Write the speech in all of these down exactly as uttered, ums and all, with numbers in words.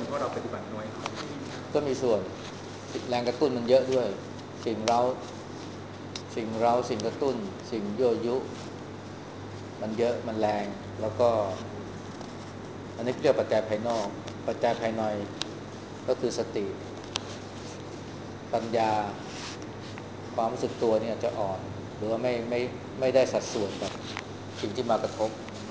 เพราะเราปฏิบัติน้อยครับก็มีส่วนแรงกระตุ้นมันเยอะด้วยสิ่งเร้าสิ่งเร้าสิ่งกระตุ้นสิ่งยั่วยุมันเยอะมันแรงแล้วก็อันนี้เรียกปัจจัยภายนอกปัจจัยภายในก็คือสติปัญญาความรู้สึกตัวเนี่ยจะอ่อนหรือว่าไม่ไม่ไม่ได้สัดส่วนกับสิ่งที่มากระทบ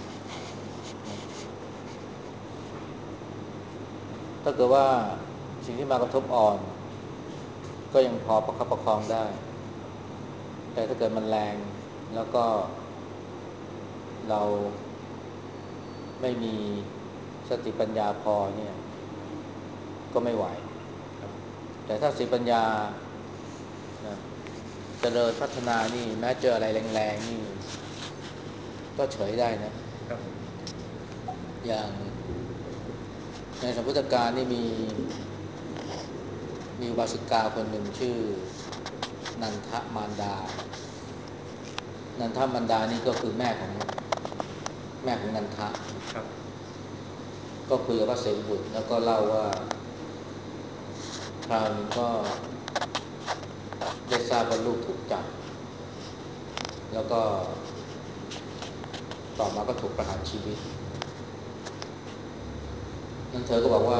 ถ้าเกิดว่าสิ่งที่มากระทบอ่อนก็ยังพอประคับประคองได้แต่ถ้าเกิดมันแรงแล้วก็เราไม่มีสติปัญญาพอเนี่ยก็ไม่ไหวแต่ถ้าสติปัญญานะเจริญพัฒนานี่แม้เจออะไรแรงๆนี่ก็เฉยได้นะครับอย่างในสมพุทธกาลนี่มีมีอุบาสิกาคนหนึ่งชื่อนันทมารดานันทมารดานี่ก็คือแม่ของแม่ของนันทะครับก็คุยกับพระเสรีบุตรแล้วก็เล่าว่าคราวนึงก็ได้ทราบว่าลูกถูกจับแล้วก็ต่อมาก็ถูกประหารชีวิตนั่นเธอก็บอกว่า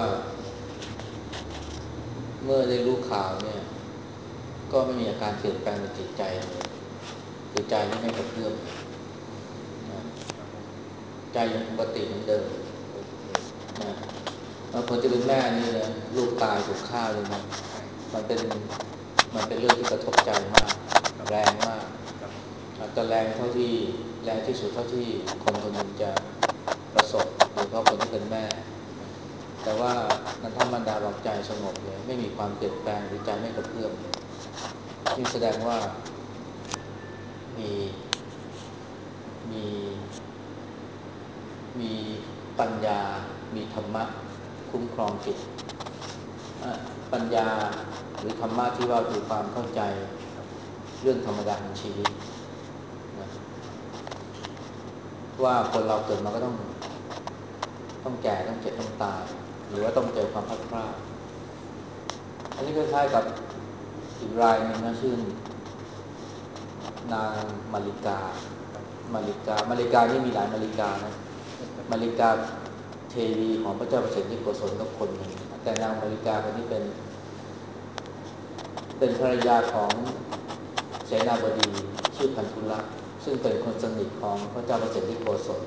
เมื่อได้รู้ข่าวเนี่ยก็ไม่มีอาการเปลี่ยนแปลงในจิตใจเลยคือใจนี่ไม่กระเพื่อมนะใจยังปกติเหมือนเดิมนะแล้วคนที่เป็นแม่นี่นะลูกตายถูกฆ่าเลยนะมันเป็นมันเป็นเรื่องที่กระทบใจมากแรงมากอาจจะแรงเท่าที่แรงที่สุดเท่าที่คนคนหนึ่งจะประสบโดยเฉพาะคนที่เป็นแม่แต่ว่านันทมารดาบอกใจสงบเลยไม่มีความเปลี่ยนแปลงหรือใจไม่กระเพื่อมนี่แสดงว่ามีมีมีปัญญามีธรรมะคุ้มครองจิตปัญญาหรือธรรมะที่ว่าคือความเข้าใจเรื่องธรรมดาของชีวิตนะว่าคนเราเกิดมาก็ต้องต้องแก่ต้องเจ็บต้องตายหรือว่าต้องเจอความพัดพลาดอันนี้คล้ายๆกับอีกรายหนึ่งนะชื่อนางมาริกามาริกามาริกานี่มีหลายมาริกานะมาริกาเทวีของพระเจ้าประเสริฐที่โกศลกับคนหนึ่งแต่นางมาริกาคนนี้เป็นเป็นภรรยาของเสนาบดีชื่อพันธุละซึ่งเป็นคนสนิทของพระเจ้าประเสริฐที่โกศล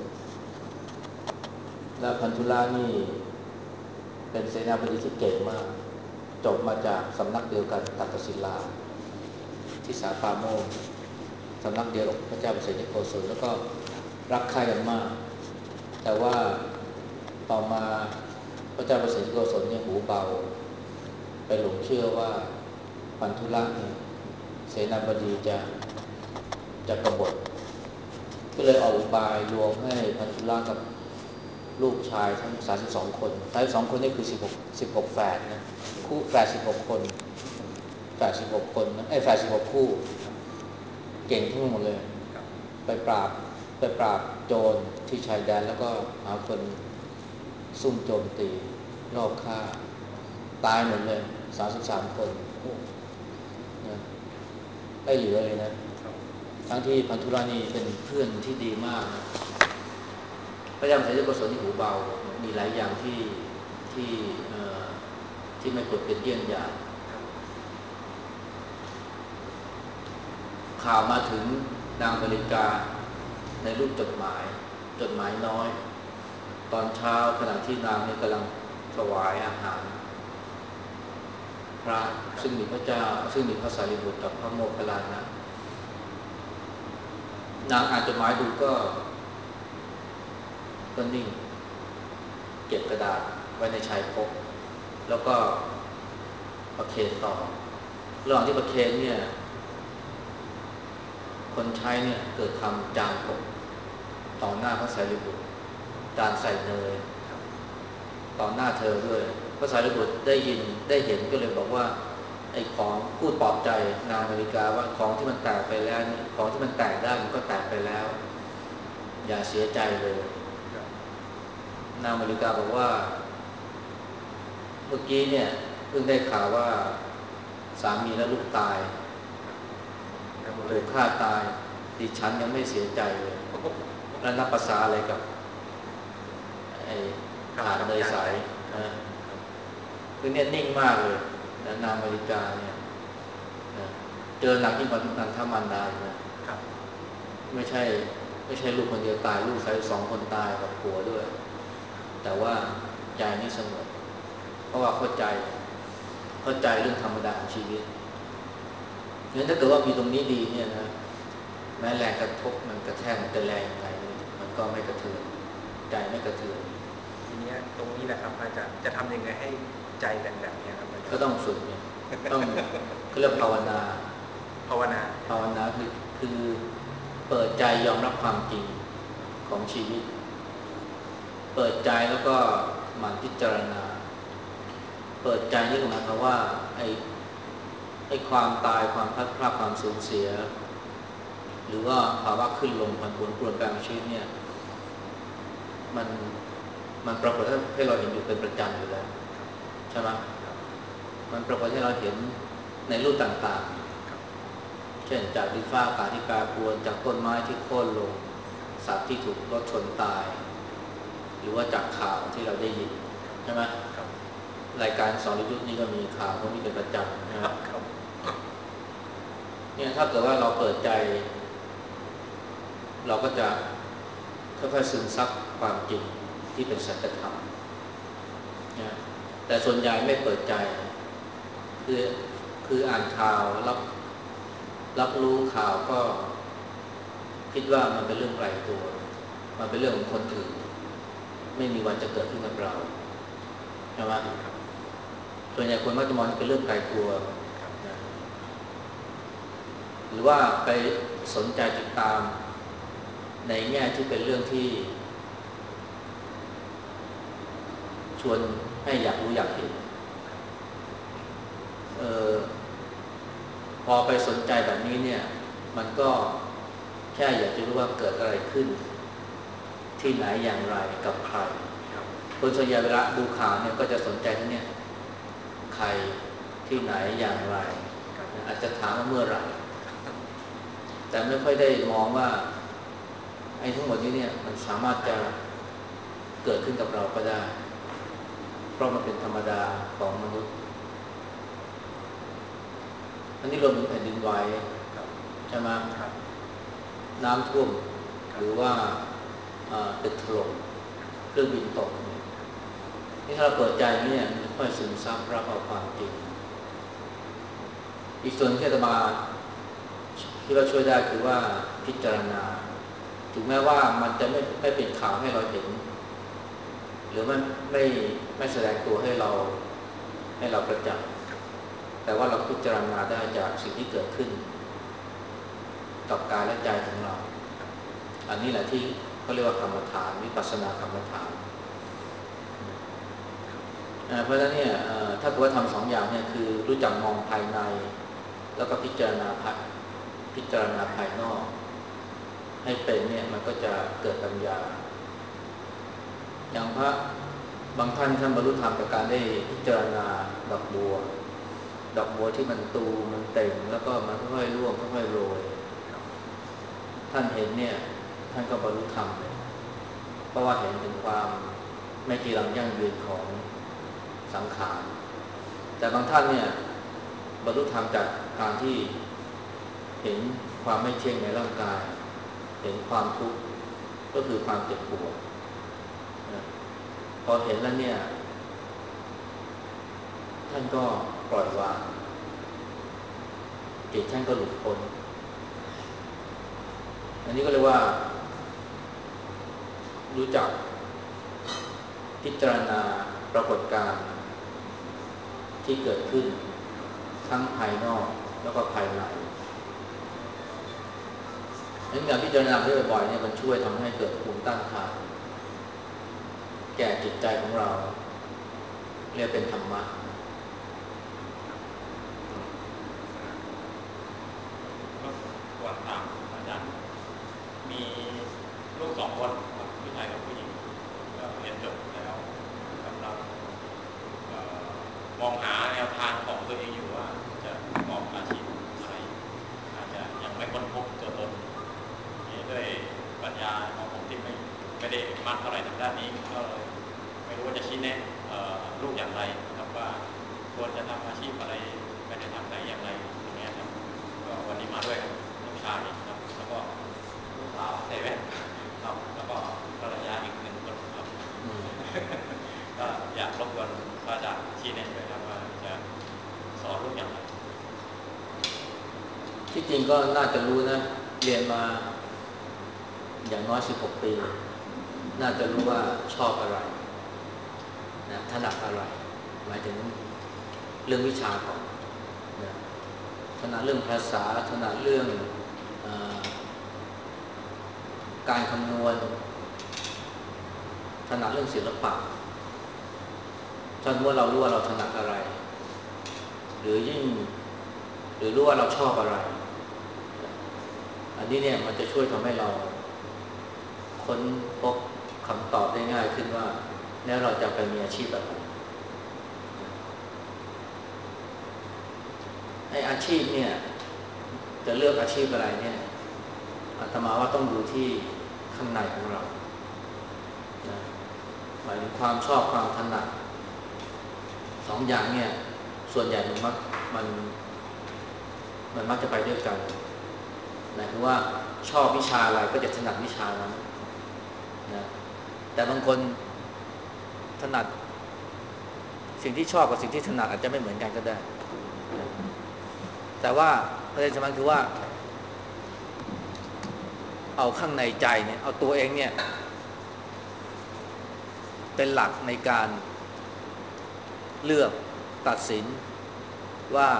และพันธุละนี่เป็นเสนาบดีที่เก่งมากจบมาจากสำนักเดียวกันตักกศิลาที่สาปาโมกสำนักเดียวกับพระเจ้าประเสริฐที่โกศลแล้วก็รักใคร่กันมากแต่ว่าต่อมาพระเจ้าประเสริฐที่โกศลเนี่ยหูเบาไปหลงเชื่อว่าพันธุละเนี่ยเสนาบดีจะจะกบฏก็เลยออกอุบายลวงให้พันธุละกับลูกชายทั้งสามสิบสองคนสามสิบสองคนนี่คือสิบหก สิบหกแฝดนะคู่แฝดสิบหกคนแฝดสิบหกคนนะไอ้แฝดสิบหกคู่เก่งทั้งหมดเลยไปปราบไปปราบโจรที่ชายแดนแล้วก็หาคนซุ่มโจมตีรอบฆ่าตายหมดเลยสามสิบสามคนนะไม่เหลือเลยนะทั้งที่พันธุรานี่เป็นเพื่อนที่ดีมากนะพระยามัจจกุศลที่หูเบามีหลายอย่างที่ที่ที่ไม่ควรเป็นเยี่ยงอย่างข่าวมาถึงนางบริกาในรูปจดหมายจดหมายน้อยตอนเช้าขณะที่นางนี่กำลังถวายอาหารพระซึ่งมีพระเจ้าซึ่งมีพระสารีบุตรกับพระโมคคัลลานะนางอ่านจดหมายดูก็ก็นิ่งเก็บกระดาษไว้ในชายพกแล้วก็ประเคนต่อระหว่างที่ประเคนเนี่ยคนใช้เนี่ยเกิดคำจามตกต่อหน้าพระสารีบุตรจานใส่เนยต่อหน้าเธอด้วยพระสารีบุตรได้ยินได้เห็นก็เลยบอกว่าไอ้ของพูดปลอบใจนางอเมริกาว่าของที่มันแตกไปแล้วของที่มันแตกได้มันก็แตกไปแล้วอย่าเสียใจเลยนางอเมริกาบอกว่าเมื่อกี้เนี่ยเพิ่งได้ข่าวว่าสามีและลูกตายถูกฆ่าตายดิฉันยังไม่เสียใจเลยแล้วนับภาษาอะไรกับไอ้ฐานเนยใสนะคือเนี่ยนิ่งมากเลยนะนางอเมริกาเนี่ยนะเจอหนักยิ่งกว่านันทมันดานะไม่ใช่ไม่ใช่ลูกคนเดียวตายลูกชายสองคนตายกับผัวด้วยแต่ว่าใจนี่สงบเพราะว่าเข้าใจเข้าใจเรื่องธรรมดาของชีวิตงั้นถ้าเกิดว่ามีตรงนี้ดีเนี่ยนะแม้แรงกระทบมันกระแทกมันจะแรงยังไงมันก็ไม่กระเทือนใจไม่กระเทือนทีนี้ตรงนี้แหละครับอาจารย์จะทำยังไงให้ใจเป็นแบบนี้ครับก็ต้องฝึกเนี่ยต้องเรียกภาวนาภาวนาภาวนาคือคือเปิดใจยอมรับความจริงของชีวิตเปิดใจแล้วก็หมั่นพิจารณาเปิดใจนี่ก็หมายความว่าไอ้ไอ้ความตายความพลัดพรากความสูญเสียหรือว่าภาวะขึ้นลงผันผวนเปลี่ยนแปลงชีวิตเนี่ยมันมันปรากฏให้เราเห็นอยู่เป็นประจำอยู่แล้วใช่ไหมมันปรากฏให้เราเห็นในรูปต่างๆเช่นจากดินฟ้าอากาศที่แปรปรวนจากต้นไม้ที่โค่นลงสัตว์ที่ถูกรถชนตายหรือว่าจากข่าวที่เราได้ยินใช่ไหมรายการสอนยุทธนี่ก็มีข่าวพวกนี้เป็นประจำนะครับเนี่ยถ้าเกิดว่าเราเปิดใจเราก็จะค่อยๆซึมซับความจริงที่เป็นสัจธรรมนะแต่ส่วนใหญ่ไม่เปิดใจคือคืออ่านข่าวรับรับรู้ข่าวก็คิดว่ามันเป็นเรื่องไกลตัวมันเป็นเรื่องของคนอื่นไม่มีวันจะเกิดขึ้นกับเราใช่ไหมส่วนใหญ่คนมักจะมองเป็นเรื่องไกลตัวนะหรือว่าไปสนใจติดตามในแง่ที่เป็นเรื่องที่ชวนให้อยากรู้อยากเห็นเออพอไปสนใจแบบนี้เนี่ยมันก็แค่อยากจะรู้ว่าเกิดอะไรขึ้นที่ไหนอย่างไรกับใครคนส่วนใหญ่เวลาดูข่าวเนี่ยก็จะสนใจที่เนี่ยใครที่ไหนอย่างไรอาจจะถามว่าเมื่อไหร่แต่ไม่ค่อยได้มองว่าไอ้ทั้งหมดนี้เนี่ยมันสามารถจะเกิดขึ้นกับเราก็ได้เพราะมันเป็นธรรมดาของมนุษย์อันนี้รวมถึงแผ่นดินไหวใช่ไหมน้ำท่วมหรือว่าตึกถล่มเครื่องบินตกนี่ถ้าเราเปิดใจเนี่ยมันค่อยซึมซับรับเอาความจริงอีกส่วนที่จะมาที่เราช่วยได้คือว่าพิจารณาถึงแม้ว่ามันจะไม่ไม่เป็นข่าวให้เราเห็นหรือมันไม่ไม่แสดงตัวให้เราให้เราประจักษ์แต่ว่าเราพิจารณาได้จากสิ่งที่เกิดขึ้นกับกายและใจของเราอันนี้แหละที่เขาเรียกว่ากรรมฐานวิปัสสนากรรมฐานเพราะฉะนั้นเนี่ยถ้าเกิดว่าทำสองอย่างเนี่ยคือรู้จักมองภายในแล้วก็พิจารณาภายพิจารณาภายนอกให้เป็นเนี่ยมันก็จะเกิดปัญญาอย่างพระบางท่านท่านบรรลุธรรมจากการได้พิจารณาดอกบัวดอกบัวที่มันตูมันเต็มแล้วก็มันค่อยๆร่วงค่อยๆโรยท่านเห็นเนี่ยท่านก็บรรลุธรรมเลยเพราะว่าเห็นถึงความไม่จีรังยั่งยืนของสังขารแต่บางท่านเนี่ยบรรลุธรรมจากการที่เห็นความไม่เที่ยงในร่างกายเห็นความทุกข์ก็คือความเจ็บปวดพอเห็นแล้วเนี่ยท่านก็ปล่อยวางจิตท่านก็หลุดพ้นอันนี้ก็เรียกว่ารู้จักพิจารณาปรากฏการณ์ที่เกิดขึ้นทั้งภายนอกแล้วก็ภายในงั้นการพิจารณาด้วยบ่อยๆเนี่ยมันช่วยทำให้เกิดภูมิต้านทานแก่จิตใจของเราเรียกเป็นธรรมะก่อนถามอาจารย์มีลูกสองคนผู้ชายกับผู้หญิงก็เรียนจบแล้วกำลังมองหาแนวทางของตัวเองอยู่ว่าจะประกอบอาชีพอะไรอาจจะยังไม่ค้นพบตัวตนด้วยปัญญาของผมที่ไม่ไม่ได้มากเท่าไหร่ทางด้านนี้ก็เลยไม่รู้ว่าจะชี้แนะลูกอย่างไรนะครับว่าควรจะทำอาชีพอะไรไปในทางไหนอย่างไรตรงนี้ครับก็วันนี้มาด้วยครับลูกชายครับแล้วก็ลูกสาวเซเว่นครับแล้วก็ภรรยาอีกหนึ่งคนครับก็อยากรบกวนพระอาจารย์ชี้แนะด้วยครับว่าจะสอนลูกอย่างไรที่จริงก็น่าจะรู้นะเรียนมาอย่างน้อยสิบหกปีน่าจะรู้ว่าชอบอะไรนะถนัดอะไรหมายถึงเรื่องวิชาก่อนนะถนัดเรื่องภาษาถนัดเรื่องเอ่อการคำนวณถนัดเรื่องศิลปะถ้ารู้ว่าเรารู้ว่าเราถนัดอะไรหรือยิ่งหรือรู้ว่าเราชอบอะไรอันนี้เนี่ยมันจะช่วยทำให้เราค้นพบคำตอบได้ง่ายขึ้นว่าแล้วเราจะไปมีอาชีพแบบไหนไอ้อาชีพเนี่ยจะเลือกอาชีพอะไรเนี่ยอาตมาว่าต้องดูที่ข้างในของเรานะหมายถึงความชอบความถนัดสองอย่างเนี่ยส่วนใหญ่มันมักมันมันมักจะไปด้วยกันหมายถึงว่าชอบวิชาอะไรก็จะถนัดวิชานั้นนะแต่บางคนถนัดสิ่งที่ชอบกับสิ่งที่ถนัดอาจจะไม่เหมือนกันก็ได้นะแต่ว่าประเด็นสำคัญคือว่าเอาข้างในใจเนี่ยเอาตัวเองเนี่ยเป็นหลักในการเลือกตัดสินว่า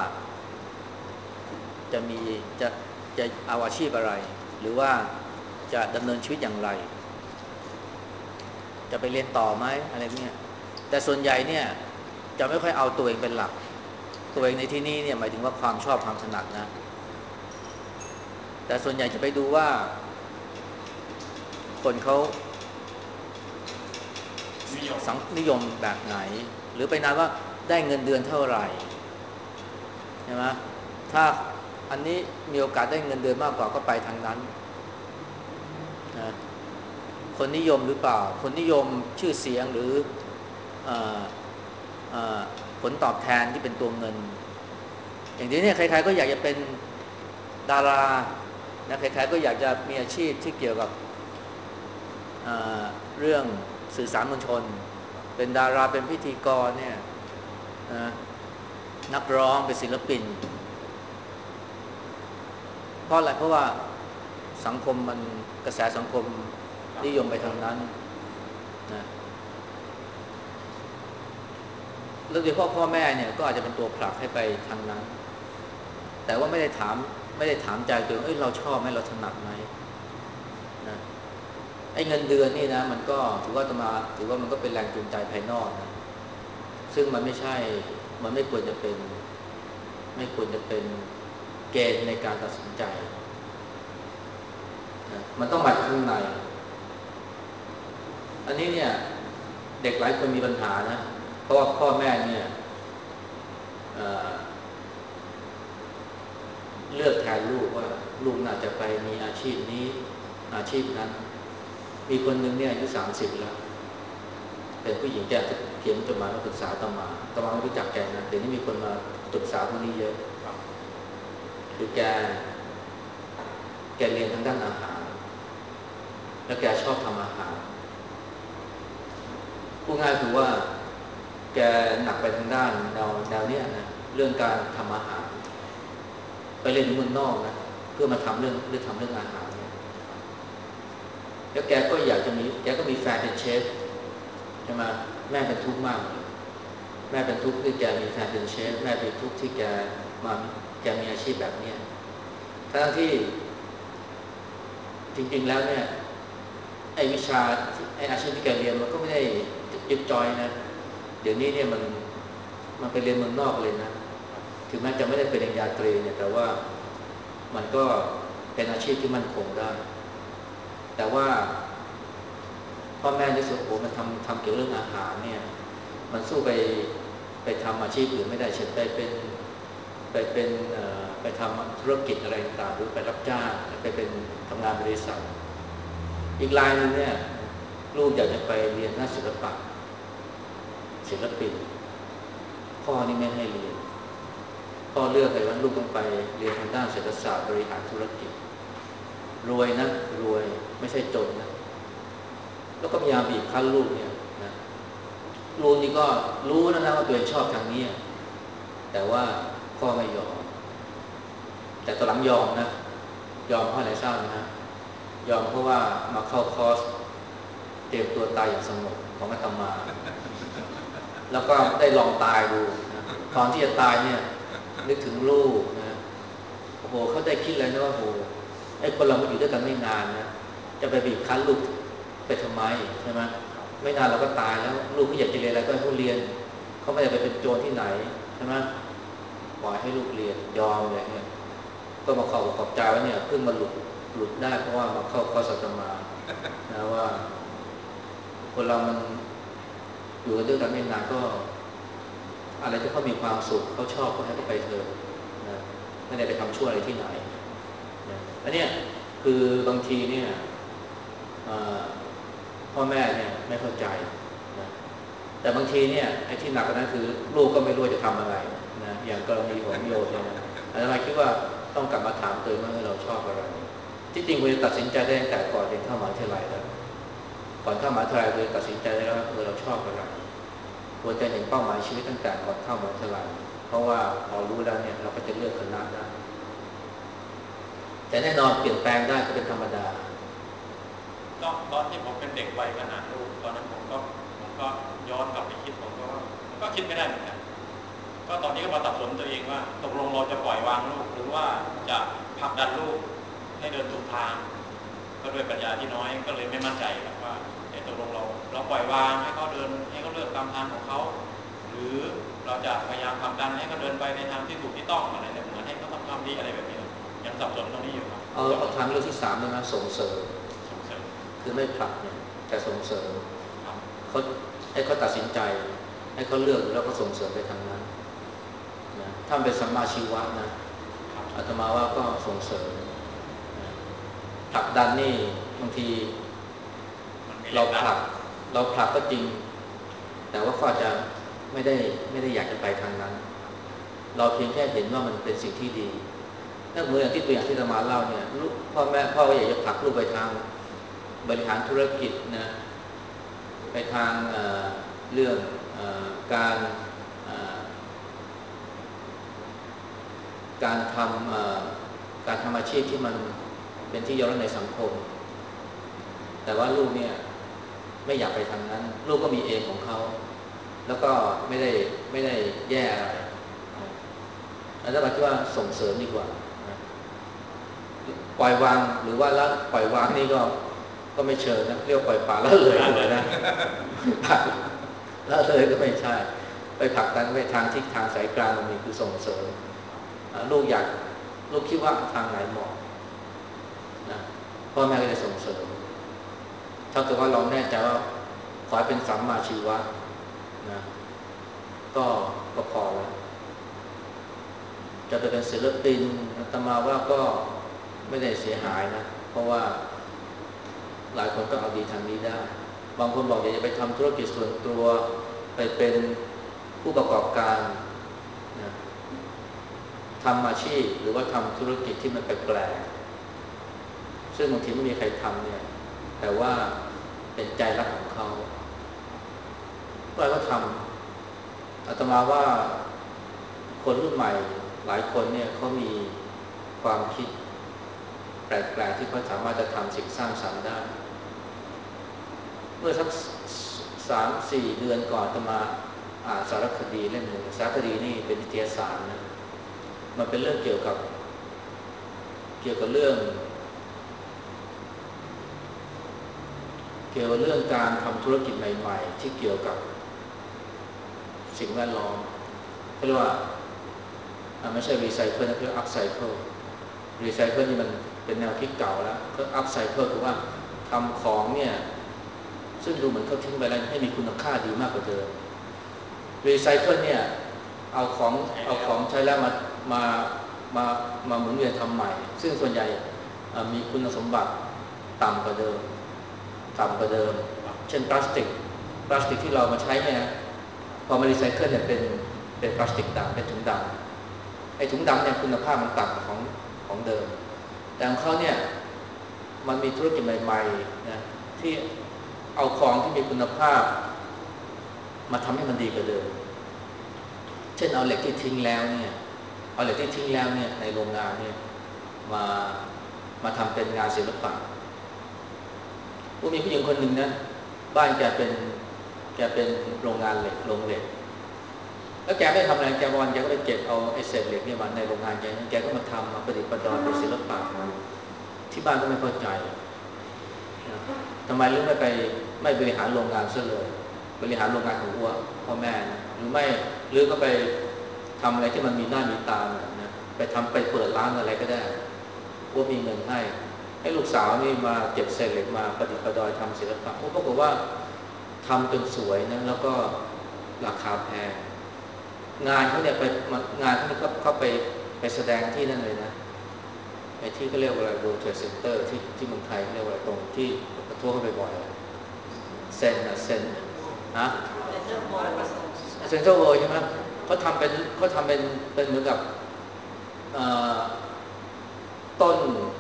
จะมีจะจะเอาอาชีพอะไรหรือว่าจะดำเนินชีวิตอย่างไรจะไปเรียนต่อไหมอะไรเงี้ยแต่ส่วนใหญ่เนี่ยจะไม่ค่อยเอาตัวเองเป็นหลักตัวเองในที่นี้เนี่ยหมายถึงว่าความชอบความถนัดนะแต่ส่วนใหญ่จะไปดูว่าคนเขาสังนิยมแบบไหนหรือไปนั้นว่าได้เงินเดือนเท่าไหร่ใช่ไหมถ้าอันนี้มีโอกาสได้เงินเดือนมากกว่าก็ไปทางนั้นนะคนนิยมหรือเปล่าคนนิยมชื่อเสียงหรือเอ่อเอ่อผลตอบแทนที่เป็นตัวเงินอย่างนี้เนี่ยใครๆก็อยากจะเป็นดารานะใครๆก็อยากจะมีอาชีพที่เกี่ยวกับเอ่อเรื่องสื่อสารมวลชนเป็นดาราเป็นพิธีกรเนี่ยนะนักร้องเป็นศิลปินเพราะอะไรเพราะว่าสังคมมันกระแสสังคมนิยมไปทางนั้นนะแล้วโดยเฉพาะพ่อแม่เนี่ยก็อาจจะเป็นตัวผลักให้ไปทางนั้นแต่ว่าไม่ได้ถามไม่ได้ถามใจตัวเองเอ้ยเราชอบไหมเราถนัดไหมนะไอ้เงินเดือนนี่นะมันก็ถือว่าตมาถือว่ามันก็เป็นแรงจูงใจภายนอกนะซึ่งมันไม่ใช่มันไม่ควรจะเป็นไม่ควรจะเป็นเกณฑ์ในการตัดสินใจนะมันต้องมาจากข้างในอันนี้เนี่ยเด็กหลายคนมีปัญหานะเพราะว่าพ่อแม่เนี่ย เอ่อ เลือกแทนลูกว่าลูกน่าจะไปมีอาชีพนี้อาชีพนั้นมีคนหนึ่งเนี่ยอายุสามสิบแล้วเป็นผู้หญิงแกเขียนจดหมายมาปรึกษาอาตมาอาตมาไม่รู้จักแกนะเดี๋ยวนี้มีคนมาปรึกษาพวกนี้เยอะคือแกแกเรียนทางด้านอาหารแล้วแกชอบทำอาหารพูดง่ายคือว่าแกหนักไปทางด้านแนวแนวเนี้ยนะเรื่องการทำอาหารไปเรียนที่เมืองนอกนะเพื่อมาทำเรื่องเรื่องทำเรื่องอาหารเนี่ยแล้วแกก็อยากจะมีแกก็มีแฟนเป็นเชฟใช่ไหมแม่เป็นทุกข์มากเลยแม่เป็นทุกข์ที่แกมีแฟนเป็นเชฟแม่เป็นทุกข์ที่แกมาแกมีอาชีพแบบเนี้ยทั้งที่จริงๆแล้วเนี่ยไอ้วิชาไอ้อาชีพที่แกเรียนมันก็ไม่ได้ยึดจอยนะเดี๋ยวนี้เนี่ยมันมันไปเรียนเมืองนอกเลยนะถึงแม้จะไม่ได้เป็นปริญญาตรีเนี่ยแต่ว่ามันก็เป็นอาชีพที่มั่นคงได้แต่ว่าพ่อแม่ที่สุดโอ้มันทำทำเกี่ยวเรื่องอาหารเนี่ยมันสู้ไปไปทำอาชีพอื่นไม่ได้เช่นไปเป็นไปเป็นไปทำธุรกิจอะไรต่างๆหรือไปรับจ้างไปเป็นทำงานบริษัทอีกรายนึงเนี่ยลูกอยากจะไปเรียนด้านศิลปะศิลปินพ่อนี่ไม่ให้เรียนพ่อเลือกเลยว่าลูกต้องไปเรียนทางด้านเศรษฐศาสตร์บริหารธุรกิจรวยนะรวยไม่ใช่จนนะแล้วก็พยายามบีบคั้นลูกเนี่ยนะลูกนี่ก็รู้นะนะว่าตัวเองชอบทางนี้แต่ว่าพ่อไม่ยอมแต่ตอนหลังยอมนะยอมเพราะอะไรทราบนะฮะยอมเพราะว่ามาเข้าคอร์สเตรียมตัวตายอย่างสงบของอาตมา แล้วก็ได้ลองตายดูนะตอนที่จะตายเนี่ยนึกถึงลูกนะโอ้โหเขาได้คิดเลยนะว่าโอ้โหไอ้คนเราอยู่ด้วยกันไม่นานนะจะไปบีบคั้นลูกไปทำไมใช่ไหมไม่นานเราก็ตายแล้วลูกเขาอยากจะเรียนอะไรก็ให้เขาเรียนเขาไม่ได้ไปเป็นโจรที่ไหนใช่ไหมปล่อยให้ลูกเรียนยอมเลยเนี่ยก็มาขอบขอบใจว่าเนี่ยเพิ่งมาหลุดหลุดได้เพราะว่ามาเข้าคอร์สอาตมานะว่าคนเรามันอยู่กันด้วยกันไม่นานก็อะไรที่เขามีความสุขเขาชอบก็ให้เขาไปเถอะนะไม่ได้ไปทำชั่วอะไรที่ไหนนะอันนี้คือบางทีเนี่ยพ่อแม่เนี่ยไม่เข้าใจนะแต่บางทีเนี่ยไอ้ที่หนักกว่านั้นคือลูกก็ไม่รู้จะทำอะไรนะอย่างกรณีของโยมเนี่ยอาจารย์คิดว่าต้องกลับมาถามตัวเองว่าเราชอบอะไรที่จริงควรจะตัดสินใจได้ตั้งแต่ก่อนเรียนเข้ามหาวิทยาลัยแล้วก่อนเข้ามหาวิทยาลัยควรตัดสินใจได้แล้วว่าเราชอบอะไรควรจะเห็นเป้าหมายชีวิตตั้งแต่ก่อนเข้ามหาวิทยาลัยเพราะว่าพอรู้แล้วเนี่ยเราก็จะเลือกคณะได้แต่แน่นอนเปลี่ยนแปลงได้ก็เป็นธรรมดาตอนตอนที่ผมเป็นเด็กวัยขนาดลูกตอนนั้นผมก็ผมก็ย้อนกลับไปคิดผมก็ผมก็คิดไม่ได้เหมือนกันก็ตอนนี้ก็มาตัดสินตัวเองว่าตกลงเราจะปล่อยวางลูกหรือว่าจะผลักดันลูกให้เดินถูกทางก็ด้วยปัญญาที่น้อยก็เลยไม่มั่นใจว่าตกลงเราเราปล่อยวางให้เขาเดินให้เขาเลือกตามทางของเขาหรือเราจะพยายามผลักดันให้เขาเดินไปในทางที่ถูกที่ต้องอะไรเนี่ยเหมือนให้เขาทำความดีอะไรแบบนี้ยังสับสนตรงนี้อยู่ครับเอาเอาทางเลือกที่สามเลยนะส่งเสริมคือไม่ผลักเนี่ยแต่ส่งเสริมเขาให้เขาตัดสินใจให้เขาเลือกแล้วก็ส่งเสริมไปทางนั้นนะถ้าเป็นสัมมาชีวะนะอาตมาว่าก็ส่งเสริมนะผลักดันนี่บางทีเราผลักเราผลักก็จริงแต่ว่าเขาอาจจะไม่ได้ไม่ได้อยากจะไปทางนั้นเราเพียงแค่เห็นว่ามันเป็นสิ่งที่ดีนั่นเหมือนอย่างที่ตัวอย่างที่อาตมาเล่าเนี่ยลูกพ่อแม่พ่อก็อยากจะผลักลูกไปทางบริหารธุรกิจนะไปทาง เ, เรื่องอการการทำการทำอาชีพที่มันเป็นที่ยอมรับในสังคมแต่ว่าลูกเนี่ยไม่อยากไปทางนั้นลูกก็มีเองของเขาแล้วก็ไม่ได้ไม่ได้แย่อะไรอาจารย์คิดว่าส่งเสริมดีกว่าปล่อยวางหรือว่าละปล่อยวางนี่ก็ก็ไม่เชิญนะเรียกปล่อยปละละเลยเลยนะละเลยก็ไม่ใช่ไปผลักดันไปทางทิศทางสายกลางมันมีคือส่งเสริมลูกอยากลูกคิดว่าทางไหนเหมาะนะพ่อแม่ก็จะส่งเสริมถ้าเกิดว่าเราแน่ใจว่าขอให้เป็นสัมมาชีวะนะก็ก็พอแล้วจะไปเป็นศิลปินอาตมาว่าก็ไม่ได้เสียหายนะเพราะว่าหลายคนก็เอาดีทางนี้ได้บางคนบอกอยากจะไปทำธุรกิจส่วนตัวไปเป็นผู้ประกอบการนะทำอาชีพหรือว่าทำธุรกิจที่มันแปลกๆซึ่งบางทีไม่มีใครทำเนี่ยแต่ว่าเป็นใจรักของเขาเราก็ทำอาตมาว่าคนรุ่นใหม่หลายคนเนี่ยเขามีความคิดแปลกๆที่เขาสามารถจะทำสิ่งสร้างสรรค์ได้เมื่อสักสามสี่เดือนก่อนอาตมาอ่านสารคดีเล่มหนึ่งสารคดีนี่เป็นนิตยสารนะมันเป็นเรื่องเกี่ยวกับเกี่ยวกับเรื่องเกี่ยวกับเรื่องการทำธุรกิจใหม่ๆที่เกี่ยวกับสิ่งแวดล้อมเขาเรียกว่าไม่ใช่รีไซเคิลนะคืออัพไซเคิลรีไซเคิลนี่มันเป็นแนวคิดเก่าแล้วก็อัพไซเคิลคือว่าทำของเนี่ยซึ่งดูเหมือนเขาทิ้งไปแล้วให้มีคุณค่าดีมากกว่าเดิมรีไซเคิลเนี่ยเอาของเอาของใช้แล้วมามามามาหมุนเวียนทำใหม่ซึ่งส่วนใหญ่มีคุณสมบัติต่ำกว่าเดิมต่ำกว่าเดิมเช่นพลาสติกพลาสติกที่เรามาใช้เนี่ยพอมารีไซเคิลเนี่ยเป็นเป็นพลาสติกดำเป็นถุงดำไอ้ถุงดำเนี่ยคุณภาพมันต่ำกว่าของของเดิมแต่ของเขาเนี่ยมันมีธุรกิจใหม่ๆนะที่เอาของที่มีคุณภาพมาทำให้มันดีกว่าเดิมเช่นเอาเหล็กที่ทิ้งแล้วเนี่ยเอาเหล็กที่ทิ้งแล้วเนี่ยในโรงงานเนี่ยมามาทำเป็นงานศิลปะผู้มีผู้หญิงคนหนึ่งนะบ้านแกเป็นแกเป็นโรงงานเหล็กโรงเหล็กแล้วแกไม่ทำอะไรแกวันแกก็ไปเก็บเอาไอ้เศษเหล็กเนี่ยมาในโรงงานแกแกก็มาทำมาประดิษฐ์ประดอยเป็นศิลปะที่บ้านก็ไม่เข้าใจทำไมลึกไม่ไปไม่บริหารโรงงานซะเลยบริหารโรงงานของอ้วพ่อแม่นะหรือไม่หรือก็ไปทำอะไรที่มันมีหน้ามีตานะไปทำไปเปิดร้านอะไรก็ได้อ้วมีเงินให้ให้ลูกสาวนี่มาเก็บเศษเหล็กมาประดิษฐ์ประดอยทำศิลปะอ้วปรากฏว่าทำจนสวยนะแล้วก็ราคาแพงงานเขาเนี่ยไปงานเขาก็เข้าไปไปแสดงที่นั่นเลยนะไอ้ที่ก็เรียกว่าอะไร World Trade Center ที่ที่เมืองไทยเรียกว่าตรงที่กระทั่วเข้าไปบ่อยเซนนะเซนฮะเซ็นทรัลเวิลด์ใช่ไหมเขาทำเป็นเขาทำเป็นเป็นเหมือนกับต้น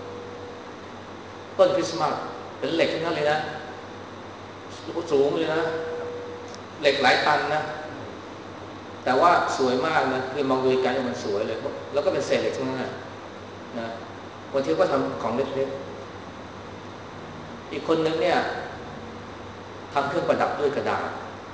ต้นคริสต์มาสเป็นเหล็กทั้งนั้นเลยนะสูงเลยนะเหล็กหลายตันนะแต่ว่าสวยมากนะคือมองดูกันมันสวยเลยแล้วก็เป็นเศษเหล็กทั้งนั้นนะบางทีก็ทำของเล็กๆอีกคนนึงเนี่ยทำเครื่องประดับด้วยกระดาษ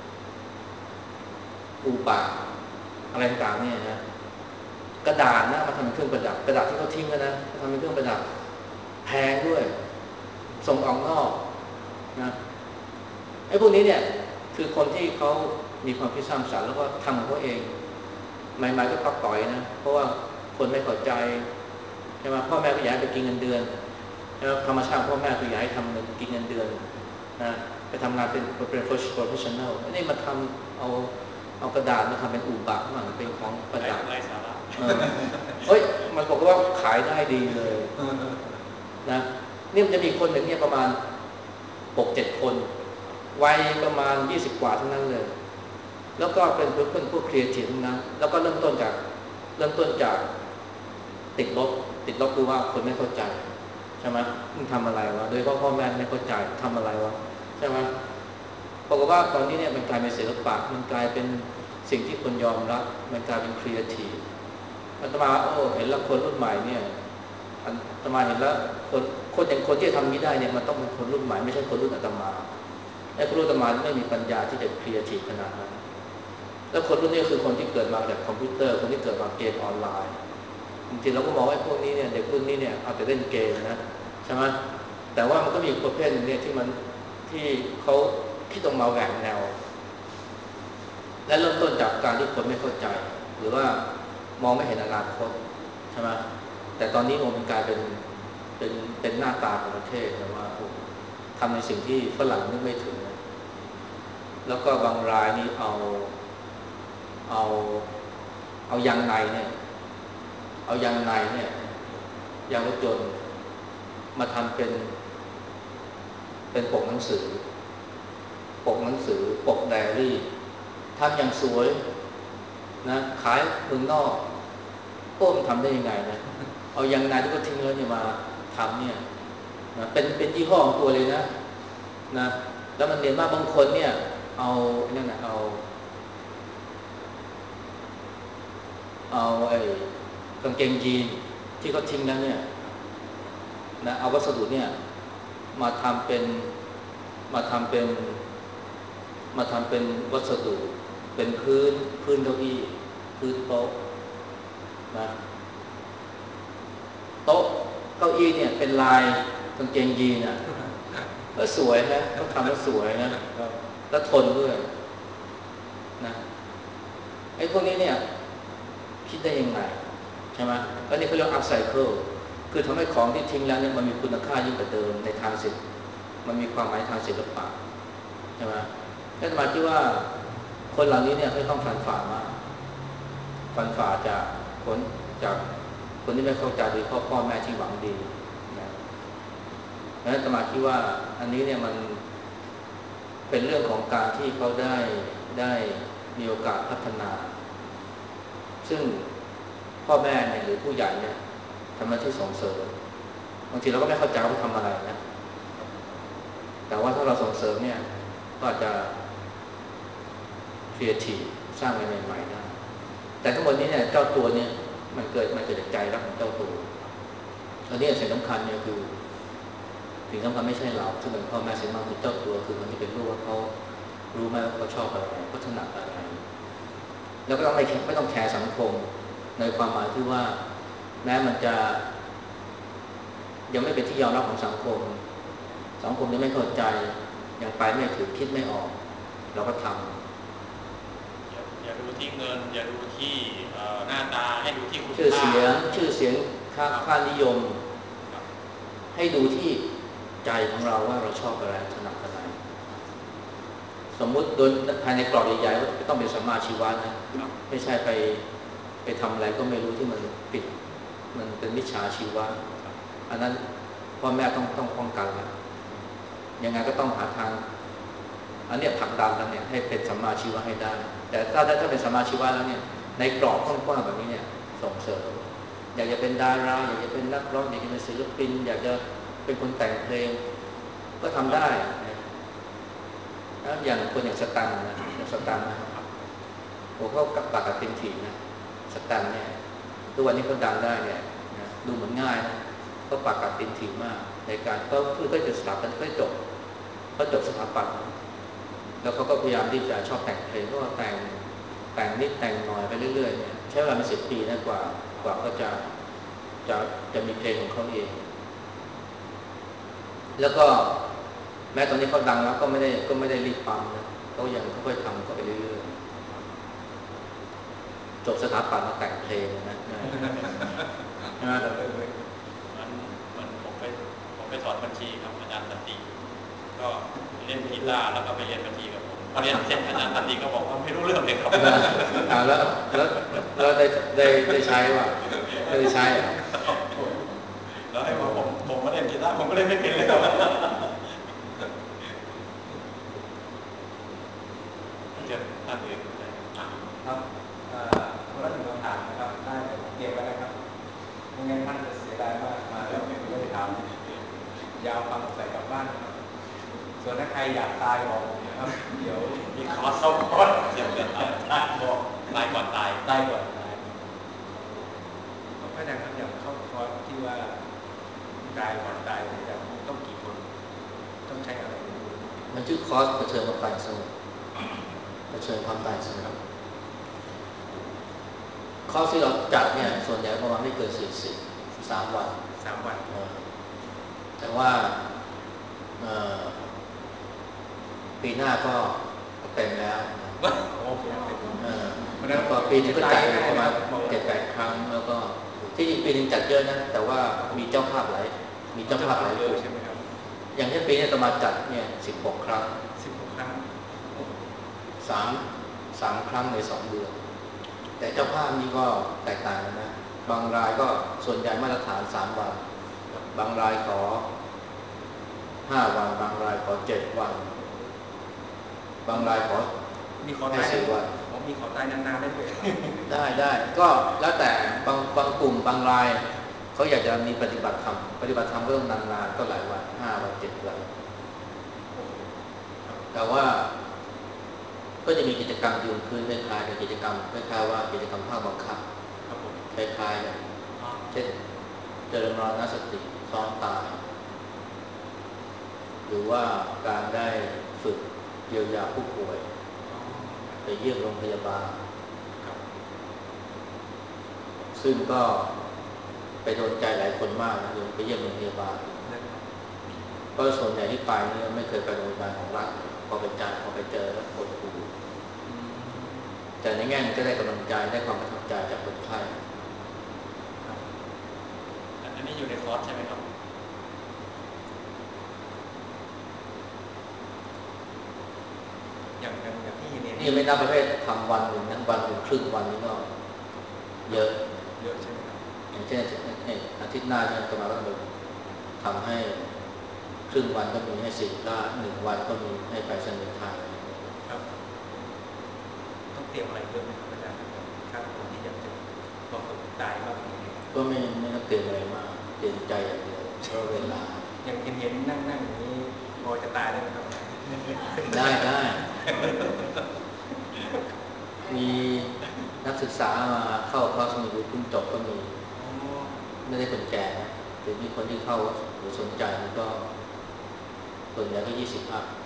อูปาอะไรต่างๆเนี่ยนะกระดาษนะมาทำเป็นเครื่องประดับกระดาษที่เขาทิ้งกันนะทำเป็นเครื่องประดับแพงด้วยส่งออกนอกนะไอ้พวกนี้เนี่ยคือคนที่เขามีความคิดสร้างสรรค์แล้วก็ทำของเขาเองใหม่ๆก็ปักต่อยนะเพราะว่าคนไม่เข้าใจใช่ไหมพ่อแม่ก็อยากให้ไปกินเงินเดือนแล้วธรรมชาติพ่อแม่ก็อยากให้ทำเงินกินเงินเดือนนะไปทำงานเป็นเป็น professional นี่มาทำเอาเอากระดาษมาทำเป็นอู่บะมันเป็นของประดับไร้สาระเฮ้ยมันบอกว่าขายได้ดีเลยนะนี่มันจะมีคนหนึ่งเนี่ยประมาณ หกเจ็ด คนวัยประมาณยี่สิบกว่าทั้งนั้นเลยแล้วก็เป็นเพื่อนพวกครีเอทีฟทั้งนั้นแล้วก็เริ่มต้นจากเริ่มต้นจากติดลบติดลบคือว่าคนไม่เข้าใจใช่ไหมมึงทำอะไรวะโดยพ่อพ่อแม่ไม่เข้าใจทำอะไรวะใช่ไหมบอกว่าตอนนี้เนี่ยมันกลายเป็นศิลปะมันกลายเป็นสิ่งที่คนยอมรับมันกลายเป็นครีเอทีฟอาตมาโอ้เห็นแล้วคนรุ่นใหม่เนี่ยอาตมาเห็นแล้วคนคนอย่างคนที่ทำนี้ได้เนี่ยมันต้องเป็นคนรุ่นใหม่ไม่ใช่คนรุ่นอาตมาไอ้คนรุ่นอาตมาไม่มีปัญญาที่จะครีเอทีฟขนาดนั้นแล้วคนรุ่นนี้คือคนที่เกิดมาจากคอมพิวเตอร์คนที่เกิดมาเกมออนไลน์จริงๆเราก็มองว่าพวกนี้เนี่ยเด็กรุ่นนี้เนี่ยเอาแต่เล่นเกมนะใช่ไหมแต่ว่ามันก็มีประเภทนึงเนี่ยที่มันที่เขาคิดออกมาแหวกแนวและเริ่มต้นจากการที่คนไม่เข้าใจหรือว่ามองไม่เห็นอนาคตใช่ไหมแต่ตอนนี้มันกลายเป็นเป็นเป็นหน้าตาของประเทศแต่ว่าทำในสิ่งที่ฝรั่งนึกไม่ถึงแล้วก็บางรายนี่เอาเอาเอายางในเนี่ยเอายางในเนี่ยยางรถยนต์มาทำเป็นเป็นปกหนังสือปกหนังสือปกไดอารี่ทำอย่างสวยนะขายเมืองนอกโอ้มันทำได้ยังไงนะเอายางในที่ก็ทิ้งแล้วเนี่ยมาทำเนี่ยนะเป็นเป็นยี่ห้อของตัวเลยนะนะแล้วมันเรียนมากบางคนเนี่ยเอานั่นนะเอาเอาไอ้กางเกงยีนที่เขาทิ้งแล้วเนี่ยนะเอาวัสดุเนี่ยมาทำเป็นมาทำเป็นมาทำเป็นวัสดุเป็นพื้นพื้นเก้าอี้พื้นโต๊ะนะโต๊ะเก้าอี้เนี่ยเป็นลายกางเกงยีนอ่ะก็สวยนะเขาทำแล้วสวยนะแล้วทนด้วยนะไอ้พวกนี้เนี่ยคิดได้ยังไงใช่ไหมก็นี่เขาเรียกอัพไซเคิลคือทำให้ของที่ทิ้งแล้วเนี่ยมันมีคุณค่ายิ่งกว่าเดิมในทางศิลป์มันมีความหมายทางศิลปะใช่ไหมแต่มาคิดว่าคนเหล่านี้เนี่ยไม่ต้องฟันฝ่ามากฟันฝ่าจากคนจากคนที่ไม่เข้าใจหรือพ่อพ่อแม่ที่หวังดีนะแล้วอาตมาคิดว่าอันนี้เนี่ยมันเป็นเรื่องของการที่เขาได้ได้มีโอกาสพัฒนา ซึ่งพ่อแม่เนี่ยหรือผู้ใหญ่เนี่ยทำหน้าที่ส่งเสริมบางทีเราก็ไม่เข้าใจว่าเขาทำอะไรนะแต่ว่าถ้าเราส่งเสริมเนี่ยก็อาจจะครีเอทีฟสร้างอะไรใหม่ๆได้แต่ทั้งหมดนี้เนี่ยเจ้าตัวเนี่ยมันเกิดมันเกิดจากใจรักของเจ้าตัวอันนี้สิ่งสำคัญเนี่ยคือสิ่งสำคัญไม่ใช่เราซึ่งเป็นพ่อแม่สิ่งสำคัญคือเจ้าตัวคือคนที่เป็นลูกว่าเขารู้ไหมว่าเขาชอบอะไรเขาถนัดอะไรแล้วก็ต้องไม่ไม่ต้องแคร์สังคมในความหมายที่ว่าแม้มันจะยังไม่เป็นที่ยอมรับของสังคมสังคมยังไม่เข้าใจยังไปไม่ถึงคิดไม่ออกเราก็ทำอย่าอย่าดูที่เงินอย่าดูที่หน้าตาให้ดูที่คุณชื่อเสียงชื่อเสียงค่าค่านิยมให้ดูที่ใจของเราว่าเราชอบอะไรถนัดอะไรสมมุติโดยภายในกรอบใหญ่ๆว่าต้องเป็นสัมมาชีวะนะไม่ใช่ไปไปทำอะไรก็ไม่รู้ที่มันผิดมันเป็นมิจฉาชีวะอันนั้นพ่อแม่ต้องต้องป้องกันนะยังไงก็ต้องหาทางอันนี้ผลักดันแล้วเนี่ยให้เป็นสัมมาชีวะให้ได้แต่ถ้าถ้าเป็นสัมมาชีวะแล้วเนี่ยในกรอบกว้างๆแบบนี้เนี่ยส่งเสริมอยากจะเป็นดาราอยากจะเป็นนักร้องอยากจะเป็นศิลปินอยากจะเป็นคนแต่งเพลงก็ทำได้แล้วอย่างคนอย่างสตังค์นะอย่างสตังค์นะผมก็กับปากกับติมถีนะสตังค์เนี่ยทุกวันนี้เขาดังได้เนี่ยนะดูเหมือนง่ายนะก็ปากกับติมถีมากในการก็คือก็จะสถาปัตย์ก็จบก็จบสถาปัตย์แล้วเขาก็พยายามที่จะชอบแต่งเพลงก็แต่งแต่งนิดแต่งหน่อยไปเรื่อยๆเนี่ยใช้เวลาเป็นสิบปีนะกว่ากว่าเขาจะจะจะมีเพลงของเขาเองแล้วก็แม้ตอนนี้เขาดังแล้วก็ไม่ได้ก็ไม่ได้รีบปั๊มนะเขายังค่อยๆทำก็ไปเรื่อยๆจบสถาปัตย์มาแต่งเพลงนะนะเหมือนเหมือนผมไปผมไปสอนบัญชีครับอาจารย์สันติก็เล่นกีตาร์แล้วก็ไปเรียนบัญชีกับผมพอเรียนเสร็จอาจารย์สันติก็บอกว่าไม่รู้เรื่องเลยครับอ่าแล้วแล้วแล้วได้ได้ได้ใช้ป่ะไม่ได้ใช้แล้วให้บอกผมผมมาเล่นกีตาร์ผมก็เล่นไม่เป็นเลยครับเจอท่านอื่นครับคนละหนึ่งคำถามนะครับได้เตรียมไว้นะครับไม่งั้นท่านจะเสียดายมากมาแล้วไม่ได้ถามยาวฟังใส่กลับบ้านครับส่วนถ้าใครอยากตายบอกผมนะครับเดี๋ยวมีคอร์สเข้าคอร์สเดี๋ยวตายตายบอกตายก่อนตายตายก่อนตายเพราะฉะนั้นครับอย่างเข้าคอร์สที่ว่าตายก่อนตายจะต้องกี่คนต้องใช้อะไรมันชื่อคอร์สเผชิญความตายสงบเผชิญความตายสงบคอร์สที่เราจัดเนี่ยส่วนใหญ่ประมาณไม่เกินสี่สิบสามวันสามวันแต่ว่าปีหน้าก็เต็มแล้วแล้วก็ปีนี้ก็จัดประมาณเจ็ดแปดครั้งแล้วก็ที่จริงปีนึงจัดเยอะนะแต่ว่ามีเจ้าภาพหลายมีเจ้าภาพหลายคนอย่างที่ปีนี้จะมาจัดเนี่ยสิบหกครั้งสิบหกครั้งสามสามครั้งในสองเดือนแต่เจ้าภาพนี้ก็แตกต่างกันนะบางรายก็ส่วนใหญ่มาตรฐานสามวันบางรายขอห้าวันบางรายขอเจ็ดวันบางรายขอมีขอตายสี่วันผมมีขอตายนานๆได้ด้วยได้ได้ก็แล้วแต่บางบางกลุ่มบางรายเขาอยากจะมีปฏิบัติธรรมปฏิบัติธรรมก็ต้องนานๆก็หลายวันห้าวันเจ็ดวันแต่ว่าก็จะมีกิจกรรมยืนพื้นคล้ายๆกับกิจกรรมคล้ายๆว่ากิจกรรมภาคบังคับคล้ายๆกันเช่นเจริญมรณสติซ้อมตายหรือว่าการได้ฝึกเยียวยาผู้ป่วยไปเยี่ยมโรงพยาบาลซึ่งก็ไปโดนใจหลายคนมากนะโดนไปเยี่ยมโรงพยาบาลก็ส่วนใหญ่ที่ไปนี่ไม่เคยไปโรงพยาบาลของรัฐพอไปจ่ายพอไปเจอแล้วปวดหัวแต่ในแง่ก็ได้กำลังใจได้ความประทับใจจากคนไข้อันนี้อยู่ในคอร์สใช่ไหมครับอย่างอย่างที่เรียนนี่นี่ไม่นับประเภททำวันหนึ่งนะวันหนึ่งครึ่งวันนี้ก็เยอะเยอะใช่ไหมครับอย่างเช่นอาทิตย์หน้าเนี่ยจะมาก็จะทำให้ครึ่งวันก็มีให้สิบละหนึ่งวันก็มีให้ไปสนิทานครับต้องเตรียมอะไรเยอะไหมครับอาจารย์ครับคนที่อยากจะพอฝึกตายบ้างก็ไม่ไม่ต้องเตรียมอะไรมากเตรียมใจอย่างเดียวเพราะเวลาอย่างเย็นๆนั่งๆอย่างนี้พอจะตายได้ไหมครับได้ได้มีนักศึกษามาเข้าคอร์สมีวุฒิเพิ่งจบก็มีไม่ได้คนแก่แต่มีคนที่เข้าหรือสนใจมันก็ส่วนใหญ่ก็ยี่สิบอัพ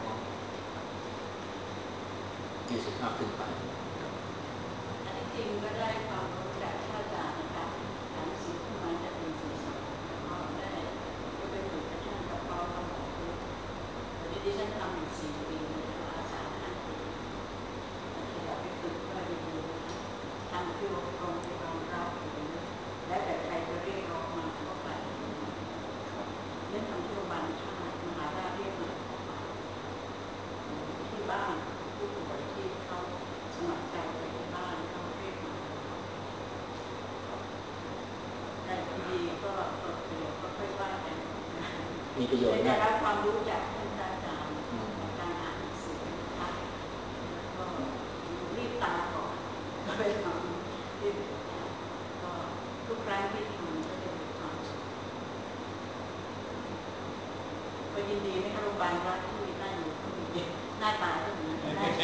ยี่สิบอัพขึ้นไปอันนี้จริงก็ได้ความรู้จากท่านอาจารย์นะคะหนังสือขึ้นมาจากเป็นสื่อสารแล้วก็ได้ก็ไปฝึกกับท่านกับพ่อว่าวันนี้ดิฉันทำอยู่สี่ปีนะคะอาสาห้าปีขยับไปฝึกก็ไปดูทำที่โรงพยาบาลรองรับและแต่ใครจะเรียกร้องมาก็ไปเล่นทำที่โรงพยาบาลชาติมหาราชเรียกมาที่บ้านผู้ป่วยที่เขาสมัครใจไปที่บ้านเขาเรียกมาแต่ทีก็เดี๋ยวก็ค่อยว่ากันมีประโยชน์ได้รับความรู้จากท่านอาจารย์การอ่านหนังสือนะคะแล้วก็รีบตาก่อนก็ไปทำรีบก็ทุกครั้งที่ทำก็จะมีความสุขก็ยินดีในโรงพยาบาลรัฐที่มีตั้งอยู่ก็มีหน้าตาก็มี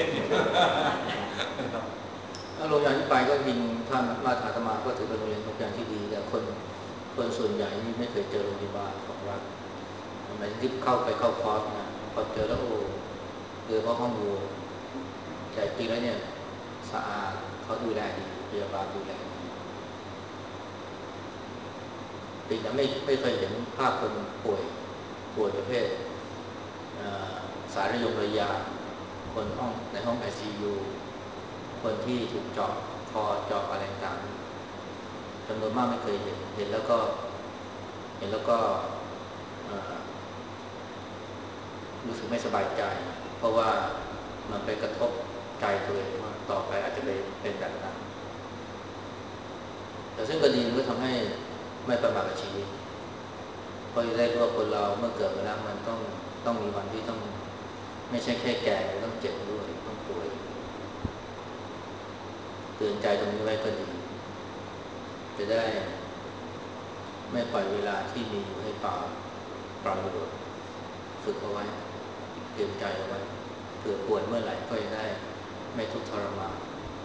ถ้าโรงเรียนที่ไปก็ยิงท่านราชาธรรมาก็ถือเป็นโรงเรียนโรงเรียนที่ดีแต่คนคนส่วนใหญ่นี่ไม่เคยเจอโรงพยาบาลของรัฐทำไมที่เข้าไปเข้าคอร์สนะพอเจอแล้วโอ้เจอเพราะห้องวัวแต่จริงแล้วเนี่ยสะอาดเขาดูแลดีพยาบาลดูแลดีแต่ยังไม่ไม่เคยเห็นภาพคนป่วยป่วยประเภทสายระยงระยาคนห้องในห้อง ไอ ซี ยู คนที่ถูกเจาะคอเจาะอะไรต่างจำนวนมากไม่เคยเห็นเห็นแล้วก็เห็นแล้วก็รู้สึกไม่สบายใจเพราะว่ามันไปกระทบใจตัวเองว่าต่อไปอาจจะเป็นแบบนั้นแต่ซึ่งก็ดีมันก็ทำให้ไม่ประมาทกับชีวิตเพราะได้รู้ว่าคนเราเมื่อเกิดมาแล้วมันต้องต้องมีวันที่ต้องไม่ใช่แค่แก่ต้องเจ็บด้วยต้องป่วยเตือนใจตรงนี้ไว้ก็ดีจะได้ไม่ปล่อยเวลาที่มีอยู่ให้เปล่าเปล่าประโยชน์ฝึกเอาไว้เตรียมใจเอาไว้เผื่อป่วยเมื่อไหร่ก็จะได้ไม่ทุกข์ทรมาน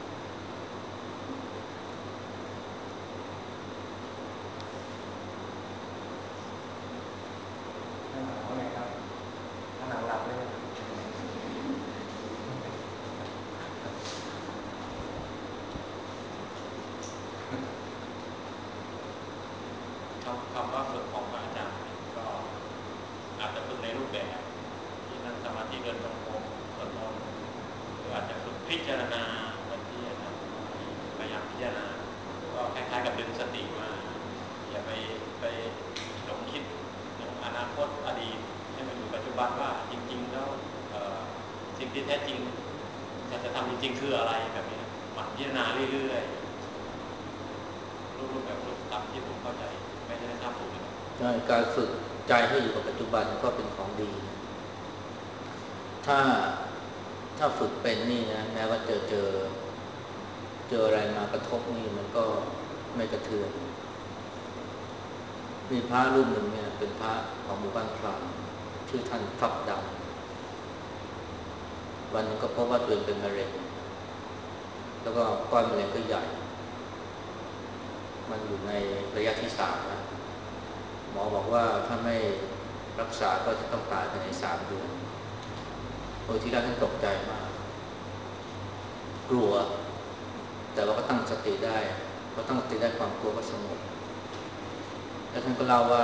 คำว่าฝึกของพระอาจารย์ก็อาจจะฝึกในรูปแบบที่นั่งสมาธิเดินจงกรมสวดมนต์หรืออาจจะฝึกพิจารณาเหมือนที่อาจารย์พยายามพิจารณาก็คล้ายๆกับดึงสติมาอย่าไปไปหลงคิดถึงอนาคตอดีตให้มันอยู่ปัจจุบันว่าจริงๆแล้วสิ่งที่แท้จริงการจะทำจริงๆคืออะไรแบบนี้หมั่นพิจารณาเรื่อยๆรูปแบบรูปตามที่ผมเข้าใจไม่ได้ทราบถูกเลยใช่การฝึกใจให้อยู่กับปัจจุบันก็เป็นของดีถ้าถ้าฝึกเป็นนี่นะแม้ว่าเจอเจอเจออะไรมากระทบนี่มันก็ไม่กระเทือนมีพระรูปหนึ่งเนี่ยเป็นพระของหมู่บ้านพราหมณ์ชื่อท่านทับดำวันนึงก็พบว่าตัวเองเป็นมะเร็งแล้วก็ก้อนมะเร็งก็ใหญ่มันอยู่ในระยะที่สามนะหมอบอกว่าถ้าไม่รักษาก็จะต้องตายภายในสามเดือนโดยที่แรกท่านตกใจมากกลัวแต่ว่าก็ตั้งสติได้พอตั้งสติได้ความกลัวก็สงบแล้วท่านก็เล่าว่า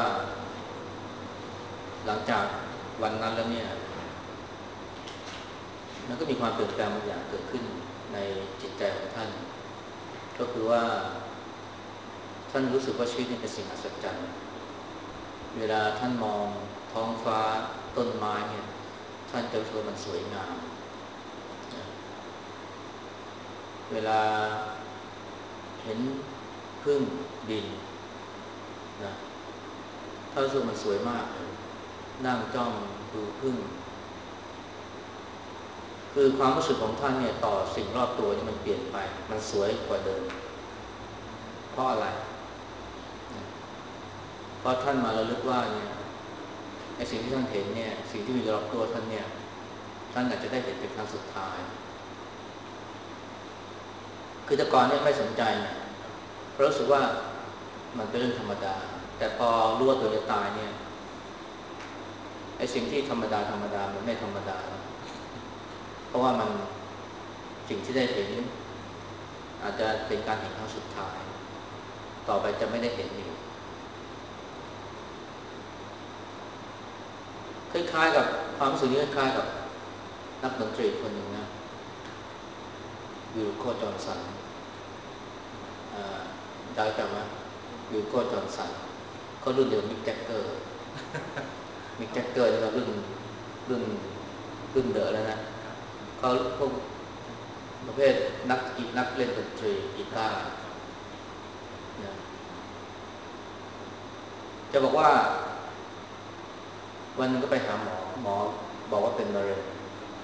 หลังจากวันนั้นแล้วเนี่ยมันก็มีความเปลี่ยนแปลงบางอย่างเกิดขึ้นในจิตใจของท่านก็คือว่าท่านรู้สึกว่าชีวิตนี้เป็นสิ่งอัศจรรย์เวลาท่านมองท้องฟ้าต้นไม้เนี่ยท่านจะรู้สึกว่ามันสวยงามเวลาเห็นผึ้งบินนะถ้ารู้สึกมันสวยมากเลยนั่งจ้องดูผึ้งคือความรู้สึกของท่านเนี่ยต่อสิ่งรอบตัวนี่มันเปลี่ยนไปมันสวยกว่าเดิมเพราะอะไรเพราะท่านมาระลึกว่าเนี่ยไอ้สิ่งที่ท่านเห็นเนี่ยสิ่งที่มีรอบตัวท่านเนี่ยท่านอาจจะได้เห็นเป็นครั้งสุดท้ายคือแต่ก่อนเนี่ยไม่สนใจเนี่ยเพราะรู้สึกว่ามันเป็นเรื่องธรรมดาแต่พอรู้ว่าตัวจะตายเนี่ยไอ้สิ่งที่ธรรมดาธรรมดามันไม่ธรรมดาเพราะว่ามันสิ่งที่ได้เห็นอาจจะเป็นการเห็นครั้งสุดท้ายต่อไปจะไม่ได้เห็นอีกคล้ายๆกับความรู้สึกนี้คล้ายๆกับนักดนตรีคนหนึ่งนะวิลโคจอนสันได้จำไหมวิลโคจอนสันเขารุ่นเดียวมิกแจ็คเกอร์มิกแจ็คเกอร์นี่ก็รุ่นรุ่นรุ่นเดอะแล้วนะเขาพวกประเภทนักกีนักเล่นดนตรีกีตาร์จะบอกว่าวันนึงก็ไปหาหมอหมอบอกว่าเป็นมะเร็ง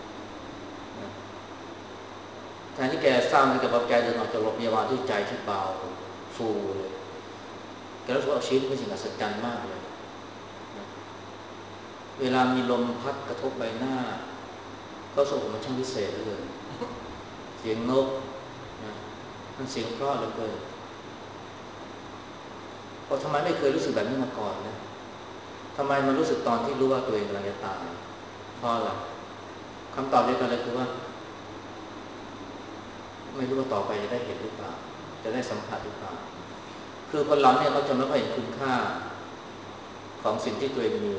แทนที่แกเศร้านี่แกบอกแกเดินออกจากโรงพยาบาลด้วยใจที่เบาฟูเลยแกรู้สึกว่าชีวิตเป็นสิ่งอัศจรรย์มากเลยเวลามีลมพัดกระทบใบหน้าก็ส่งมันช่างพิเศษเลยเสียงนกนะมันเสียงเพราะเหลือเกินเพราะทำไมไม่เคยรู้สึกแบบนี้มาก่อนนะทำไมมันรู้สึกตอนที่รู้ว่าตัวเองกำลังจะตายเพราะอะไรคำตอบเดียวกันเลยคือว่าไม่รู้ว่าต่อไปจะได้เห็นหรือเปล่าจะได้สัมผัสหรือเปล่าคือคนเราเนี่ยเขาจะไม่ค่อยเห็นคุณค่าของสิ่งที่ตัวเองมี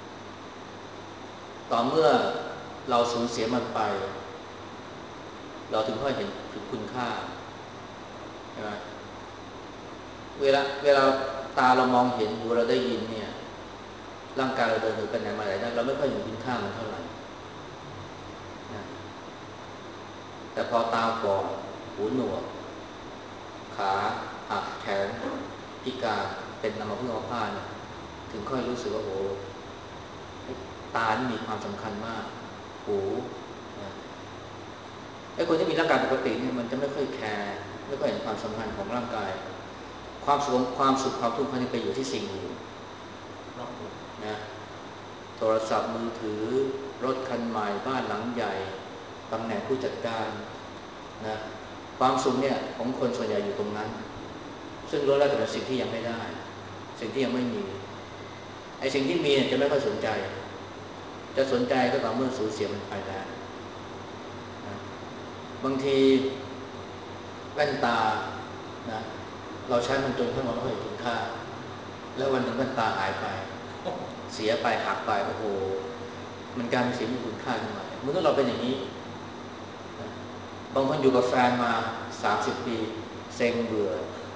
ต่อเมื่อเราสูญเสียมันไปเราถึงค่อยเห็นถึงคุณค่าใช่ไหมเวลาเวลาตาเรามองเห็นหูเราได้ยินเนี่ยร่างกายเราเดินไปไหนมาไหนได้เราไม่ค่อยเห็นคุณค่ามันเท่าไหร่นะแต่พอตาบอดหูหนวกขาหักแขนพิการเป็นอัมพฤกษ์อัมพาตเนี่ยถึงค่อยรู้สึกว่าโอ้ตานี่มีความสำคัญมากหูนะไอ้คนที่มีร่างกายปกติเนี่ยมันจะไม่ค่อยแคร์ไม่ค่อยเห็นความสำคัญของร่างกายความสุขความสุขความทุกข์มันไปอยู่ที่สิ่งอื่นนะโทรศัพท์มือถือรถคันใหม่บ้านหลังใหญ่ตำแหน่งผู้จัดการนะความสุขเนี่ยของคนส่วนใหญ่อยู่ตรงนั้นซึ่งล้วนแล้วแต่เป็นสิ่งที่ยังไม่ได้สิ่งที่ยังไม่มีไอ้สิ่งที่มีเนี่ยจะไม่ค่อยสนใจจะสนใจก็ต่อเมื่อสูญเสียมันไปแล้วนะบางทีแว่นตานะเราใช้มันจนทั้งเราไม่เห็นคุณค่าแล้ววันหนึ่งแว่นตาหายไปเสียไปหักไปโอ้โหมันกลายเป็นสิ่งมีคุณค่าขึ้นมาเมื่อเราเป็นอย่างนี้บางคนอยู่กับแฟนมาสามสิบปีเซ็งเบื่อ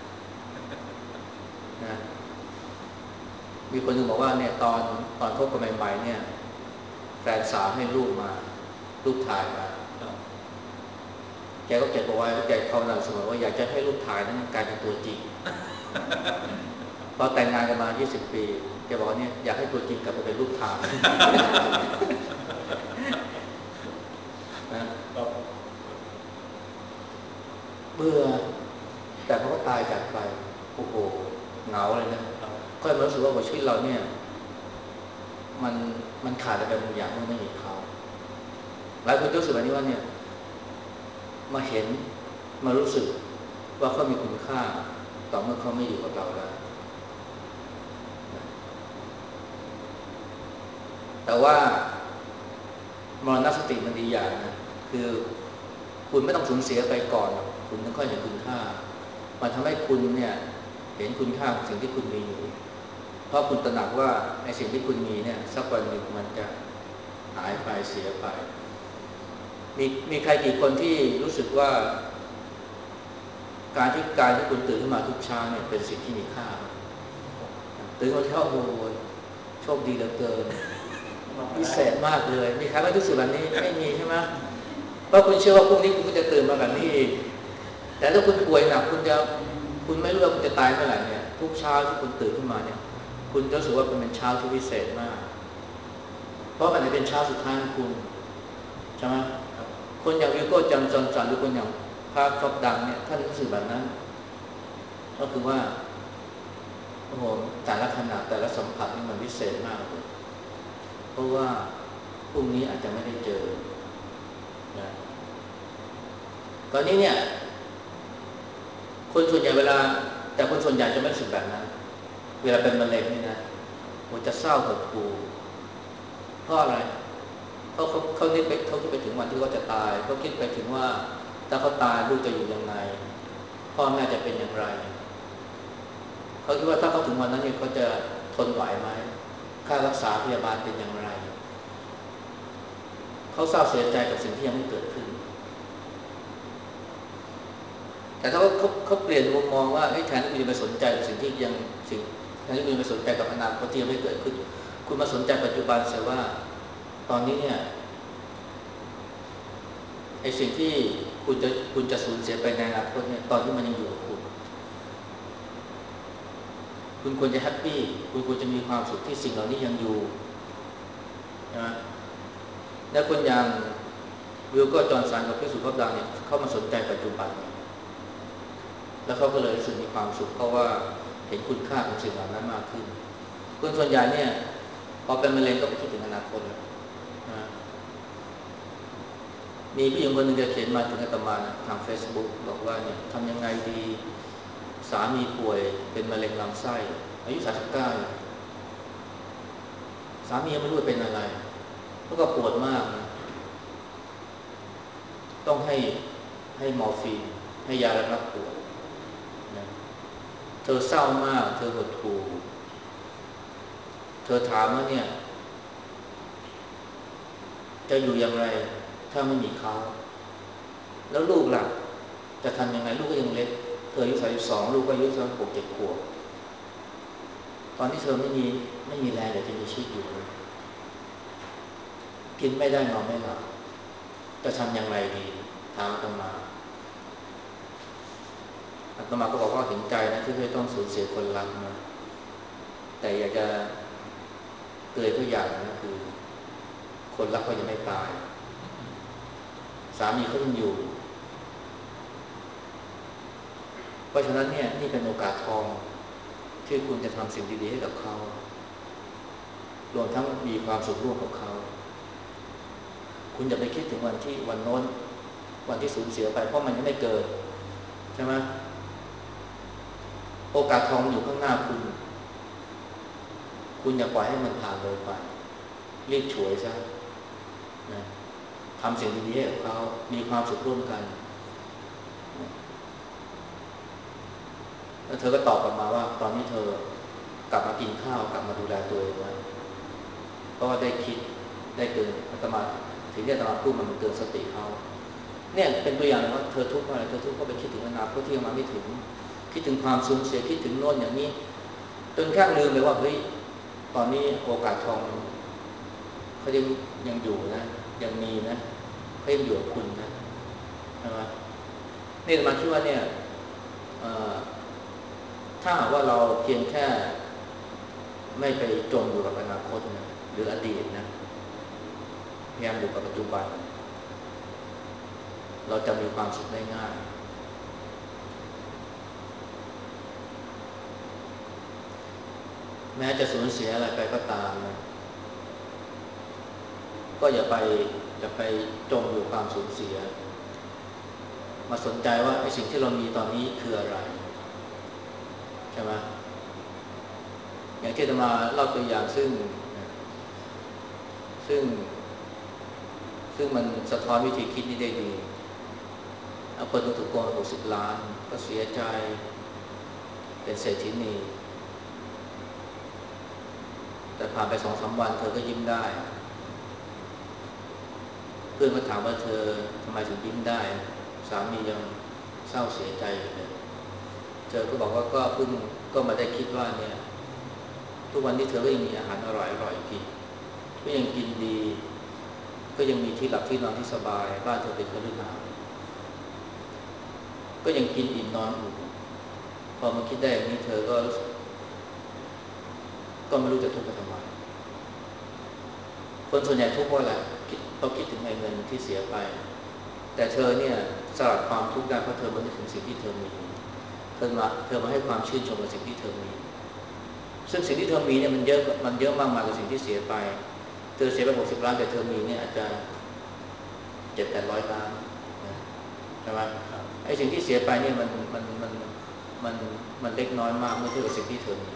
นะมีคนหนึ่งบอกว่าเนี่ยตอนตอนคบกันใหม่ๆเนี่ยแฟนสาวให้รูปมารูปถ่ายมาแกก็เก็บเอาไว้แกภาวนาเสมอว่าอยากจะให้รูปถ่ายนั้นกลายเป็นตัวจริงพอแต่งงานกันมายี่สิบปีแกบอกว่าเนี่ยอยากให้ตัวจริงกลับไปเป็นรูปถ่ายนะเบื่อแต่เขาก็ตายจากไปโอ้โหเหงาเลยนะก็เลยรู้สึกว่าชีวิตเราเนี่ยมันมันขาดอะไรบางอย่างเมื่อไม่มีเขาหลายคนรู้สึกแบบนี้ว่าเนี่ยมาเห็นมารู้สึกว่าเขามีคุณค่าต่อเมื่อเขาไม่อยู่กับเราแล้วแต่ว่ามรณสติมันดีอย่างนะคือคุณไม่ต้องสูญเสียไปก่อนคุณถึงค่อยเห็นคุณค่ามันทำให้คุณเนี่ยเห็นคุณค่าของสิ่งที่คุณมีอยู่เพราะคุณตระหนักว่าไอ้สิ่งที่คุณมีเนี่ยสักวันหนึ่งมันจะหายไปเสียไปมีมีใครกี่คนที่รู้สึกว่าการที่การที่คุณตื่นขึ้นมาทุกเช้าเนี่ยเป็นสิ่งที่มีค่าตื่นมาเช้าโอ้โหโชคดีเหลือเกินพิเศษมากเลยมีใครไม่รู้สึกแบบนี้ไม่มีใช่ไหมเพราะคุณเชื่อว่าพรุ่งนี้คุณก็จะตื่นมาแบบนี้อีกแต่ถ้าคุณป่วยหนักคุณจะคุณไม่รู้ว่าคุณจะตายเมื่อไหร่เนี่ยทุกเช้าที่คุณตื่นขึ้นมาเนี่ยคุณจะรู้สึกว่าเป็นเช้าที่พิเศษมากเพราะมันจะเป็นเช้าสุดท้ายของคุณใช่ไหมคนอย่างวิลโก้จำจอนสันหรือคนอย่างพระฟอบดังเนี่ยท่านรู้สึกแบบนั้นก็คือว่าโอ้โหแต่ละขณะแต่ละสัมผัสนี่มันพิเศษมากเลยเพราะว่าพรุ่งนี้อาจจะไม่ได้เจอนะตอนนี้เนี่ยคนส่วนใหญ่เวลาแต่คนส่วนใหญ่จะไม่รู้สึกแบบนั้นเวลาเป็นมะเร็งนี่นะมันจะเศร้าหดหู่เพราะอะไรเขาเขาเขาคิดไปเขาคิดไปถึงวันที่เขาจะตายเขาคิดไปถึงว่าถ้าเขาตายลูกจะอยู่ยังไงพ่อแม่จะเป็นอย่างไรเขาคิดว่าถ้าเขาถึงวันนั้นเนี่ยเขาจะทนไหวไหมค่ารักษาพยาบาลเป็นอย่างไรเขาเศร้าเสียใจกับสิ่งที่ยังไม่เกิดขึ้นแต่ถ้าเขาเขาเปลี่ยนมุมมองว่าแทนที่คุณจะไปสนใจกับสิ่งที่ยังสิ่งแทนที่คุณจะไปสนใจกับอนาคตที่ยังไม่เกิดขึ้นคุณมาสนใจปัจจุบันเสียว่าตอนนี้เนี่ยไอ้สิ่งที่คุณจะคุณจะสูญเสียไปในอนาคตเนี่ยตอนที่มันยังอยู่กับคุณคุณควรจะแฮปปี้คุณควรจะมีความสุขที่สิ่งเหล่านี้ยังอยู่นะและคนอย่างวิลโก้จอห์นสันกับพิสุทธิ์พบดังเนี่ยเข้ามาสนใจปัจจุบันแล้วเขาก็เลยรู้สึกมีความสุขเพราะว่าเห็นคุณค่าของสิ่งเหล่านั้นมากขึ้นคนส่วนใหญ่เนี่ยพอเป็นมะเร็งก็ไปคิดถึงอนาคตนะมีผู้หญิงคนหนึ่งเขียนมาถึงอาตมาทาง Facebook บอกว่าเนี่ยทำยังไงดีสามีป่วยเป็นมะเร็งลำไส้อายุสามสิบเก้าสามียังไม่รู้เป็นอะไรแล้วก็ปวดมากนะต้องให้ให้มอร์ฟีนให้ยาระงับปวดนะเธอเศร้ามากเธอหดหู่เธอถามว่าเนี่ยจะอยู่อย่างไรถ้าไม่มีเขาแล้วลูกล่ะจะทำยังไงลูกก็ยังเล็กเธออายุสามสิบสองลูกก็อายุสักหกเจ็ดขวบตอนที่เธอไม่มีไม่มีแรงอยากจะมีชีวิตอยู่กินไม่ได้นอนไม่หลับจะทำอย่างไรดีถามอาตมาอาตมาก็บอกว่าเห็นใจนะที่เธอต้องสูญเสียคนรักนะแต่อยากจะเตือนตัวอย่างนะคือคนรักเขายังไม่ตายสามีเขายังอยู่เพราะฉะนั้นเนี่ยนี่เป็นโอกาสทองที่คุณจะทำสิ่งดีๆให้กับเขารวมทั้งมีความสุขร่วมกับเขาคุณอย่าไปคิดถึงวันที่วันโน้นวันที่สูญเสียไปเพราะมันยังไม่เกิดใช่ไหมโอกาสทองอยู่ข้างหน้าคุณคุณอย่าปล่อยให้มันผ่านเลยไปรีบฉวยซะนะทำสิ่งดีๆให้กับเขามีความสุขร่วมกันแล้วเธอก็ตอบกลับมาว่าตอนนี้เธอกลับมากินข้าวกลับมาดูแลตัวเองนะเพราะว่าได้คิดได้เตือนอาตมาถึงที่อาตมาพูดมันเตือนสติเขาเนี่ยเป็นตัวอย่างว่าเธอทุกข์อะไรเธอทุกข์เพราะไปคิดถึงอนาคตที่ยังมาไม่ถึงคิดถึงความสูญเสียคิดถึงโน่นอย่างนี้จนแค่ลืมไปว่าเฮ้ยตอนนี้โอกาสทองเขายังยังอยู่นะยังมีนะเขายังอยู่กับคุณนะใช่ไหมนี่อาตมาคิดว่าเนี่ยถ้าหากว่าเราเพียงแค่ไม่ไปจมอยู่กับอนาคตนะหรืออดีตนะพยายามอยู่กับปัจจุบันเราจะมีความสุขได้ง่ายแม้จะสูญเสียอะไรไปก็ตามนะก็อย่าไปอย่าไปจมอยู่ความสูญเสียมาสนใจว่าไอ้สิ่งที่เรามีตอนนี้คืออะไรใช่ไหมอย่างที่จะมาเล่าตัวอย่างซึ่งซึ่งซึ่งมันสะท้อนวิธีคิดนี้ได้ดีเอาคนถูกโกงหกสิบล้านก็เสียใจเป็นเศรษฐีนีแต่ผ่านไปสองสามวันเธอก็ยิ้มได้เพื่อนก็ถามว่าเธอทำไมถึงยิ้มได้สามียังเศร้าเสียใจอยู่เลยเธอก็บอกว่าก็เพิ่งก็มาได้คิดว่าเนี่ยทุกวันนี้เธอก็ยังมีอาหารอร่อยอร่อยกินก็ยังกินดีก็ยังมีที่หลับที่นอนที่สบายบ้านเธอเป็นคฤหาสน์ก็ยังกินอิ่มนอนอยู่พอมาคิดได้อย่างนี้เธอก็ก็ไม่รู้จะทุกข์ไปทำไมคนส่วนใหญ่ทุกข์เพราะอะไรเขาคิดถึงเงินที่เสียไปแต่เธอเนี่ยสลัดความทุกข์ได้เพราะเธอมานึกถึงสิ่งที่เธอมีเธอมาเธอมาให้ความชื่นชมกับสิ่งที่เธอมีซึ่งสิ่งที่เธอมีเนี่ยมันเยอะมันเยอะมากมายกว่าสิ่งที่เสียไปเธอเสียไปหกสิบล้านแต่เธอมีเนี่ยอาจจะเจ็ดแปดร้อยล้านใช่ไหมไอ้สิ่งที่เสียไปเนี่ยมันมันมันมันมันเล็กน้อยมากเมื่อเทียบกับสิ่งที่เธอมี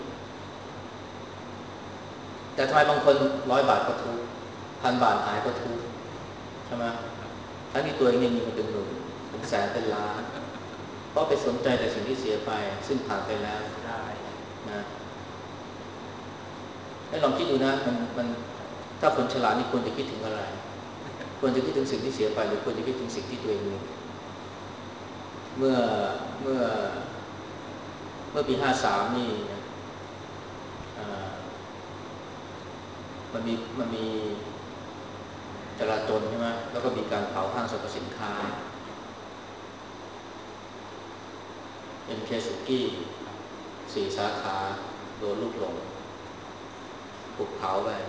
แต่ทำไมบางคนร้อยบาทก็ทุกพันบาทหายก็ทุกใช่ไหมทั้งที่ตัวเองยังมีมันเป็นหมื่นเป็นแสนเป็นล้านเพราะไปสนใจแต่สิ่งที่เสียไปซึ่งผ่านไปแล้วได้นะให้ลองคิดดูนะมันมันถ้าคนฉลาดนี่ควรจะคิดถึงอะไรควรจะคิดถึงสิ่งที่เสียไปหรือควรจะคิดถึงสิ่งที่ตัวเองมีเมื่อเมื่อเมื่อปีห้าสามนี่มันมีมันมีจราจรใช่ไหมแล้วก็มีการเผาห้างสรรพสินค้าเอ็ม เค สุกี้สี่สาขาโดนลูกหลงถูกเผาไป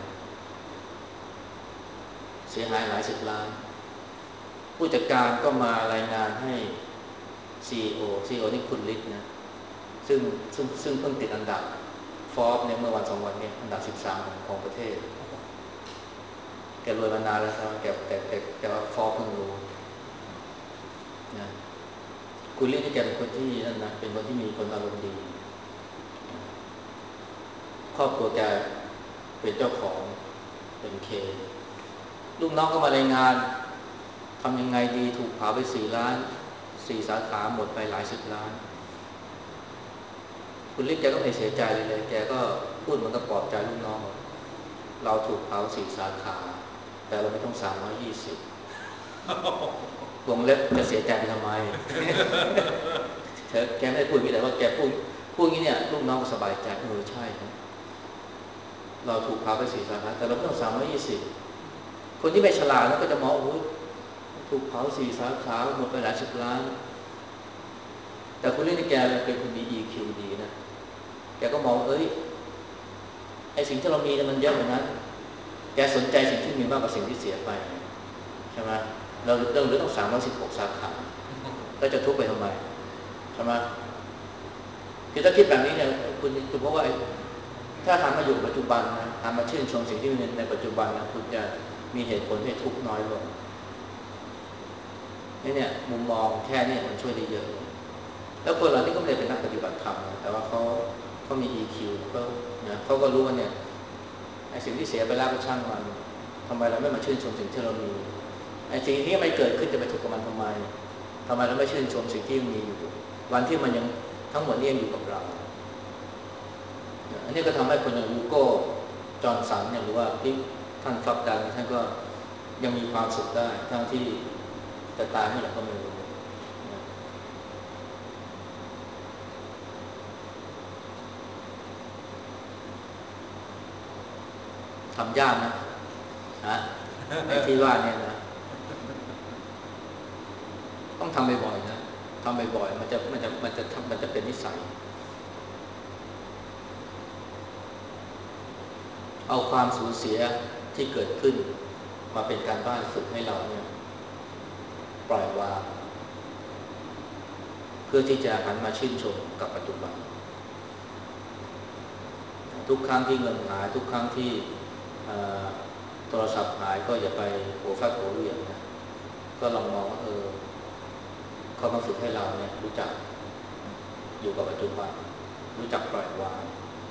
เสียหายหลายสิบล้านผู้จัดการก็มารายงานให้ ซี อี โอ ซี อี โอ นี่คุณฤทธิ์นะซึ่งซึ่งซึ่งเพิ่งติดอันดับฟอร์บเนี่ยเมื่อวันสองวันเนี่ยอันดับสิบสามของประเทศแกรวยมานานแล้วครับแกแต่แต่แต่ว่าฟอร์บเพิ่งรู้นะคุณฤทธิ์นี่แกเป็นคนที่นั่นนะเป็นคนที่มีคนอารมณ์ดีครอบครัวแกเป็นเจ้าของเป็นเคลูกน้องก็มารายงานทำยังไงดีถูกเผาไปสี่ล้านสี่สาขาหมดไปหลายสิบล้านคุณฤทธิ์แกก็ไม่เสียใจเลยเลยแกก็พูดเหมือนกับปลอบใจลูกน้องเราถูกเผาสี่สาขาแต่เราไม่ต้องสามร้อยยี่สิบวงเล็บจะเสียใจไปทำไมเธอแกไม่พูดมีแต่ว่าแกพูดพูดงี้เนี่ยลูกน้องสบายใจเออใช่เราถูกเผาไปสี่สาขาแต่เราไม่ต้องสามร้อยยี่สิบคนที่ไม่ฉลาดแล้วก็จะมองโอ้ยถูกเผาสี่สาขาหมดไปหลายสิบล้านแต่คุณเล่นแกเป็นคนมี อี คิว ดีนะแกก็มองเอ้ยไอ้สิ่งที่เรามีมันเยอะกว่านั้นแกสนใจสิ่งที่มีมากกว่าสิ่งที่เสียไปใช่ไหมเราเราเหลือต้องสามร้อยสิบหกสาขาแล้วจะทุกข์ไปทำไมใช่ไหมคือถ้าคิดแบบนี้เนี่ยคุณคุณเพราะว่าถ้าทำมาอยู่ปัจจุบันนะทำมาชื่นชมสิ่งที่มีในปัจจุบันนะคุณจะมีเหตุผลให้ทุกข์น้อยลงนี่เนี่ยมุมมองแค่นี้มันช่วยได้เยอะแล้วคนเหล่านี้ก็ไม่ได้เป็นนักปฏิบัติธรรมนะแต่ว่าเขาเขามี อี คิว เขาเนี่ยเขาก็รู้ว่าเนี่ยไอ้สิ่งที่เสียไปแล้วก็ช่างมันทำไมเราไม่มาชื่นชมสิ่งที่เรามีไอ้สิ่งนี้ไม่เกิดขึ้นจะไปทุกข์กับมันทำไมทำไมเราไม่ชื่นชมสิ่งที่ยังมีอยู่วันที่มันยังทั้งหมดนี้ยังอยู่กับเราอันนี้ก็ทำให้คนอย่างฮูโก้จอห์นสันเนี่ยหรือว่าที่ท่านฟักดันท่านก็ยังมีความสุขได้ทั้งที่แต่ตายเมื่อไหร่ก็ไม่รู้ทำยากนะฮะไอ้ที่ว่าเนี่ยนะต้องทำบ่อยๆนะทำบ่อยๆมันจะมันจะมันจะมันจะเป็นนิสัยเอาความสูญเสียที่เกิดขึ้นมาเป็นการบ้านฝึกให้เราเนี่ยปล่อยวางเพื่อที่จะหันมาชื่นชมกับปัจจุบันทุกครั้งที่เงินหายทุกครั้งที่โทรศัพท์หายก็อย่าไปโผล่ฟาดโผล่เหวี่ยงนะก็ลองมองว่าเออเขามาฝึกให้เราเนี่ยรู้จักอยู่กับปัจจุบันรู้จักปล่อยวาง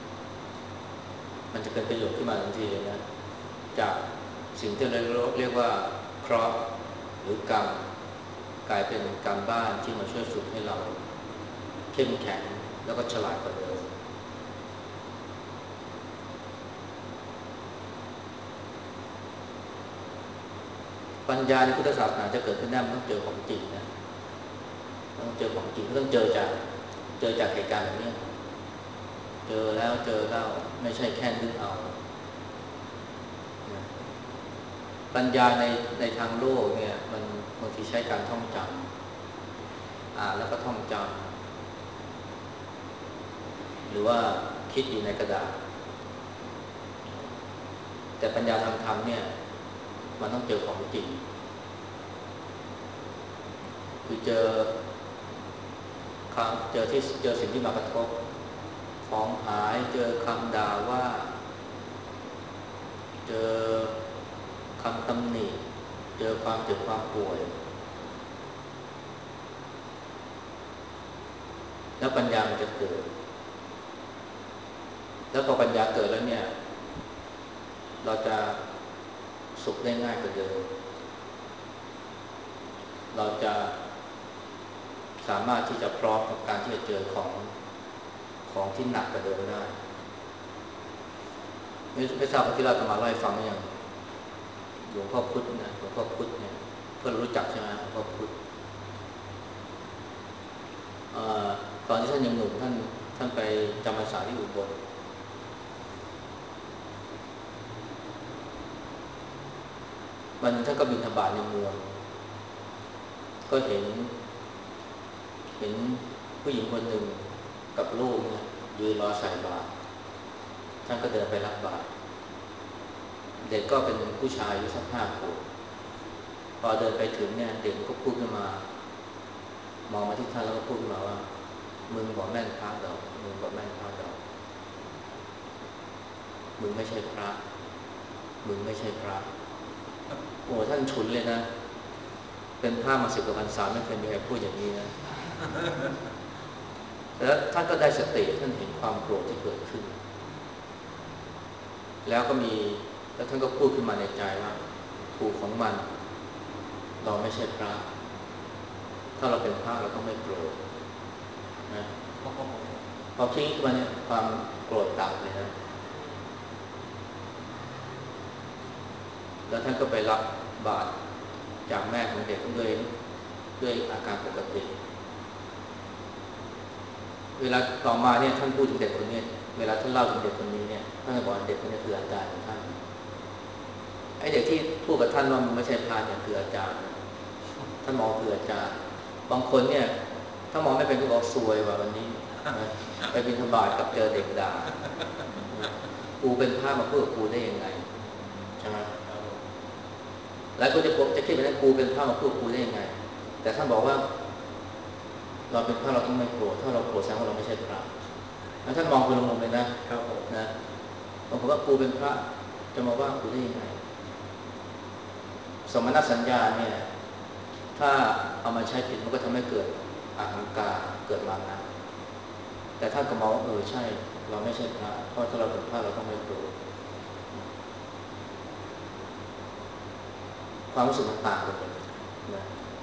มันจะเป็นประโยชน์ขึ้นมาทันทีเลยนะจากสิ่งที่เราเรียกว่าเคราะห์หรือกรรมกลายเป็นการบ้านที่มาช่วยฝึกให้เราเข้มแข็งแล้วก็ฉลาดกว่าเดิมปัญญาในพุทธศาสนาจะเกิดขึ้นได้มันต้องเจอของจริงนะต้องเจอของจริงต้องเจอจากเจอจากเหตุการณ์แบบนี้เจอแล้วเจอแล้วไม่ใช่แค่นึกเอาปัญญาในในทางโลกเนี่ยมันบางทีใช้การท่องจำอ่านแล้วก็ท่องจำหรือว่าคิดอยู่ในกระดาษแต่ปัญญาทางธรรมเนี่ยมันต้องเจอของจริงคือเจอคำเจอที่เจอสิ่งที่มากระทบของหายเจอคำด่าว่าเจอคำตำหนิเจอความเจ็บความป่วยแล้วปัญญามันจะเกิดแล้วพอปัญญาเกิดแล้วเนี่ยเราจะสุขได้ง่ายกว่าเดิมเราจะสามารถที่จะพร้อมกับการที่จะเจอของของที่หนักกว่าเดิมได้ไม่ไม่ทราบว่าที่เราจะมาไล่ฟังอย่างหลวงพ่อพุธนะหลวงพ่อพุธเนี่ยเพื่อนรู้จักใช่ไหมหลวงพ่อพุธตอนที่ท่านยังหนุ่มท่านท่านไปจำพรรษาที่อุบลวันนึงท่านก็บิณฑบาตในเมืองก็เห็นเห็นผู้หญิงคนหนึ่งกับลูกเนี่ยยืนรอใส่บาตรท่านก็เดินไปรับบาตรเด็กก็เป็นผู้ชายอายุสักห้าขวบพอเดินไปถึงเนี่ยเด็กก็พูดขึ้นมามองมาที่ท่านแล้วก็พูดขึ้นมาว่ามึงบอกแม่นพระดอกมึงบอกแม่นพระดอกมึงไม่ใช่พระมึงไม่ใช่พระโอ้ท่านฉุนเลยนะเป็นพระมาสิบกว่าพรรษาไม่เคยมีใครพูดอย่างนี้นะแล้วท่านก็ได้สติท่านเห็นความโกรธที่เกิดขึ้นแล้วก็มีแล้วท่านก็พูดขึ้นมาในใจว่าถูกของมันเราไม่ใช่พระถ้าเราเป็นพระเราต้องไม่โกรธนะพอคิดขึ้นมาเนี่ยความโกรธดับเลยนะแล้วท่านก็ไปรับบาตรจากแม่ของเด็กด้วยด้วยอาการปกติเวลาต่อมาเนี่ยท่านพูดถึงเด็กคนนี้เวลาท่านเล่าถึงเด็กคนนี้เนี่ยท่านบอกว่าเด็กคนนี้คืออาจารย์ของท่านไอ้เด็กที่พูดกับท่านว่ามันไม่ใช่พระเนี่ยคืออาจารย์ท่านมองคืออาจารย์บางคนเนี่ยถ้ามองไม่เป็นก็บอกซวยว่าวันนี้ไปบิณฑบาตกับเจอเด็กด่ากูเป็นพระมาพูดกับกูได้ยังไงใช่ไหมหลายคนจะจะคิดไปว่ากูเป็นพระมาพูดกับกูได้ยังไงแต่ท่านบอกว่าเราเป็นพระเราต้องไม่โกรธถ้าเราโกรธแสดงว่าเราไม่ใช่พระแล้วท่านมองคนละมุมเลยนะครับนะบางคนว่ากูเป็นพระจะมาว่ากูได้ยังไงสมณสัญญาเนี่ยถ้าเอามาใช้ผิดมันก็ทำให้เกิดอหังการเกิดมานะแต่ท่านก็มองว่าเออใช่เราไม่ใช่พระเพราะถ้าเราเป็นพระเราต้องไม่โกรธความรู้สึกมันต่างกันเลยนะ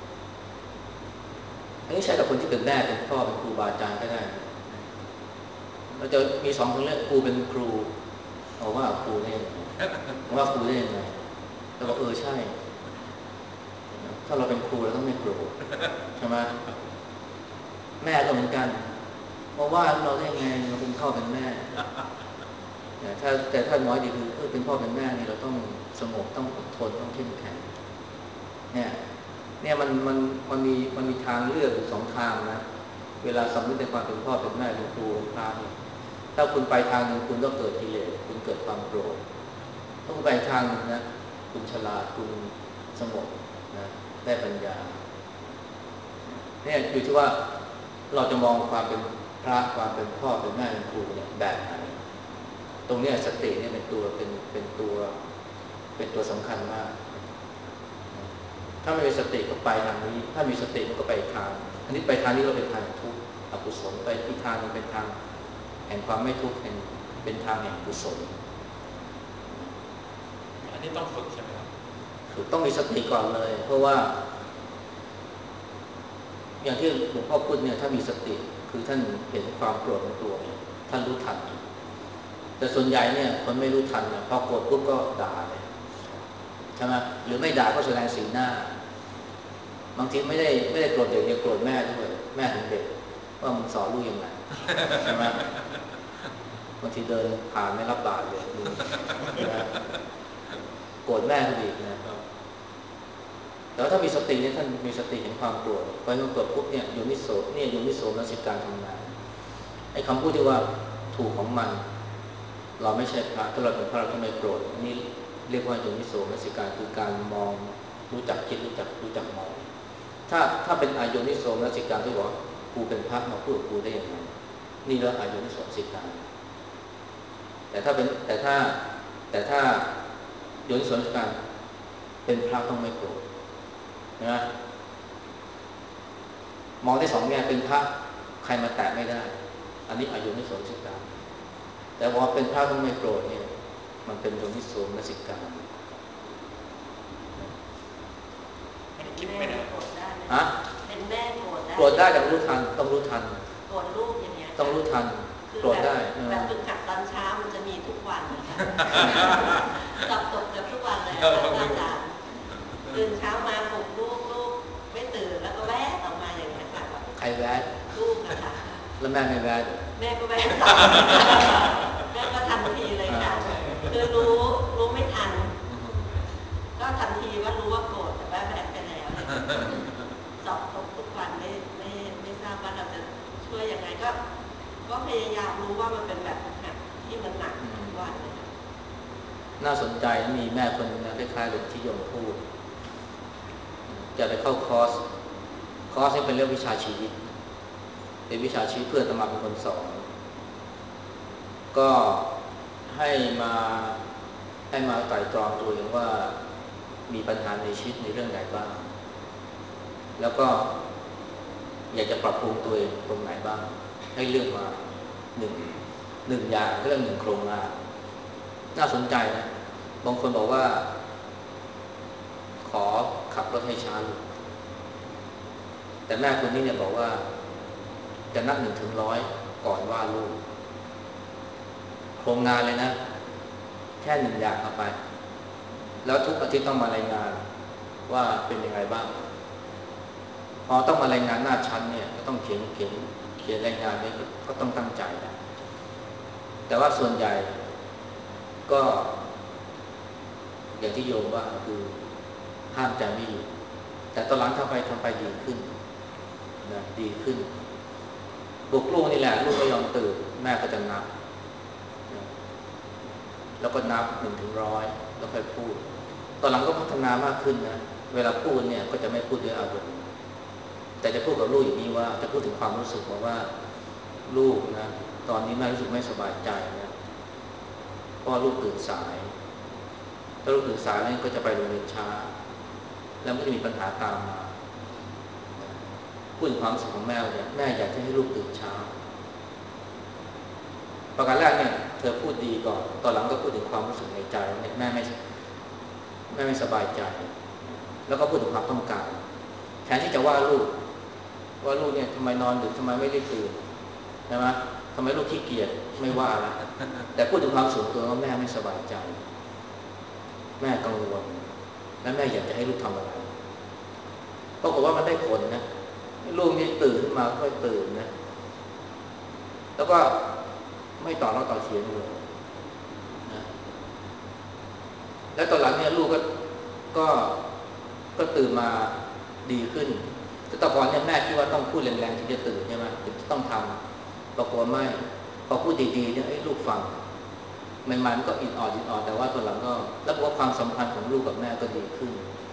อันนี้ใช้กับคนที่เป็นแม่เป็นพ่อเป็นครูบาอาจารย์ก็ได้เราจะมีสองคนเลือกครูเป็นครูเอาว่าครูได้ยังไงว่าครูได้ยังไงแต่ว่าเออใช่ถ้าเราเป็นครูเราต้องไม่โกรธใช่ไหมแม่ก็เหมือนกันเพราะว่าเราได้ยังไงเราเป็นพ่อเป็นแม่แต่ถ้าแต่ถ้าน้อยดีคือเออเป็นพ่อเป็นแม่นี่เราต้องสงบต้องอดทนต้องเข้มแข็งเนี่ยเนี่ยมันมันมันมีมันมีทางเลือกสองทางนะเวลาสำนึกในความเป็นพ่อเป็นแม่เป็นครูเป็นพระเนี่ยถ้าคุณไปทางหนึ่งคุณก็เกิดกิเลสคุณเกิดความโกรธถ้าคุณไปทางหนึ่งนะคุณฉลาดคุณสงบนะได้ปัญญาเนี่ยอยู่ที่ว่าเราจะมองความเป็นพระความเป็นพ่อเป็นแม่เป็นครูเนี่ยแบบไหนตรงนี้สติเนี่ยเป็นตัวเป็นเป็นตัวเป็นตัวสำคัญมากถ้าไม่มีสติก็ไปทางนี้ถ้ามีสติมันก็ไปทางอันนี้ไปทางนี้เราเป็นทางทุกข์อกุศลไปอีกทางนึงเป็นทางแห่งความไม่ทุกข์เป็นเป็นทางแห่งกุศลอันนี้ต้องฝึกใช่ไหมครับคือต้องมีสติก่อนเลยเพราะว่าอย่างที่หลวงพ่อพูดเนี่ยถ้ามีสติคือท่านเห็นความโกรธของตัวเนี่ยท่านรู้ทันแต่ส่วนใหญ่เนี่ยคนไม่รู้ทันเนี่ยพอโกรธปุ๊บก็ด่าเลยใช่ไหมหรือไม่ด่าก็แสดงสีหน้าบางทีไม่ได้ไม่ได้โกรธเด็กเนี่ยโกรธแม่ด้วยแม่ของเด็กว่ามึงสอนลูกยังไงใช่ไหมบางทีเดินผ่านไม่รับบาตรเลยโกรธแม่ก็ดีนะแต่ถ้ามีสติเนี่ยท่านมีสติเห็นความโกรธพอเห็นความโกรธปุ๊บเนี่ยโยนิโสเนี่ยโยนิโสมนสิการทำงานไอ้คำพูดที่ว่าถูกของมันเราไม่ใช่พระถ้าเราเป็นพระเราต้องไม่โกรธนี่เรียกว่าโยนิโสมนสิการคือการมองรู้จักคิดรู้จักรู้จักมองถ้าถ้าเป็นอโยนิโสมนสิการที่บอกกูเป็นพระมาพูดกับกูได้ยังไงนี่เรียกอโยนิโสมนสิการแต่ถ้าเป็นแต่ถ้าแต่ถ้าโยนิโสมนสิการเป็นพระต้องไม่โกรธนะมองได้สองแง่เป็นพระใครมาแตะไม่ได้อันนี้อโยนิโสมนสิการแต่ว่าเป็นพระต้องไม่โกรธเนี่ยมันเป็นโยนิโสมนสิการคิดไม่ได้โกรธได้ไหมฮะเป็นแม่โกรธได้โกรธได้แต่รู้ทันต้องรู้ทันโกรธลูกอย่างเงี้ยต้องรู้ทันคือโกรธได้แบบฝึกหัดตอนเช้ามันจะมีทุกวันนะคะจับตกกับทุกวันเลยค่ะอาจารย์ตื่นเช้ามาปลุกลูกลูกไม่ตื่นแล้วก็แวะออกมาอย่างเงี้ยค่ะแบบใครแวะลูกนะคะแล้วแม่ไม่แวะแม่ก็แวะตามแม่ก็ทันทีเลยค่ะคือรู้รู้ไม่ทันก็ทันทีว่ารู้ว่าโกรธแต่ว่าแวะไปแล้วสอบตกทุกวันไม่ไม่ไม่ทราบว่าเราจะช่วยยังไงก็ก็พยายามรู้ว่ามันเป็นแบบหักที่มันหนักทุกวันนะคะน่าสนใจมีแม่คนนึงนะคล้ายๆกับที่โยมพูดจะไปเข้าคอร์สคอร์สนี่เป็นเรื่องวิชาชีวิตเป็นวิชาชีวิตเพื่ออาตมาเป็นคนสอนก็ให้มาให้มาไต่ตรองตัวเองว่ามีปัญหาในชีวิตในเรื่องใดบ้างแล้วก็อยากจะปรับปรุงตัวเองตรงไหนบ้างให้เลือกมาหนึ่งหนึ่งอย่างเรื่องหนึ่งโครงงานน่าสนใจนะบางคนบอกว่าขอขับรถให้ช้าลงแต่แม่คนนี้เนี่ยบอกว่าจะนับหนึ่งถึงร้อยก่อนว่าลูกโครงงานเลยนะแค่หนึ่งอย่างเอาไปแล้วทุกอาทิตย์ต้องมารายงานว่าเป็นยังไงบ้างพอต้องมารายงานหน้าชั้นเนี่ยก็ต้องเขียนเขียนเขียนรายงานนี้ก็ต้องตั้งใจนะแต่ว่าส่วนใหญ่ก็อย่างที่โยมว่าคือห้ามใจไม่อยู่แต่ตอนหลังทำไปทำไปดีขึ้นนะดีขึ้นบุกลูกนี่แหละลูกไม่ยอมตื่นแม่ก็จะนับนะแล้วก็นับหนึ่งถึงร้อยแล้วค่อยพูดตอนหลังก็พัฒนามากขึ้นนะเวลาพูดเนี่ยก็จะไม่พูดด้วยอารมณ์แต่จะพูดกับลูกอย่างนี้ว่าจะพูดถึงความรู้สึกบอกว่าลูกนะตอนนี้แม่รู้สึกไม่สบายใจนะเพราะลูกตื่นสายถ้าลูกตื่นสายนี่ก็จะไปโรงเรียนช้าแล้วก็จะมีปัญหาตามมาพูดถึงความรู้สึกของแม่เนี่ยแม่อยากให้ลูกตื่นเช้าประการแรกเนี่ยเธอพูดดีก่อนตอนหลังก็พูดถึงความรู้สึกในใจเนี่ยแม่ไม่แม่ไม่สบายใจแล้วก็พูดถึงความต้องการแทนที่จะว่าลูกว่าลูกเนี่ยทำไมนอนดึกทำไมไม่ได้ตื่นใช่ไหมทำไมลูกขี้เกียจไม่ว่าละแต่พูดถึงความสูงตัวว่าแม่ไม่สบายใจแม่กังวลและแม่อยากจะให้ลูกทำอะไรปรากฏว่ามันได้ผลนะลูกนี่ตื่นขึ้นมาค่อยตื่นนะแล้วก็ไม่ต่อเราต่อเถียงเลยนะแล้วตอนหลังเนี่ยลูกก็ก็ก็ตื่นมาดีขึ้นแต่ตอนก่อนเนี่ยแม่คิดว่าต้องพูดแรงๆถึงจะตื่นใช่ไหมถึงต้องทำปรากฏไม่พอพูดดีๆเนี่ยไอ้ลูกฟังใหม่ๆมันก็อิดออดอิดออดแต่ว่าตอนหลังก็แล้วว่าความสัมพันธ์ของลูกกับแม่ก็ดีขึ้น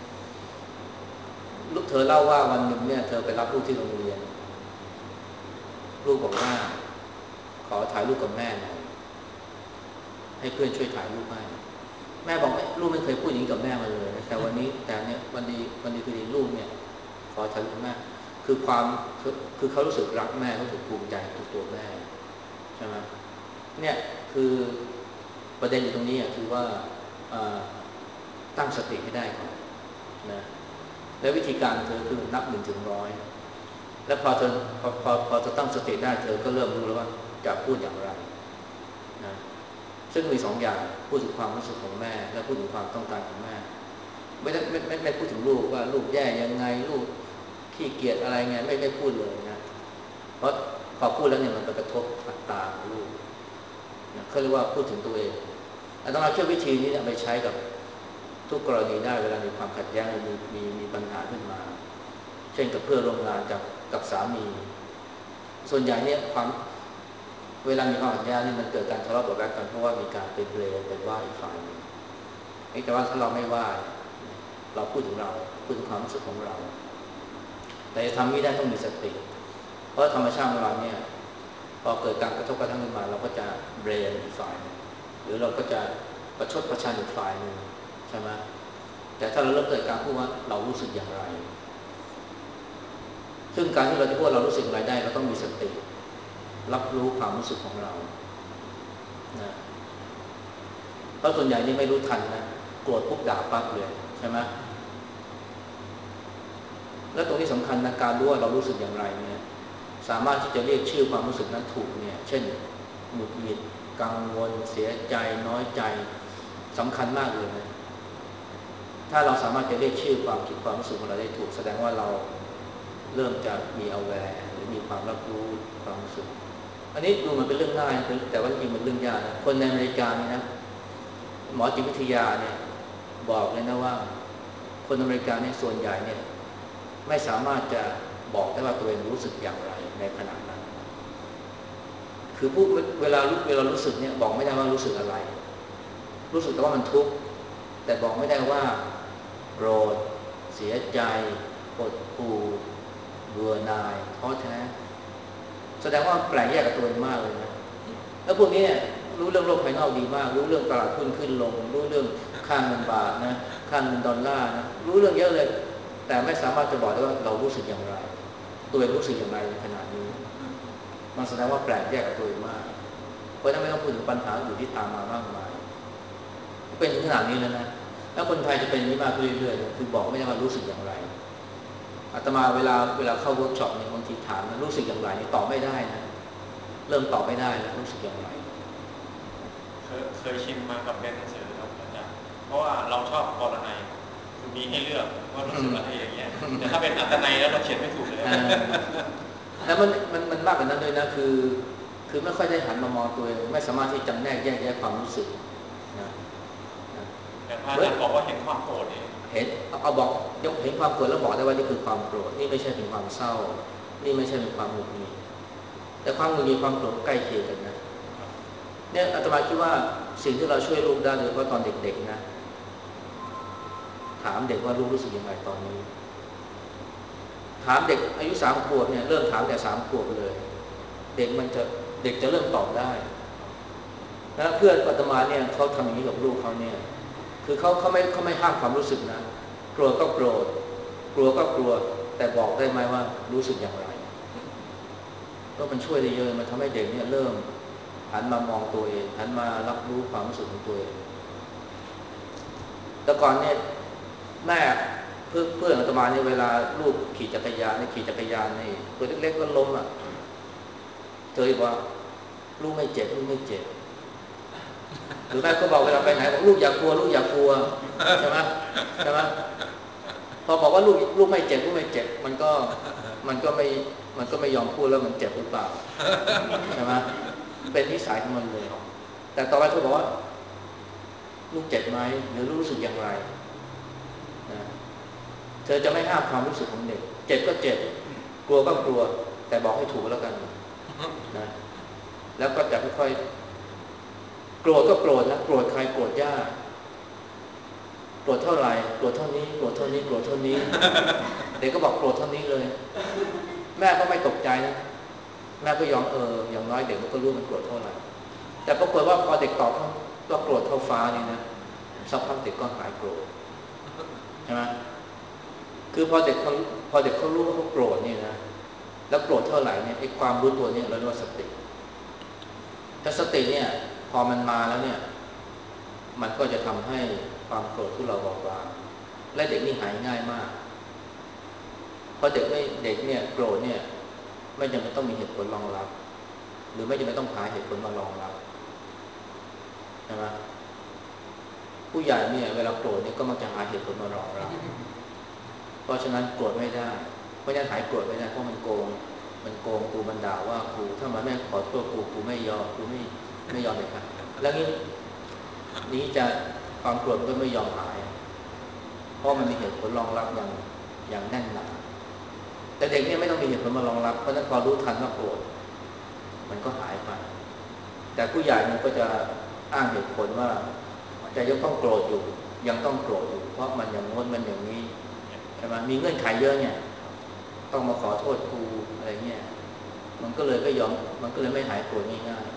ลูกเธอเล่าว่าวันหนึ่งเนี่ยเธอไปรับลูกที่โรงเรียนลูกบอกว่าขอถ่ายรูปกับแม่หน่อยให้เพื่อนช่วยถ่ายรูปให้แม่บอกลูกไม่เคยพูดอย่างนี้กับแม่มาเลยนะแต่วันนี้แต่เนี่ยวันดีวันดีคือดีลูกเนี่ยขอถ่ายรูปแม่คือความคือเขารู้สึกรักแม่เขาถูกภูมิใจในตัวแม่ใช่ไหมเนี่ยคือประเด็นอยู่ตรงนี้คือว่าตั้งสติให้ได้ก่อนนะและวิธีการเธอคือนับหนึ่งถึงร้อยแล้วพอเธอพอพอพอเธอตั้งสติได้เธอก็เริ่มรู้แล้วว่าจะพูดอย่างไรนะซึ่งมีสองอย่างพูดถึงความรู้สึกของแม่และพูดถึงความต้องการของแม่ไม่ได้ไม่ไม่ไม่พูดถึงลูกว่าลูกแย่ยังไงลูกขี้เกียจอะไรไงไม่ไม่พูดเลยนะเพราะพอพูดแล้วเนี่ยมันไปกระทบอัตตาของลูกนะเขาเรียกว่าพูดถึงตัวเองอาตมาเชื่อวิธีนี้เนี่ยไปใช้กับทุกกรณีได้เวลามีความขัดแย้งมีมีมีปัญหาขึ้นมาเช่นกับเพื่อนร่วมงานกับกับสามีส่วนใหญ่เนี่ยความเวลามีความขัดแย้งนี่มันเกิดการทะเลาะเบาะแว้งกันเพราะว่ามีการเป็นเบรมเป็นว่าอีกฝ่ายนึงแต่ว่าถ้าเราไม่ว่าเราพูดถึงเราพูดถึงความรู้สึกของเราแต่จะทำไม่ได้ต้องมีสติเพราะธรรมชาติของเราเนี่ยพอเกิดการกระทบกระทั่งขึ้นมาเราก็จะเบรมอีกฝ่ายหรือเราก็จะประชดประชันอีกฝ่ายนึงใช่ไหมแต่ถ้าเราเริ่มเกิดการพูดว่าเรารู้สึกอย่างไรซึ่งการที่เราจะพูดเรารู้สึกอะไรได้เราต้องมีสติรับรู้ความรู้สึกของเรานะเพราะส่วนใหญ่นี่ไม่รู้ทันนะโกรธปุ๊บด่าปั๊บเลยใช่ไหมและตรงนี้สำคัญนะการรู้ว่าเรารู้สึกอย่างไรเนี่ยสามารถที่จะเรียกชื่อความรู้สึกนั้นถูกเนี่ยเช่นหงุดหงิดกังวลเสียใจน้อยใจสำคัญมากเลยนะถ้าเราสามารถจะเรียกชื่อความคิดความรู้สึกของเราได้ถูกแสดงว่าเราเริ่มจะมี aware หรือมีความรับรู้ความรู้สึกอันนี้ดูมันเป็นเรื่องง่ายแต่ว่าจริงมันเรื่องยากนะคนในอเมริกานี่นะหมอจิตวิทยาเนี่ยบอกเลยนะว่าคนอเมริกาเนี่ยส่วนใหญ่เนี่ยไม่สามารถจะบอกได้ว่าตัวเองรู้สึกอย่างไรในขณะนั้นคือพูดเวลาเวลารู้สึกเนี่ยบอกไม่ได้ว่ารู้สึกอะไรรู้สึกแต่ว่ามันทุกข์แต่บอกไม่ได้ว่าโกรธเสียใจหดหู่เบื่อหน่ายท้อแท้แสดงว่าแปลกแยกกับตัวเองมากเลยนะแล้วพวกนี้รู้เรื่องโลกภายนอกดีมากรู้เรื่องตลาดหุ้นขึ้นลงรู้เรื่องค่าเงินบาทนะค่าเงินดอลลาร์นะรู้เรื่องเยอะเลยแต่ไม่สามารถจะบอกได้ว่าเรารู้สึกอย่างไรตัวเองรู้สึกอย่างไรในขณะนี้มันแสดงว่าแปลกแยกกับตัวเองมากเพราะถ้าไม่ต้องพูดถึงปัญหาอยู่ที่ตามมามากมายเป็นถึงขนาดนี้แล้วนะแล้วคนไทยจะเป็นนี้มากขึ้นเรื่อยๆคือบอกไม่ได้ว่ารู้สึกอย่างไรอาตมาเวลาเวลาเข้าเวิร์กช็อปเนี่ยบางทีถามรู้สึกอย่างไรนี่ตอบไม่ได้นะเริ่มตอบไม่ได้แล้วรู้สึกอย่างไรเคยเคยชินมากับเรียนหนังสือครับอาจารย์เพราะว่าเราชอบกรณีคือมีให้เลือกว่ารู้สึกอะไรอย่างเงี้ยแต่ถ้าเป็นอัตนัยแล้วเราเขียนไม่ถูกเลยแล้วมันมันมันมากกว่านั้นด้วยนะคือคือไม่ค่อยได้หันมามองตัวเองไม่สามารถที่จำแนกแยกแยะความรู้สึกนะแต่พระอาจารย์บอกว่าเห็นความโกรธเห็นเอาบอกยกเห็นความโกรธแล้วบอกได้ว่านี่คือความโกรธนี่ไม่ใช่เป็นความเศร้านี่ไม่ใช่เป็นความหงุดหงิดแต่ความหงุดหงิดความโกรธใกล้เคียงกันนะเนี่ยอาตมาคิดว่าสิ่งที่เราช่วยลูกได้โดยเฉพาะตอนเด็กๆนะถามเด็กว่าลูกรู้สึกยังไงตอนนี้ถามเด็กอายุสามขวบเนี่ยเริ่มถามแต่สามขวบเลยเด็กมันจะเด็กจะเริ่มตอบได้แล้วเพื่อนอาตมาเนี่ยเขาทำอย่างนี้กับลูกเขาเนี่ยคือเขาเขาไม่เขาไม่ห้ามความรู้สึกนะกลัวก็โกรธกลัวก็กลัวแต่บอกได้ไหมว่ารู้สึกอย่างไรก็มันช่วยได้เยอะมันทำให้เด็กเนี่ยเริ่มหันมามองตัวเองหันมารับรู้ความรู้สึกของตัวเองแต่ก่อนเนี่ยแม่เพื่อนเพื่อนอาตมาเนี่ยเวลาลูกขี่จักรยานเนี่ยขี่จักรยานนี่ตัวเล็กๆก็ล้มอ่ะเธอบอกว่าลูกไม่เจ็บลูกไม่เจ็บหรือแม่ก็บอกเวลาไปไหนบอกลูกอย่ากลัวลูกอย่ากลัวใช่ไหมใช่ไหมพอบอกว่าลูกลูกไม่เจ็บลูกไม่เจ็บมันก็มันก็ไม่มันก็ไม่ยอมพูดแล้วมันเจ็บหรือเปล่าใช่ไหมเป็นนิสัยของมันเลยแต่ต่อไปเธอบอกว่าลูกเจ็บไหมหรือรู้สึกอย่างไรนะเธอจะไม่ห้ามความรู้สึกของเด็กเจ็บก็เจ็บกลัวก็กลัวแต่บอกให้ถูกแล้วกันนะแล้วก็จะค่อยๆโกรธก็โกรธนะโกรธใครโกรธย่าโกรธเท่าไหร่โกรธเท่านี้โกรธเท่านี้โกรธเท่านี้เด็กก็บอกโกรธเท่านี้เลยแม่ก็ไม่ตกใจนะแม่ก็ยอมเอออย่างน้อยเด็กมันก็รู้มันโกรธเท่าไหร่แต่ปรากฏว่าพอเด็กตอบว่าโกรธเท่าฟ้านี่นะสักพักเด็กก็หายโกรธใช่ไหมคือพอเด็กเขาพอเด็กเขารู้ว่าเขาโกรธนี่นะแล้วโกรธเท่าไหร่เนี่ยไอ้ความรู้ตัวนี้เราเรียกว่าสติแต่สติเนี่ยพอมันมาแล้วเนี่ยมันก็จะทำให้ความโกรธที่เราบอกว่าและเด็กนี่หายง่ายมากเพราะเด็กไม่เด็กเนี่ยโกรธเนี่ยไม่จำเป็นต้องมีเหตุผลรองรับหรือไม่จำเป็นต้องหาเหตุผลมารองรับใช่ไหมผู้ใหญ่เนี่ยเวลาโกรธเนี่ยก็มักจะหาเหตุผลมารองรับเพราะฉะนั้นโกรธไม่ได้เพราะฉะนั้นหายโกรธไม่ได้เพราะมันโกงมันโกงกูมันด่าว่ากูถ้ามันไม่ขอโทษกูกูไม่ยอมกูไม่ไม่ยอมเลยครับแล้วนี้นี้จะความโกรธก็ไม่ยอมหายเพราะมันมีเหตุผลรองรับอย่างอย่างแน่นหนาแต่เด็กเนี่ยไม่ต้องมีเหตุผลมารองรับเพราะนั้นพอรู้ทันว่าโกรธมันก็หายไปแต่ผู้ใหญ่มันก็จะอ้างเหตุผลว่าจะยังต้องโกรธอยู่ยังต้องโกรธอยู่เพราะมันอย่างงดมันอย่างนี้ใช่ไหมมีเงื่อนไขเยอะเนี่ยต้องมาขอโทษครูอะไรเงี้ยมันก็เลยไม่ยอมมันก็เลยไม่หายโกรธง่าย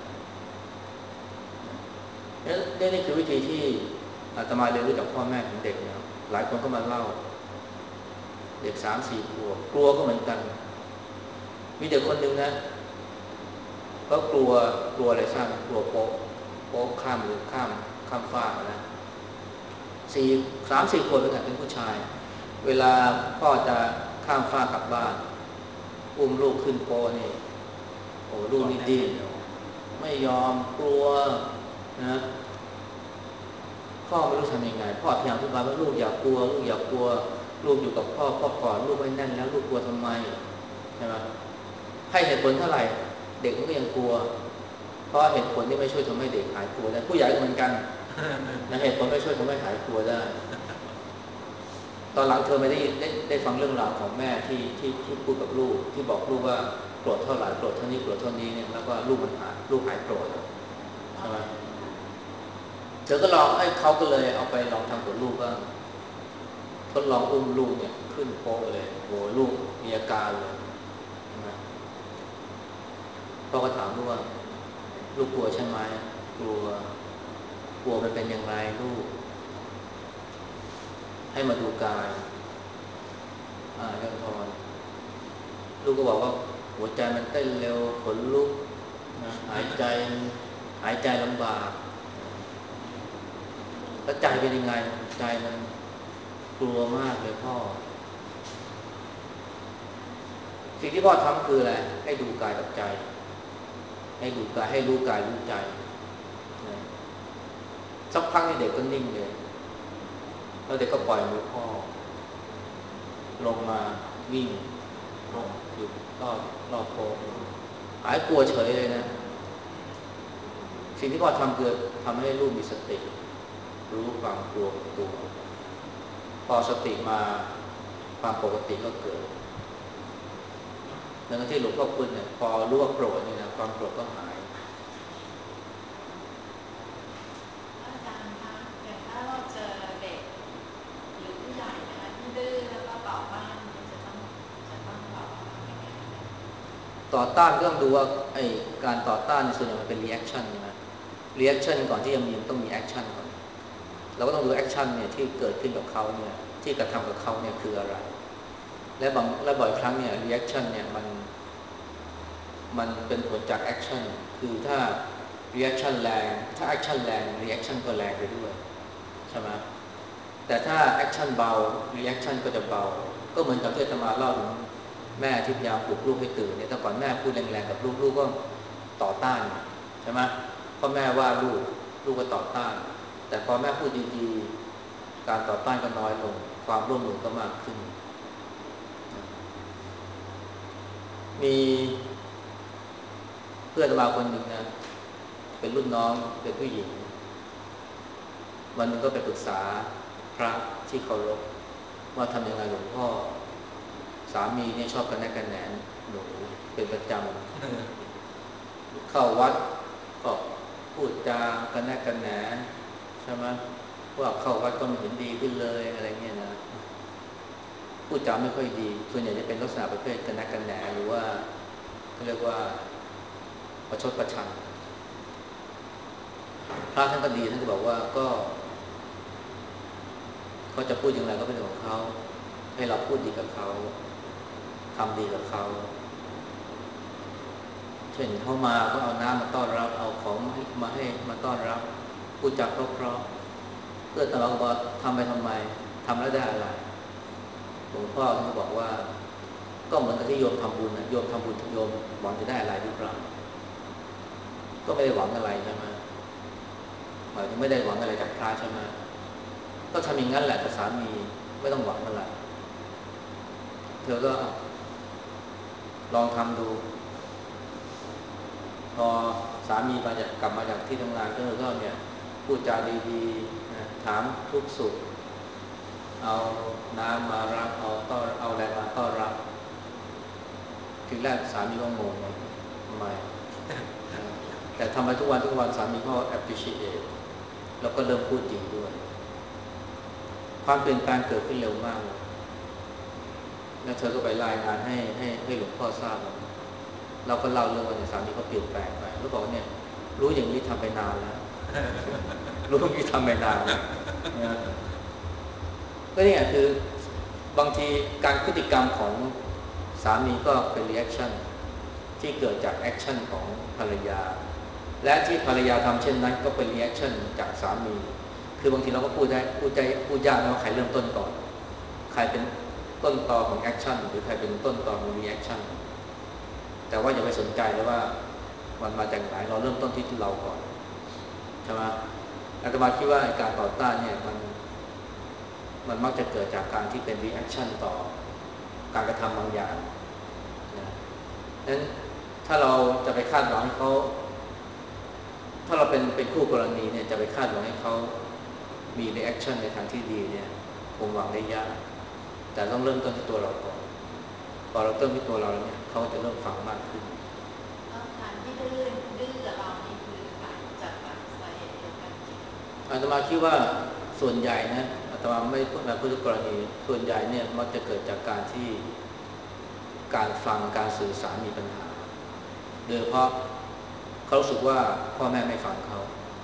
ๆนี่นี่คือวิธีที่อาตมาเรียนรู้จากพ่อแม่ของเด็กเนี่ยหลายคนก็มาเล่าเด็กสามสี่ขวบกลัวก็เหมือนกันมีเด็กคนหนึ่งนะก็กลัวกลัวอะไรทราบกลัวโป๊ะโป๊ะข้ามหรือข้ามข้ามฟากนะสี่สามสี่คนเป็นกันเป็นผู้ชายเวลาพ่อจะข้ามฟากกลับบ้านอุ้มลูกขึ้นโป๊ะนี่โอ้ลูกนี่ดิ้นไม่ยอมกลัวนะพ่อไม่รู้ทำยังไงพ่อพยายามอธิบายว่าลูกอย่ากลัวลูกอย่ากลัวลูกอยู่กับพ่อพ่อกอดลูกไว้แน่นแล้วลูกกลัวทำไมใช่ไหมให้เหตุผลเท่าไหร่เด็กมันก็ยังกลัวเพราะเหตุผลนี่ไม่ช่วยทำให้เด็กหายกลัวได้ผู้ใหญ่ก็เหมือนกันนะเหตุผลไม่ช่วยทำให้หายกลัวได้ตอนหลังเธอไม่ได้ได้ได้ฟังเรื่องราวของแม่ที่ที่ที่พูดกับลูกที่บอกลูกว่าโกรธเท่าไหร่โกรธเท่านี้โกรธเท่านี้เนี่ยแล้วก็ลูกมันหายลูกหายโกรธใช่ไหมเธอก็ลองไอ้เขาก็เลยเอาไปลองทำกับลูกบ้างทดลองอุ้มลูกเนี่ยขึ้นโป๊ะเลยโหลูกมีอาการเลยนะพ่อก็ถามลูกว่าลูกกลัวใช่ไหมกลัวกลัวมันเป็นอย่างไรลูกให้มาดูกายอ่าเรื่องพรลูกก็บอกว่าหัวใจมันเต้นเร็วขนลุกนะหายใจหายใจลำบากแล้วใจเป็นยังไงใจมันกลัวมากเลยพ่อสิ่งที่พ่อทำคืออะไรให้ดูกายกับใจให้ดูกายให้รู้กายรู้ใจนะสักพักนี่เด็กก็นิ่งเลยแล้วเด็กก็ปล่อยมือพ่อลงมาวิ่งลงอยู่รอบรอบโพหายกลัวเฉยเลยนะสิ่งที่พ่อทำคือทำให้ลูกมีสติรู้ความกลัวของตัวพอสติมาความปกติก็เกิดดังนั้นที่หลวงพ่อคุณเนี่ยพอรู้ว่าโกรธนี่นะความโกรธก็หายอาจารย์คะอย่างถ้าเราเจอเด็กหรือผู้ใหญ่นะคะที่ดื้อแล้วก็ต่อต้านจะต้องจะต้องแบบยังไงต่อต้านก็ต้องดูว่าไอ้การต่อต้านในส่วนใหญ่มันเป็น reaction ใช่ไหม reaction ก่อนที่จะมีมันต้องมี action ก่อนเราก็ต้องดู action เนี่ยที่เกิดขึ้นกับเขาเนี่ยที่กระทำกับเขาเนี่ยคืออะไรและบางและบ่อยครั้งเนี่ย reaction เนี่ยมันมันเป็นผลจาก action คือถ้า reaction แรงถ้า action แรง reaction ก็แรงไปด้วยใช่ไหมแต่ถ้า action เบา reaction ก็จะเบาก็เหมือนกับที่อาตมาเล่าถึงแม่ที่พยายามปลุกลูกให้ตื่นเนี่ยแต่ก่อนแม่พูดแรงๆกับลูกลูกก็ต่อต้านใช่ไหมเพราะแม่ว่าลูกลูกก็ต่อต้านแต่พอแม่พูดดีๆการต่อต้านก็น้อยลงความร่วมมือก็มากขึ้นมีเพื่อนอาตมาคนหนึ่งนะเป็นรุ่นน้องเป็นผู้หญิงวันนึงก็ไปปรึกษาพระที่เคารพว่าทำยังไงหลวงพ่อสามีเนี่ยชอบกันแน่กันแหนหนูเป็นประจำเข้าวัดก็พูดจากันแน่กันแหนใช่ไหมว่าเข้าวัดก็ไม่เห็นดีขึ้นเลยอะไรเงี้ยนะพูดจาไม่ค่อยดีส่วนใหญ่จะเป็นลักษณะประเภทกันแน่กันแหนหรือว่าเขาเรียกว่าประชดประชันพระท่านก็ดีท่านก็บอกว่าก็เขาจะพูดอย่างไรก็เป็นเรื่องของเขาให้เราพูดดีกับเขาทำดีกับเขาเช่นเขามาก็เอาน้ำมาต้อนรับเอาของมาให้มาต้อนรับพูดจาเพราะๆเพื่อแต่เราก็บอกทำไปทำไมทำแล้วได้อะไรหลวงพ่อท่านก็บอกว่าก็เหมือนกับที่โยมทำบุญนะโยมทำบุญโยมหวังจะได้อะไรหรือเปล่าก็ไม่ได้หวังอะไรใช่ไหมหมายถึงไม่ได้หวังอะไรจากพระใช่ไหมก็ทำอย่างนั้นแหละกับสามีไม่ต้องหวังอะไรเธอก็ลองทำดูพอสามีมาจากกลับมาจากที่ทำงานเธอก็เนี่ยพูดจาดีๆนะถามทุกสุขเอาน้ำมารับเอาต้อนเอาอะไรมาต้อนรับทีแรกสามีก็งงเลยทำไมแต่ทำไปทุกวันทุกวันสามีก็ appreciate แล้วก็เริ่มพูดจริงด้วยความเปลี่ยนแปลงเกิดขึ้นเร็วมากเลยแล้วเธอก็ไปรายงานให้ให้ให้หลวงพ่อทราบเราก็เล่าเรื่องว่าเนี่ยสามีเขาเปลี่ยนแปลงไปแล้วบอกเนี่ยรู้อย่างนี้ทำไปนานแล้ว รู้อย่างนี้ทำไปนานแล้วก็เนี่ยคือบางทีการพฤติกรรมของสามีก็เป็น reaction ที่เกิดจาก action ของภรรยาและที่ภรรยาทำเช่นนั้นก็เป็น reaction จากสามีคือบางทีเราก็พูดได้พูดใจพูดยากนะว่าใครเริ่มต้นก่อนใครเป็นต้นตอของ action หรือใครเป็นต้นตอของ reaction แต่ว่าอย่าไปสนใจเลยว่ามันมาจากไหนเราเริ่มต้นที่เราก่อนใช่ไหมอาตมาคิดว่าการต่อต้านเนี่ยมันมันมักจะเกิดจากการที่เป็น reaction ต่อการกระทำบางอย่างนะนั้นถ้าเราจะไปคาดหวังให้เขาถ้าเราเป็นเป็นคู่กรณีเนี่ยจะไปคาดหวังให้เขามี reaction ในทางที่ดีเนี่ยคงหวังได้ยากแต่ต้องเริ่มต้นที่ตัวเราก่อนพอเราเริ่มที่ตัวเราแล้วเนี่ยเขาจะเริ่มฟังมากขึ้นการที่ดื้อดื้อกับเรานี่คือการจัดการสาเหตุเดียวกันจริงอาตมาคิดว่าส่วนใหญ่นะอาตมาไม่พูดในพุทธกรณีส่วนใหญ่เนี่ยมักจะเกิดจากการที่การฟังการสื่อสารมีปัญหาโดยเฉพาะเขารู้สึกว่าพ่อแม่ไม่ฟังเขา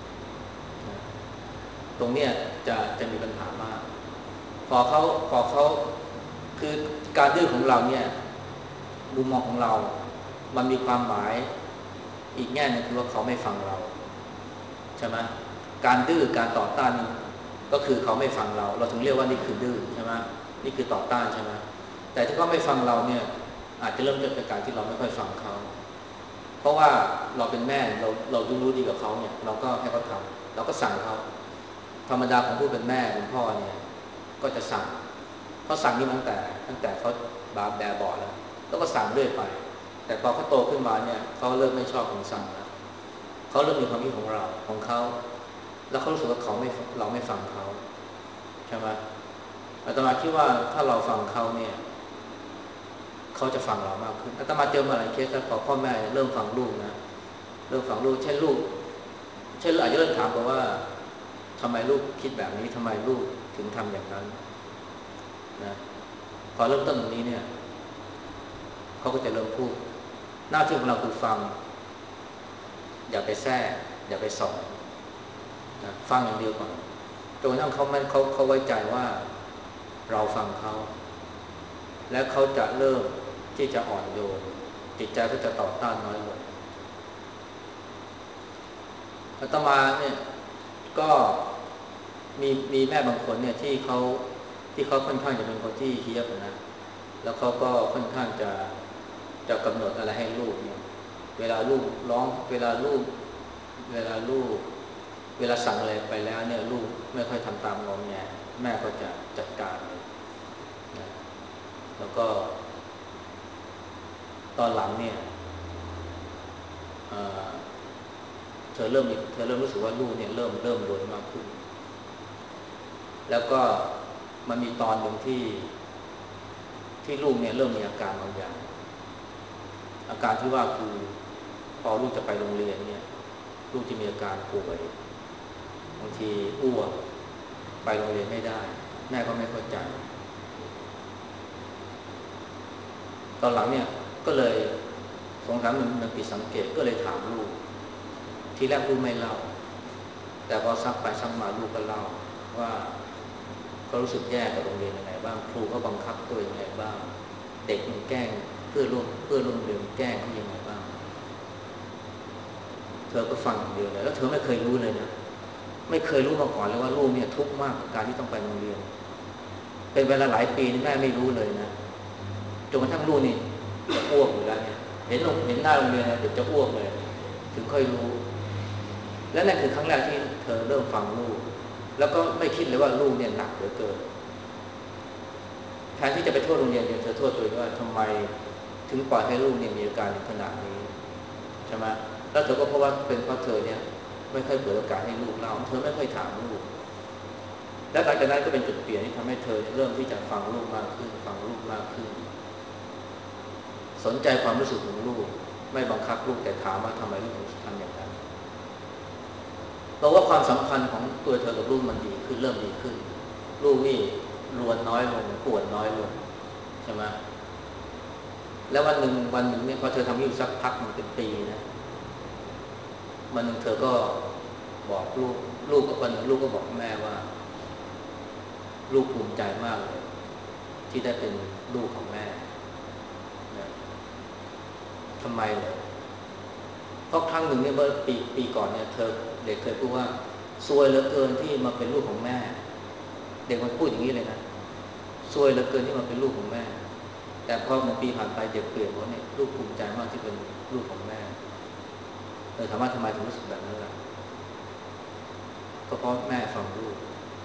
ตรงเนี้ยจะจะมีปัญหามากพอเขาพอเขาคือการดื้อของเราเนี่ยมุมมองของเรามันมีความหมายอีกแง่นึงคือว่าเขาไม่ฟังเราใช่ไหมการดื้อการต่อต้านก็คือเขาไม่ฟังเราเราถึงเรียกว่านี่คือดื้อใช่ไหมนี่คือต่อต้านใช่ไหมแต่ที่เขาไม่ฟังเราเนี่ยอาจจะเริ่มจากการที่เราไม่ค่อยฟังเขาเพราะว่าเราเป็นแม่เราเราดูรู้ดีกับเขาเนี่ยเราก็ให้เขาทำเราก็สั่งเขาธรรมดาของผู้เป็นแม่เป็นพ่อเนี่ยก็จะสั่งเขาสั่งนี่ตั้งแต่ตั้งแต่เขาบาแบบเบาะแล้วแล้วก็สั่งเรื่อยไปแต่พอเขาโตขึ้นมาเนี่ยเขาเริ่มไม่ชอบคำสั่งแล้วเขาเริ่มมีความคิดของเราของเขาแล้วเขารู้สึกว่าเขาไม่เราไม่ฟังเขาใช่ไหมอาตมาคิดว่าถ้าเราฟังเขาเนี่ยเขาจะฟังเรามากขึ้นอาตมาเจอมาหลายเคสแล้วพอพ่อแม่เริ่มฟังลูกนะเริ่มฟังลูกเช่นลูกเช่นอาจจะเริ่มถามกันว่าทำไมลูกคิดแบบนี้ทำไมลูกถึงทำอย่างนั้นนะพอเริ่มต้นตรงนี้เนี่ยเขาก็จะเริ่มพูดหน้าที่ของเราคือฟังอย่าไปแทรกอย่าไปสอนนะฟังอย่างเดียวก่อนจนกระทั่งเขาไม่เขาเขาไว้ใจว่าเราฟังเขาและเขาจะเริ่มที่จะอ่อนโยนจิตใจก็จะต่อต้านน้อยลงอาตมาเนี่ยก็มีมีแม่บางคนเนี่ยที่เขาที่เขาค่อนข้างจะเป็นคนที่เฮี้ยบนะแล้วเขาก็ค่อนข้างจะจะกำหนดอะไรให้ลูกเนี่ยเวลาลูกร้องเวลาลูกเวลาลูกเวลาสั่งอะไรไปแล้วเนี่ยลูกไม่ค่อยทำตามงอแงแม่ก็จะจัดการเลยนะแล้วก็ตอนหลังเนี่ยเธอเริ่มเธอเริ่มรู้สึกว่าลูกเนี่ยเริ่มเริ่มรวนมากขึ้นแล้วก็มันมีตอนหนึ่งที่ที่ลูกเนี่ยเริ่มมีอาการบางอย่างอาการที่ว่าคือพอลูกจะไปโรงเรียนเนี่ยลูกจะมีอาการป่วยบางทีอ้วกไปโรงเรียนไม่ได้แม่ก็ไม่เข้าใจตอนหลังเนี่ยก็เลยสงสัยมันมันผิดสังเกตก็เลยถามลูกทีแรกลูกไม่เล่าแต่พอซักไปซักมาลูกก็เล่าว่าเขารู้สึกแย่กับโรงเรียนยังไงบ้างครูเขาบังคับตัวยังไงบ้างเด็กมันแกล้งเพื่อร่วมเพื่อร่วมเรียนแกล้งเขายังไงบ้างเธอก็ฟังอย่างเดียวเลยแล้วเธอไม่เคยรู้เลยนะไม่เคยรู้มาก่อนเลยว่าลูกเนี่ยทุกข์มากกับการที่ต้องไปโรงเรียนเป็นเวลาหลายปีนี่แม่ไม่รู้เลยนะจนกระทั่งลูกนี่จะอ้วกอยู่แล้วเนี่ยเห็นลงเห็นหน้าโรงเรียนเนี่ยเดี๋ยวจะอ้วกเลยถึงค่อยรู้และนั่นคือครั้งแรกที่เธอเริ่มฟังลูกแล้วก็ไม่คิดเลยว่าลูกเนี่ยหนักเหลือเกินแทนที่จะไปโทษโรงเรียนเนี่ยเธอโทษตัวเองว่าทำไมถึงปล่อยให้ลูกเนี่ยมีอาการขนาดนี้ใช่ไหมแล้วเธอก็เพราะว่าเป็นเพราะเธอเนี่ยไม่ค่อยเปิดโอกาสให้ลูกเล่าเธอไม่ค่อยถามลูกและหลังจากนั้นก็เป็นจุดเปลี่ยนที่ทำให้เธอเริ่มที่จะฟังลูกมากขึ้นฟังลูกมากขึ้นสนใจความรู้สึกของลูกไม่บังคับลูกแต่ถามว่าทำไมลูกถึงทำอย่างนั้นเราว่าความสัมพันธ์ของตัวเธอกับลูกมันดีขึ้นเริ่มดีขึ้นลูกนี่รวนน้อยลงปวดน้อยลงใช่ไหมแล้ววันหนึ่งวันหนึ่งเนี่ยพอเธอทำอยู่สักพักมันเป็นปีนะวันหนึ่งเธอก็บอกลูกลูกกับวันหนึ่งลูกก็บอกแม่ว่าลูกภูมิใจมากเลยที่ได้เป็นลูกของแม่นะทำไมเหรอเพราะครั้งหนึ่งเนี่ยเมื่อปีปีก่อนเนี่ยเธอเด็กเคยพูดว่าซวยเหลือเกินที่มาเป็นลูกของแม่เด็กมันพูดอย่างนี้เลยนะซวยเหลือเกินที่มาเป็นลูกของแม่แต่พอหนึ่งปีผ่านไปเด็กเปลี่ยนว่าเนี่ยลูกภูมิใจมากที่เป็นลูกของแม่เออถามว่าทำไมถึงรู้สึกแบบนั้นล่ะก็เพราะแม่ฟังลูก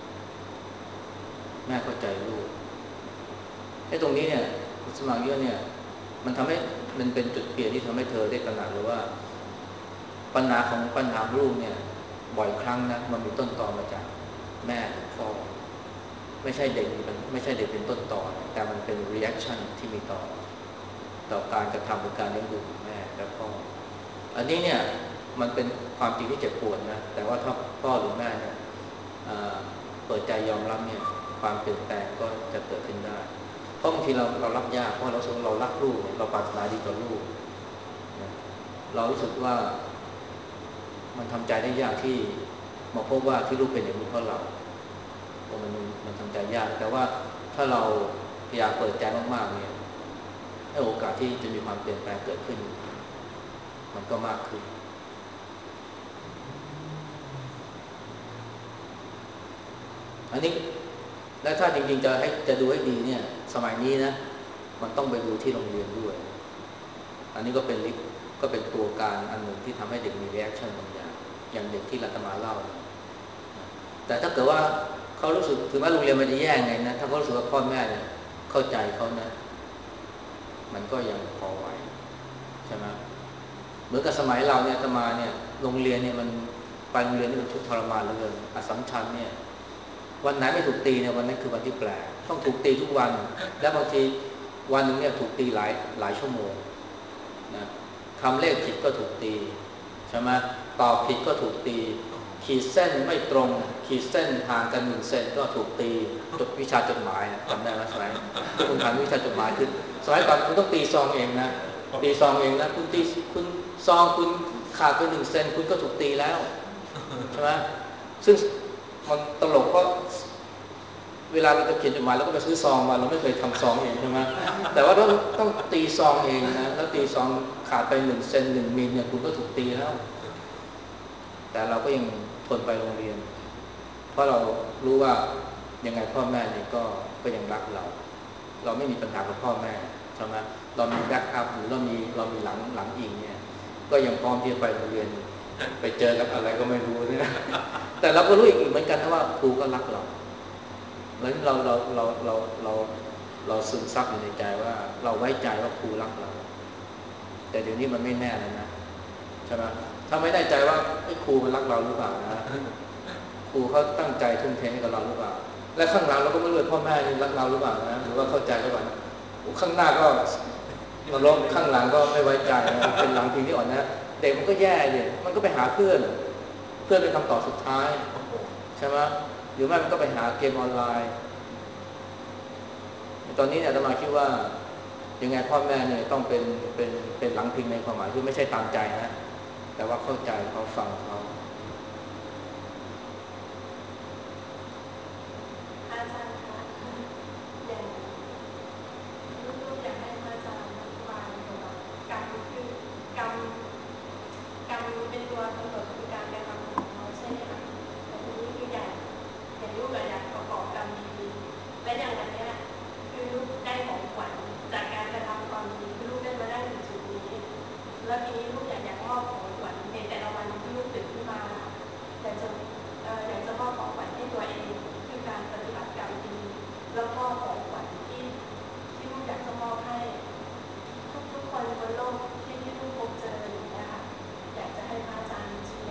แม่เข้าใจลูกไอ้ตรงนี้เนี่ยสมังเยอะเนี่ยมันทำให้มันเป็นจุดเปลี่ยนที่ทำให้เธอได้ตระหนักเลยว่าปัญหาของปัญหาลูกเนี่ยบ่อยครั้งนะมันมีต้นตอมาจากแม่กับพ่อไม่ใช่เด็กเป็นไม่ใช่เด็กเป็นต้นตอแต่มันเป็น reaction ที่มีต่อต่อการกระทำหรือการเลี้ยงดูของแม่และพ่ออันนี้เนี่ยมันเป็นความจริงที่เจ็บปวดนะแต่ว่าถ้าพ่อหรือแม่เนี่ยเปิดใจยอมรับเนี่ยความเปลี่ยนแปลงก็จะเกิดขึ้นได้เพราะบางทีเราเรารับยากเพราะเราสึกเรารักลูกเราปรารถนาดีต่อลูกเรารู้สึกว่ามันทำใจได้ยากที่มาพบว่าที่ลูกเป็นอย่างนี้เพราะเรามันมันทำใจยากแต่ว่าถ้าเราพยายามเปิดใจมากๆเนี่ยให้โอกาสที่จะมีความเปลี่ยนแปลงเกิดขึ้นมันก็มากขึ้นอันนี้และถ้าจริงๆจะให้จะดูให้ดีเนี่ยสมัยนี้นะมันต้องไปดูที่โรงเรียนด้วยอันนี้ก็เป็นก็เป็นตัวการอันหนึ่งที่ทำให้เด็กมีรีแอคชั่นบางอย่างอย่างเด็กที่รัตมาเล่าแต่ถ้าเกิดว่าเขารู้สึกถึงแม้โรงเรียนมันจะแย่ไงนะถ้าเขารู้สึกว่าพ่อแม่เนี่ยเข้าใจเขานะมันก็ยังพอไหวใช่ไหมเหมือนกับสมัยเราเนี่ยอาตมาเนี่ยโรงเรียนเนี่ยมันไปโรงเรียนนี่มันทุกข์ทรมานเหลือเกินอัสสัมชัญเนี่ยวันไหนไม่ถูกตีเนี่ยวันนั้นคือวันที่แปลกต้องถูกตีทุกวันและบางทีวันหนึ่งเนี่ยถูกตีหลายหลายชั่วโมงนะทำเลขผิดก็ถูกตีใช่ไหมตอบผิดก็ถูกตีขีดเส้นไม่ตรงขีดเส้นห่างกันหนึ่งเซนก็ถูกตีจดวิชาจดหมายจำได้ไหมสมัยคุณทานวิชาจดหมายคือสมัยก่อนคุณต้องตีซองเองนะตีซองเองนะคุณตีคุณซองคุณขาดไปหนึ่งเซนคุณก็ถูกตีแล้วใช่ไหมซึ่งมันตลกเพราะเวลาเราจะเขียนจดหมายเราก็ไปซื้อซองมาเราไม่เคยทำซองเองใช่ไหมแต่ว่าต้องต้องตีซองเองนะแล้วตีซองขาดไปหนึ่งเซนหนึ่งมิลเนี่ยคุณก็ถูกตีแล้วแต่เราก็ยังทนไปโรงเรียนเพราะเรารู้ว่ายังไงพ่อแม่เนี่ยก็ก็ยังรักเราเราไม่มีปัญหากับพ่อแม่ใช่ไหมเรามีแบ็กอัพหรือเรามีเรามีหลังหลังอิงเนี่ยก็ยังพร้อมที่จะไปโรงเรียนไปเจอกับอะไรก็ไม่รู้เนี่ยแต่เราก็รู้อีกเหมือนกันนะว่าครูก็รักเราเหมือนเราเราเราเราเราเราซึมซับอยู่ในใจว่าเราไว้ใจว่าครูรักเราแต่เดี๋ยวนี้มันไม่แน่เลยนะใช่ไหมถ้าไม่แน่ใจว่าไอ้ครูมันรักเราหรือเปล่านะครูเขาตั้งใจทุ่มเทให้กับเราหรือเปล่าและข้างหลังเราก็ไม่รู้พ่อแม่นี่รักเราหรือเปล่านะหรือว่าเข้าใจหรือเปล่านะข้างหน้าก็นรกข้างหลังก็ไม่ไว้ใจนะเป็นหลังพิงที่อ่อนนะเด็กมันก็แย่เลยมันก็ไปหาเพื่อนเพื่อนเป็นคำตอบสุดท้ายใช่ไหมหรือไม่มันก็ไปหาเกมออนไลน์ตอนนี้เนี่ยอาตมาคิดว่ายังไงพ่อแม่เนี่ยต้องเป็นเป็นเป็นหลังพิงในความหมายที่ไม่ใช่ตามใจนะแต่ว่าเข้าใจเขาฟังเขาอาจารย์คะอย่างลูกๆอยากให้อาจารย์อธิบายเกี่ยวกับกรรมคือกรรมกรรมเป็นตัวกำหนดการกระทำของเราใช่ไหมคะแต่ทีนี้คืออยากอย่างลูกอยากประกอบกรรมดีๆและอย่างวันนี้คือลูกได้ของขวัญจากการกระทำความดีคือลูกได้มาได้ถึงจุดนี้แล้วทีนี้ลูกอยากอยากมอบของขวัญในแต่ละวันที่ลูกตื่นขึ้นมาอยากจะเอ่ออยากจะมอบของขวัญให้ตัวเองคือการปฏิบัติกรรมดีแล้วก็ของขวัญที่ที่ลูกอยากจะมอบให้ทุกๆคนบนโลกที่ที่ลูกพบเจออย่างนี้ค่ะอยากจะให้พระอาจารย์ชี้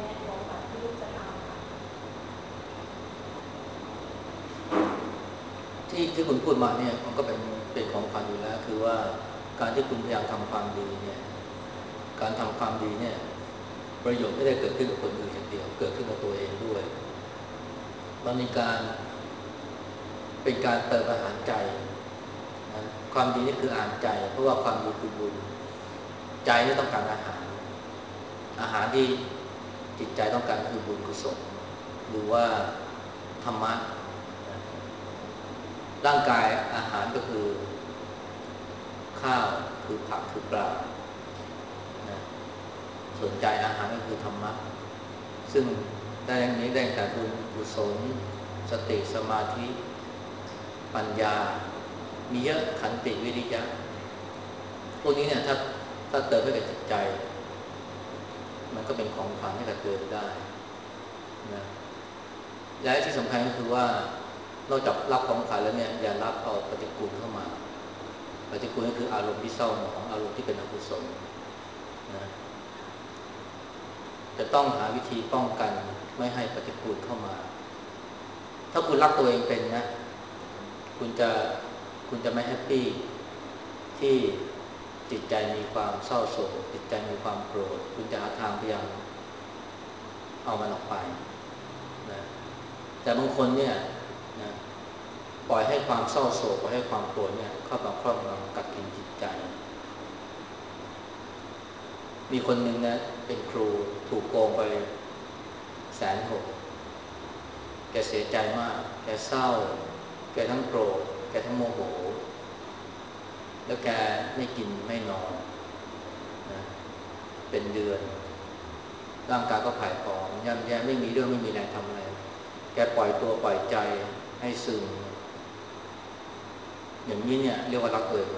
ที่ที่คุณพูดมาเนี่ยมันก็เป็นเป็นของขวัญอยู่แล้วคือว่าการที่คุณพยายามทำความดีเนี่ยการทำความดีเนี่ยประโยชน์ไม่ได้เกิดขึ้นกับคนอื่นอย่างเดียวเกิดขึ้นกับตัวเองด้วยมันมีการเป็นการเติมอาหารใจนะความดีนี่คืออาหารใจเพราะว่าความดีคือบุญใจนี่ต้องการอาหารอาหารที่จิตใจต้องการคือบุญกุศลหรือว่าธรรมะร่างกายอาหารก็คือข้าวคือผักคือปลานะส่วนใจอาหารก็คือธรรมะซึ่งได้อย่างนี้ได้แต่บุญกุศลสติสมาธิปัญญามีเยอะขันติวิริยะพวกนี้เนี่ยถ้าถ้าเติมให้กับจิตใจมันก็เป็นของขวัญให้กับตัวได้นะและที่สำคัญก็คือว่านอกจากรับของขวัญแล้วเนี่ยอย่ารับเอาปฏิกูลเข้ามาปฏิกูลก็คืออารมณ์ที่เศร้าหมองอารมณ์ที่เป็นอกุศลนะจะต้องหาวิธีป้องกันไม่ให้ปฏิกูลเข้ามาถ้าคุณรักตัวเองเป็นนะคุณจะคุณจะไม่แฮปปี้ที่จิตใจมีความเศร้าโศกจิตใจมีความโกรธคุณจะหาทางพยายามเอามันออกไปนะแต่บางคนเนี่ยนะปล่อยให้ความเศร้าโศกปล่อยให้ความโกรธเนี่ยเข้ามาครอบงำกัดกินจิตใจมีคนหนึ่งนะเป็นครูถูกโกงไปแสนหกแกเสียใจมากแกเศร้าแกทั้งโกรธแกทั้งโมโหแล้วแกไม่กินไม่นอนนะเป็นเดือนร่างกายก็ผายผอมย่ำแย่ไม่มีเรื่องไม่มีแรงทำอะไรแกปล่อยตัวปล่อยใจให้ซึมอย่างนี้เนี่ยเรียกว่ารักตัวเองไหม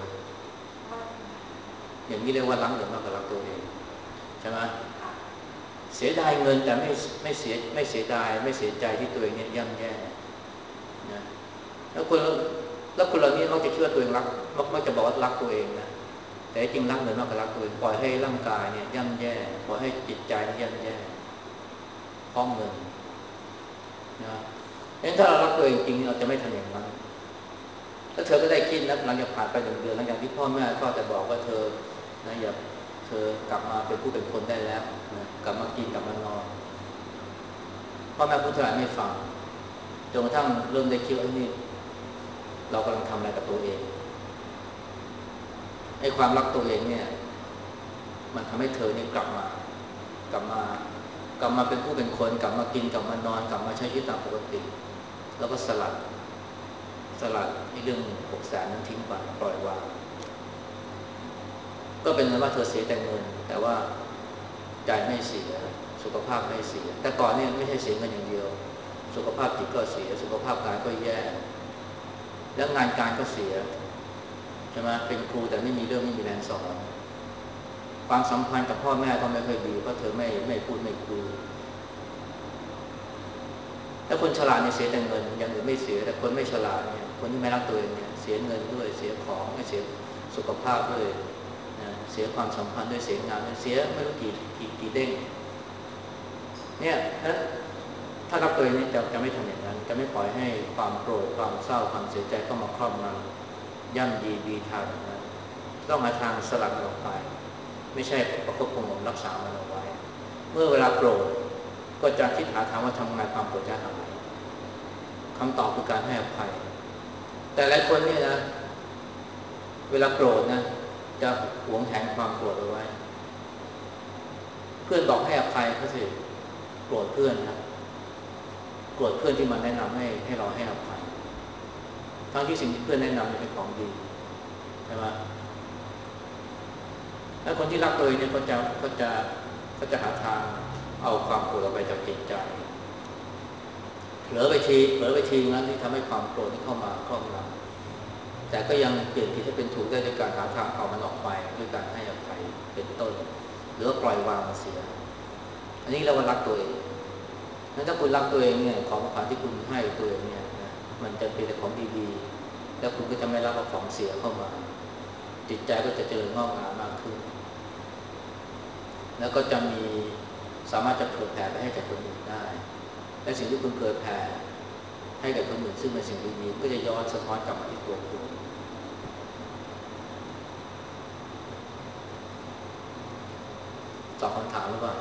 อย่างนี้เรียกว่ารักหรือมากกว่ารักตัวเองใช่ไหมเสียดายเงินแต่ไม่ไม่เสียไม่เสียดายไม่เสียใจที่ตัวเองเนี่ยย่ำแย่นะแล้วคนแล้วคนเหล่านี้มักจะเชื่อตัวเองรักมักจะบอกว่ารักตัวเองนะแต่จริงรักเงินมากกว่ารักตัวเองปล่อยให้ร่างกายเนี่ยย่ำแย่ปล่อยให้จิตใจย่ำแย่เพราะเงินนะงั้นถ้าเรารักตัวเองจริงเราจะไม่ทำอย่างนั้นแล้วเธอก็ได้คิดนะหลังจากผ่านไปหนึ่งเดือนหลังจากที่พ่อแม่ก็จะบอกว่าเธอนะอย่าเธอกลับมาเป็นผู้เป็นคนได้แล้วนะกลับมากินกลับมานอนพ่อแม่พูดเท่าไหร่ไม่ฟังจนกระทั่งเริ่มได้คิดว่านี่เรากำลังทำอะไรกับตัวเองไอ้ความรักตัวเองเนี่ยมันทำให้เธอเนี่ยกลับมากลับมากลับมาเป็นผู้เป็นคนกลับมากินกลับมานอนกลับมาใช้ชีวิตตามปกติแล้วก็สลัดสลัดไอ้เรื่องหกแสนนั้นทิ้งไปปล่อยวางก็เป็นนั้นว่าเธอเสียแต่เงินแต่ว่าใจไม่เสียสุขภาพไม่เสียแต่ก่อนเนี่ยไม่ใช่เสียเงินอย่างเดียวสุขภาพจิตก็เสียสุขภาพกายก็แย่แล้วงานการก็เสียใช่ไหมเป็นครูแต่ไม่มีเรื่องไม่มีแรงสอนความสัมพันธ์กับพ่อแม่ก็ไม่ค่อยดีเพราะเธอไม่ไม่พูดไม่คุยถ้าคนฉลาดเนี่ยเสียแต่เงินอย่างอื่นไม่เสียแต่คนไม่ฉลาดเนี่ยคนที่ไม่รักตัวเองเนี่ยเสียเงินด้วยเสียของไม่เสียสุขภาพด้วยนะเสียความสัมพันธ์ด้วยเสียงานเสียไม่รู้กี่กี่กี่เด้งเนี่ยถ้ารักตัวเองเนี่ยจะจะไม่ทำอย่างนั้นจะไม่ปล่อยให้ความโกรธความเศร้าความเสียใจเข้ามาครอบงำย่ำยีบีทาแบบนั้นต้องหาทางสลัดมันออกไปไม่ใช่ประคบประหงมรักษามันเอาไว้เมื่อเวลาโกรธก็จะคิดหาทางว่าทำไงความโกรธจะหายคำตอบคือการให้อภัยแต่หลายคนเนี่ยนะเวลาโกรธนะจะหวงแหนความโกรธเอาไว้เพื่อนบอกให้อภัยเขาสิโกรธเพื่อนนะโกรธเพื่อนที่มาแนะนำให้ให้เราให้อภัยทั้งที่สิ่งที่เพื่อนแนะนำเป็นของดีใช่ไหมแล้วคนที่รักตัวเองเนี่ยก็จะก็จะก็จะหาทางเอาความโกรธออกไปจากจิตใจเผลอไปทีเผลอไปทีนั้นที่ทำให้ความโกรธที่เข้ามาครอบงำแต่ก็ยังเปลี่ยนผิดให้เป็นถูกได้ด้วยการหาทางเอามันออกไปด้วยการให้อภัยเป็นต้นหรือปล่อยวางมันเสียอันนี้เราว่ารักตัวเองนั้นถ้าคุณรักตัวเองเนี่ยของขวัญที่คุณให้ตัวเองเนี่ยนะมันจะเป็นแต่ของดีๆแล้วคุณก็จะไม่รับของเสียเข้ามาจิตใจก็จะเจริญงอกงามมากขึ้นแล้วก็จะมีสามารถจะเผยแผ่ไปให้แก่คนอื่นได้และสิ่งที่คุณเผยแผ่ให้กับคนอื่นซึ่งเป็นสิ่งดีๆก็จะย้อนสะท้อนกลับมาที่ตัวคุณตอบคำถามหรือเปล่า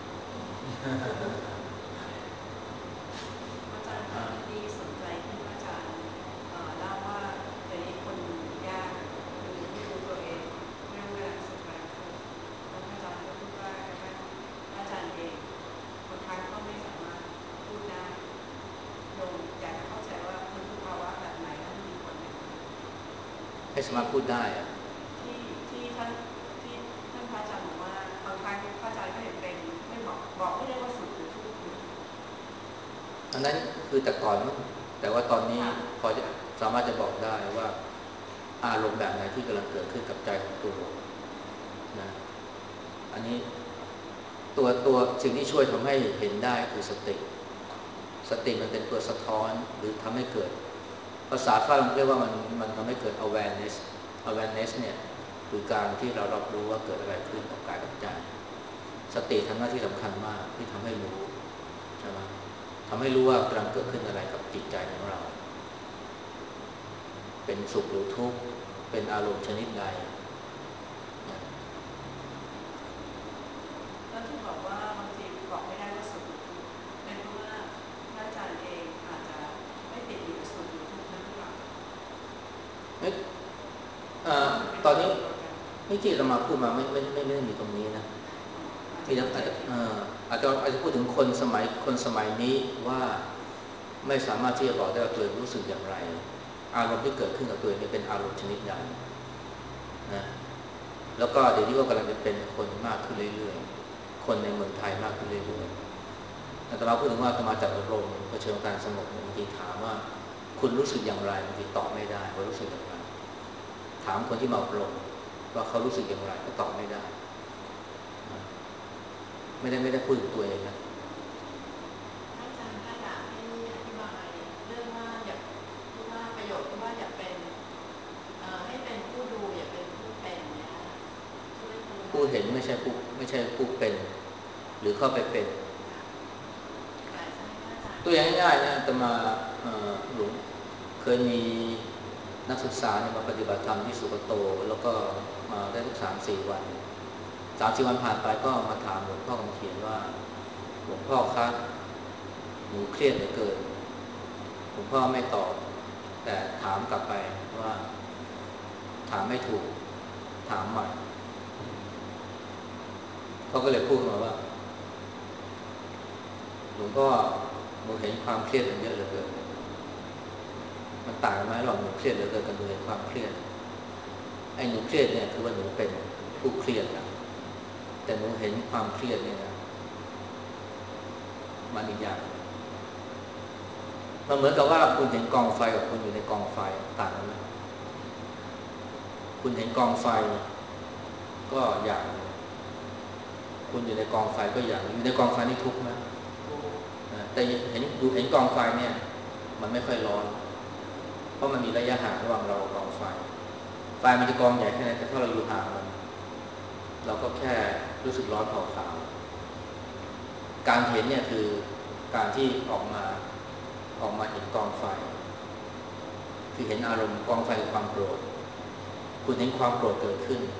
อาจารย์คะที่สนใจที่อาจารย์เล่าว่าเดี๋ยวนี้คนยากคือที่รู้ตัวเองเรื่องเวลาสุดท้ายคือแล้วอาจารย์ก็พูดว่าอาจารย์เองบางครั้งก็ไม่สามารถพูดได้โยมอยากจะเข้าใจว่ามันคือภาวะแบบไหนและมีผลไหมให้สามารถพูดได้อะที่ที่ท่านที่ท่านพระอาจารย์บอกว่าบางครั้งพระอาจารย์ก็เห็นเป็นไม่บอกบอกไม่ได้ว่าสุดหรือทุกข์อันนั้นคือแต่ก่อนแต่ว่าตอนนี้พอจะสามารถจะบอกได้ว่าอารมณ์แบบไหนที่กำลังเกิดขึ้นกับใจของตัวนะอันนี้ตัวตัวสิ่งที่ช่วยทำให้เห็นได้คือสติสติมันเป็นตัวสะท้อนหรือทำให้เกิดภาษาฝรั่งเรียกว่ามันมันทำให้เกิด awareness awareness เนี่ยคือการที่เรารับรู้ว่าเกิดอะไรขึ้นกับกายกับใจสติทำหน้าที่สำคัญมากที่ทำให้รู้ใช่ไหมทำให้รู้ว่ากำลังเกิดขึ้นอะไรกับจิตใจของเราเป็นสุขหรือทุกข์เป็นอารมณ์ชนิดใดแล้วที่บอกว่าบางทีบอกไม่ได้ว่าสุขหรือทุกข์เป็นเพราะว่าพระอาจารย์เองอาจจะไม่ติดอยู่กับสุขหรือทุกข์นั้นหรือเปล่าไม่ตอนนี้นี่ที่เรามาพูดมาไม่ไม่ไม่ไม่ได้มีตรงนี้นะมีอาจจะอาจจะอาจจะพูดถึงคนสมัยคนสมัยนี้ว่าไม่สามารถที่จะบอกได้ว่าตัวเองรู้สึกอย่างไรอารมณ์ที่เกิดขึ้นกับตัวเองเป็นอารมณ์ชนิดใดนะแล้วก็เดี๋ยวนี้ก็กำลังจะเป็นคนมากขึ้นเรื่อยๆคนในเมืองไทยมากขึ้นเรื่อยๆแต่เราพูดถึงว่าจะมาจากอารมณ์เผชิญการสงบบางทีถามว่าคุณรู้สึกอย่างไรบางทีตอบไม่ได้ว่ารู้สึกอย่างไรถามคนที่มาอบรมว่าเขารู้สึกอย่างไรก็ตอบไม่ได้ไม่ได้ไม่ได้พูดถึงตัวเองนะอาจารย์ถ้าอยากให้อธิบายเรื่องว่าอยากที่ว่าประโยชน์ที่ว่าอยากเป็นให้เป็นผู้ดูอยากเป็นผู้เป็นเนี่ยผู้เห็นไม่ใช่ผู้ไม่ใช่ผู้เป็นหรือเข้าไปเป็นตัวอย่างง่ายๆนะแต่มาหลวงเคยมีนักศึกษาเนี่ยมาปฏิบัติธรรมที่สุกโตแล้วก็มาได้ทุกสามสี่วันสามสี่วันผ่านไปก็มาถามหลวงพ่อคำเขียนว่าหลวงพ่อคะหนูเครียดเหลือเกินหลวงพ่อไม่ตอบแต่ถามกลับไปว่าถามไม่ถูกถามใหม่เขาก็เลยพูดมาว่าหลวงพ่อหนูเห็นความเครียดมันเยอะเหลือเกินมันต่างไหมหรอกหนูเครียดเหลือเกินกับหนูเห็นความเครียดไอ้หนูเครียดเนี่ยคือว่าหนูเป็นผู้เครียดนะแต่หนูเห็นความเครียดเนี่ยนะมันอีกอย่างมันเหมือนกับว่าคุณเห็นกองไฟกับคุณอยู่ในกองไฟต่างกันไหมคุณเห็นกองไฟก็อย่างคุณอยู่ในกองไฟก็อย่างอยู่ในกองไฟนี่ทุกข์ไหมแต่เห็นดูเห็นกองไฟเนี่ยมันไม่ค่อยร้อนเพราะมันมีระยะห่างระหว่างเรากับกองไฟไฟมันจะกองใหญ่แค่ไหนแต่ถ้าเราอยู่ห่างมันเราก็แค่รู้สึกร้อนเผาๆการเห็นเนี่ยคือการที่ออกมาออกมาเห็นกองไฟคือเห็นอารมณ์กองไฟความโกรธคุณเห็นความโกรธเกิดขึ้น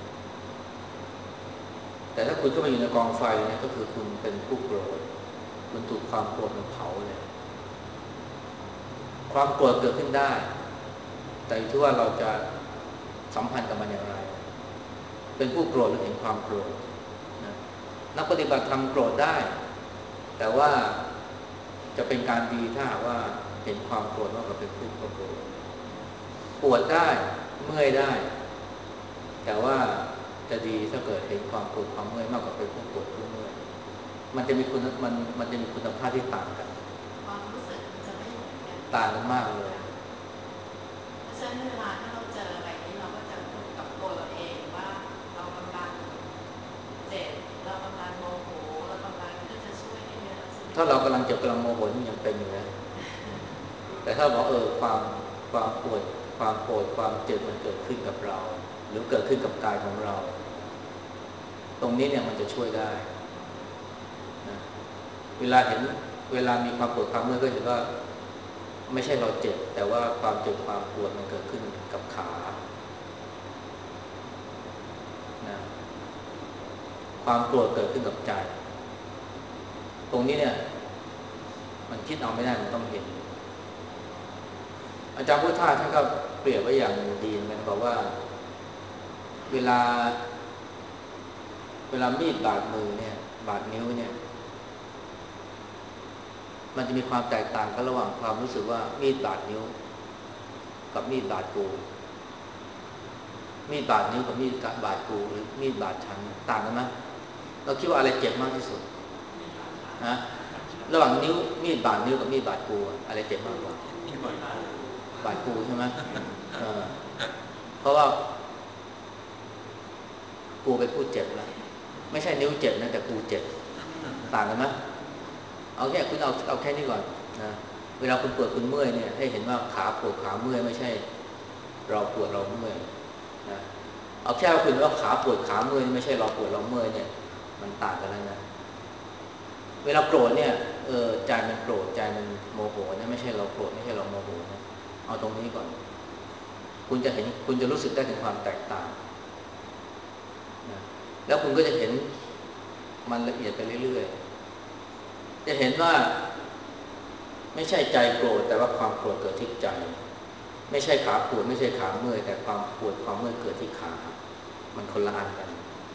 แต่ถ้าคุณเข้าไปอยู่ในกองไฟเนี่ยก็คือคุณเป็นผู้โกรธคุณถูกความโกรธมันเผาเลยความโกรธเกิดขึ้นได้แต่อยู่ที่ว่าเราจะสัมพันธ์กับมันอย่างไรเป็นผู้โกรธหรือเห็นความโกรธนะนักปฏิบัติธรรมโกรธได้แต่ว่าจะเป็นการดีถ้าหากว่าเห็นความโกรธมากกว่าเป็นผู้โกรธปวดได้เมื่อยได้แต่ว่าจะดีถ้าเกิดเห็นความปวดความเมื่อยมากกว่าเป็นผู้ปวดผู้เมื่อยมันจะมีคุณมันมันจะมีคุณภาพที่ต่างกันความรู้สึกมันจะไม่เหมือนกันต่างกันมากเลยเพราะฉะนั้นเวลาถ้าเราเจออะไรนี้เราก็จะพูดกับตัวเราเองว่าเรากำลังเจ็บเรากำลังโมโหเรากำลังที่จะช่วยให้เราถ้าเรากำลังเจ็บกำลังโมโหนี่ยังเป็นอยู่นะแต่ถ้าบอกเออความความปวดความโกรธความเจ็บมันเกิดขึ้นกับเราหรือเกิดขึ้นกับกายของเราตรงนี้เนี่ยมันจะช่วยได้นะเวลาเห็นเวลามีความปวดความเมื่อยก็เห็นว่าไม่ใช่เราเจ็บแต่ว่าความเจ็บความปวดมันเกิดขึ้นกับขานะความโกรธเกิดขึ้นกับใจตรงนี้เนี่ยมันคิดเอาไม่ได้มันต้องเห็นอาจารย์พุทธาท่านก็เปรียบไว้อย่างดีเหมือนกันบอกว่าเวลาเวลามีดบาดมือเนี่ยบาดนิ้วเนี่ยมันจะมีความแตกต่างกันระหว่างความรู้สึกว่ามีดบาดนิ้วกับมีดบาดกูมีดบาดนิ้วกับมีดบาดกูหรือมีดบาดฉันต่างกันไหมเราคิดว่าอะไรเจ็บมากที่สุดฮะระหว่างนิ้วมีดบาดนิ้วกับมีดบาดกูอะไรเจ็บมากกว่าบาดกูใช่ไหมเออเพราะว่ากูเป็นผู้เจ็บแล้วไม่ใช่นิ้วเจ็บนะแต่กูเจ็บต่างกันไหมเอาแค่คุณเอาเอาแค่นี้ก่อนนะเวลาคุณปวดคุณเมื่อยเนี่ยให้เห็นว่าขาปวดขาเมื่อยไม่ใช่เราปวดเราเมื่อยนะเอาแค่คุณว่าขาปวดขาเมื่อยไม่ใช่เราปวดเราเมื่อยเนี่ยมันต่างกันแล้วนะเวลาโกรธเนี่ยเออใจมันโกรธใจมันโมโหเนี่ยไม่ใช่เราโกรธไม่ใช่เราโมโหนะเอาตรงนี้ก่อนคุณจะเห็นคุณจะรู้สึกได้ถึงความแตกต่างนะแล้วคุณก็จะเห็นมันละเอียดไปเรื่อยๆจะเห็นว่าไม่ใช่ใจโกรธแต่ว่าความโกรธเกิดที่ใจไม่ใช่ขาปวดไม่ใช่ขาเมื่อยแต่ความปวดความเมื่อยเกิดที่ขามันคนละอันกัน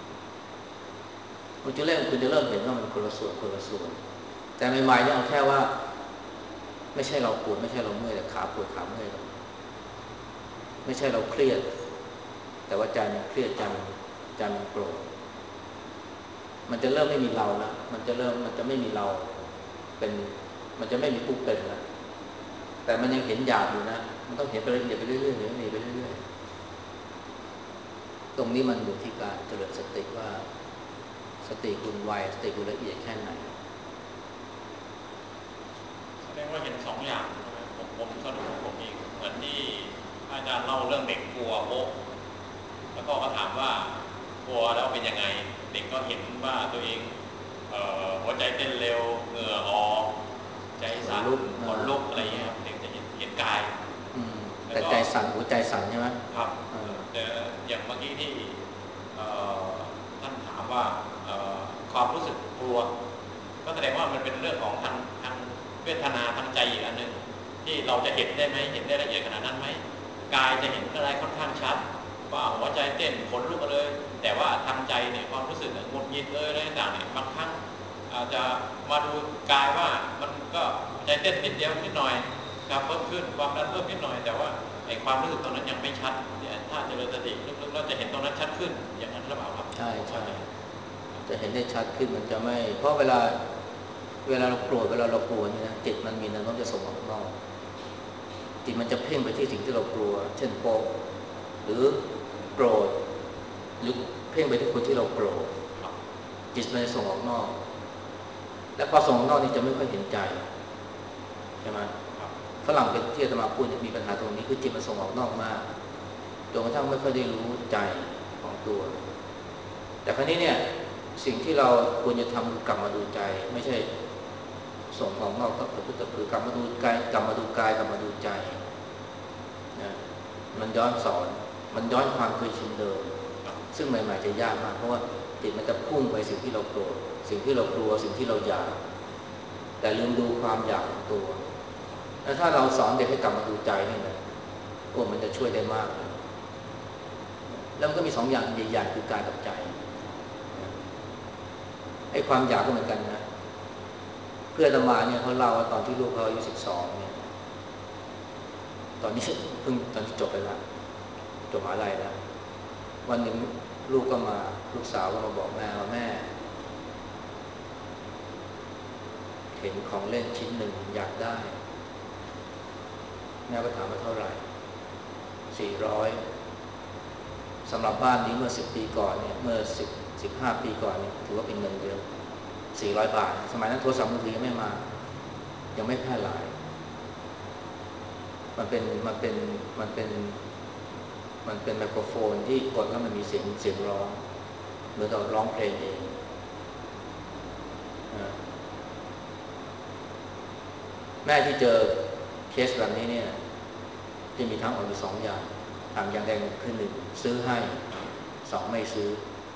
คุณจะเริ่มคุณจะเริ่มเห็นว่ามันคนละส่วนคนละส่วนแต่ใหม่ๆเนี่ยเอาแค่ว่าไม่ใช่เราปวดไม่ใช่เราเมื่อยแต่ขาปวดขาเมื่อยไม่ใช่เราเครียดแต่ว่าใจมันเครียดใจมันใจมันโกรธมันจะเริ่มไม่มีเราแล้วมันจะเริ่มมันจะไม่มีเราเป็นมันจะไม่มีผู้เป็นแล้วแต่มันยังเห็นหยาบอยู่นะมันต้องเห็นไปละเอียดไปเรื่อยๆเห็นไปเรื่อยๆตรงนี้มันอยู่ที่การเจริญสติว่าสติคุณไวสติคุณละเอียดแค่ไหนแสดงว่าเห็นสองอย่างผมผมสรุปผมเองเหมือนที่อาจารย์เล่าเรื่องเด็กกลัวโอ๊ะแล้วก็ถามว่ากลัวแล้วเป็นยังไงเด็กก็เห็นว่าตัวเองหัวใจเต้นเร็วเหงื่อออกใจสั่นขนลุกอะไรเงี้ยเด็กจะเห็นเห็นกายแต่ใจสั่นหัวใจสั่นใช่ไหมครับแต่อย่างเมื่อกี้ที่ท่านถามว่าความรู้สึกกลัวก็แสดงว่ามันเป็นเรื่องของทางทางเวทนาทางใจอีกอันหนึ่งที่เราจะเห็นได้ไหมเห็นได้ละเอียดขนาดนั้นไหมกายจะเห็นอะไรค่อนข้างชัดว่าหัวใจเต้นขนลุกเลยแต่ว่าทางใจเนี่ยความรู้สึกหงุดหงิดเลยอะไรต่างๆเนี่ยบางครั้งอาจจะมาดูกายว่ามันก็ใจเต้นนิดเดียวนิดหน่อยครับเพิ่มขึ้นความดันเพิ่มนิดหน่อยแต่ว่าไอ้ความรู้สึกตรงนั้นยังไม่ชัดถ้าเจริญสติลึกๆเราจะเห็นตรงนั้นชัดขึ้นอย่างนั้นหรือเปล่าครับใช่ใช่จะเห็นได้ชัดขึ้นมันจะไม่เพราะเวลาเวลาเราโกรธเวลาเรากลัวนี่นะจิตมันมีแนวโน้มจะส่งออกนอกจิตมันจะเพ่งไปที่สิ่งที่เรากลัวเช่นโกรธหรือโกรธหรือเพ่งไปที่คนที่เราโกรธจิตมันจะส่งออกนอกและพอส่งออกนอกนี่จะไม่ค่อยเห็นใจใช่ไหมฝรั่งเป็นที่อาตมาพูดมีปัญหาตรงนี้คือจิตมันส่งออกนอกมากจนกระทั่งไม่ค่อยได้รู้ใจของตัวแต่ครั้นี้เนี่ยสิ่งที่เราควรจะทำคือกลับมาดูใจไม่ใช่ส่งออกนอกก็คือกลับมาดูกายกลับมาดูกายกลับมาดูใจนะมันย้อนสอนมันย้อนความเคยชินเดิมซึ่งใหม่ๆจะยากมากเพราะว่าจิตมันจะพุ่งไปสิ่งที่เราโกรธสิ่งที่เรากลัวสิ่งที่เราอยากแต่ลืมดูความอยากของตัวแล้วถ้าเราสอนเด็กให้กลับมาดูใจนี่นะโอ้มันจะช่วยได้มากแล้วมันก็มีสองอย่างใหญ่ๆคือกายกับใจไอ้ความอยากก็เหมือนกันนะเพื่อนอาตมาเนี่ยเขาเล่าว่าตอนที่ลูกเขาอายุสิบสองเนี่ยตอนนี้เพิ่งตอนที่จบไปแล้วจบมหาลัยแล้ววันหนึ่งลูกก็มาลูกสาวก็มาบอกแม่ว่าแม่เห็นของเล่นชิ้นหนึ่งอยากได้แม่ก็ถามว่าเท่าไหร่สี่ร้อยสำหรับบ้านนี้เมื่อสิบปีก่อนเนี่ยเมื่อสิบ สิบห้าปีก่อนเนี่ยถือว่าเป็นเงินเยอะสี่ร้อยบาทสมัยนั้นโทรศัพท์มือถือยังไม่มายังไม่แพร่หลายมันเป็นมันเป็นมันเป็นมันเป็นไมโครโฟนที่กดแล้วมันมีเสียงเสียงร้องเหมือนเราร้องเพลงเองแม่ที่เจอเคสแบบนี้เนี่ยจะมีทางออกอยู่สองอย่างทางอย่างใดคือหนึ่งซื้อให้สองไม่ซื้อ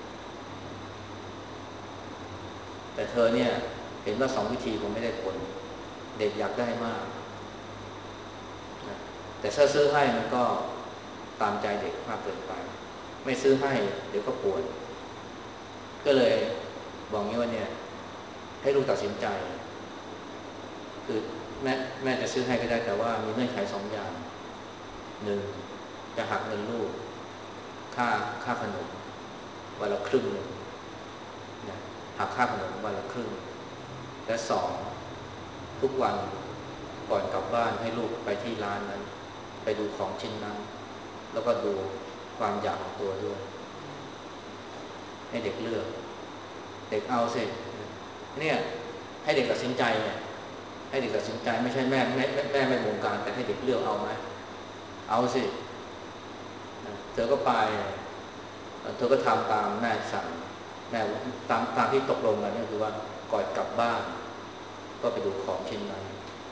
แต่เธอเนี่ยเห็นว่าสองวิธีคงไม่ได้ผลเด็กอยากได้มากนะแต่ถ้าซื้อให้มันก็ตามใจเด็กมากเกินไปไม่ซื้อให้เดี๋ยวก็ปวดก็เลยบอกงี้ว่าเนี่ยให้ลูกตัดสินใจคือแม่แม่จะซื้อให้ก็ได้แต่ว่ามีเงื่อนไขสองอย่างหนึ่งจะหักเงินลูกค่าค่าขนมวันละครึ่งนึงนะหักค่าขนมวันละครึ่งและสองทุกวันก่อนกลับบ้านให้ลูกไปที่ร้านนั้นไปดูของชิ้นนั้นแล้วก็ดูความอยากของตัวด้วยให้เด็กเลือกเด็กเอาสิเนี่ยให้เด็กตัดสินใจเนี่ยให้เด็กตัดสินใจไม่ใช่แม่แม่แม่ไม่วงการแต่ให้เด็กเลือกเอาไหมเอาสิเธอก็ไปเธอก็ทำตามแม่สั่งแม่ตามตามที่ตกลงกันก็คือว่าก่อนกลับบ้านก็ไปดูของชิ้นนั้น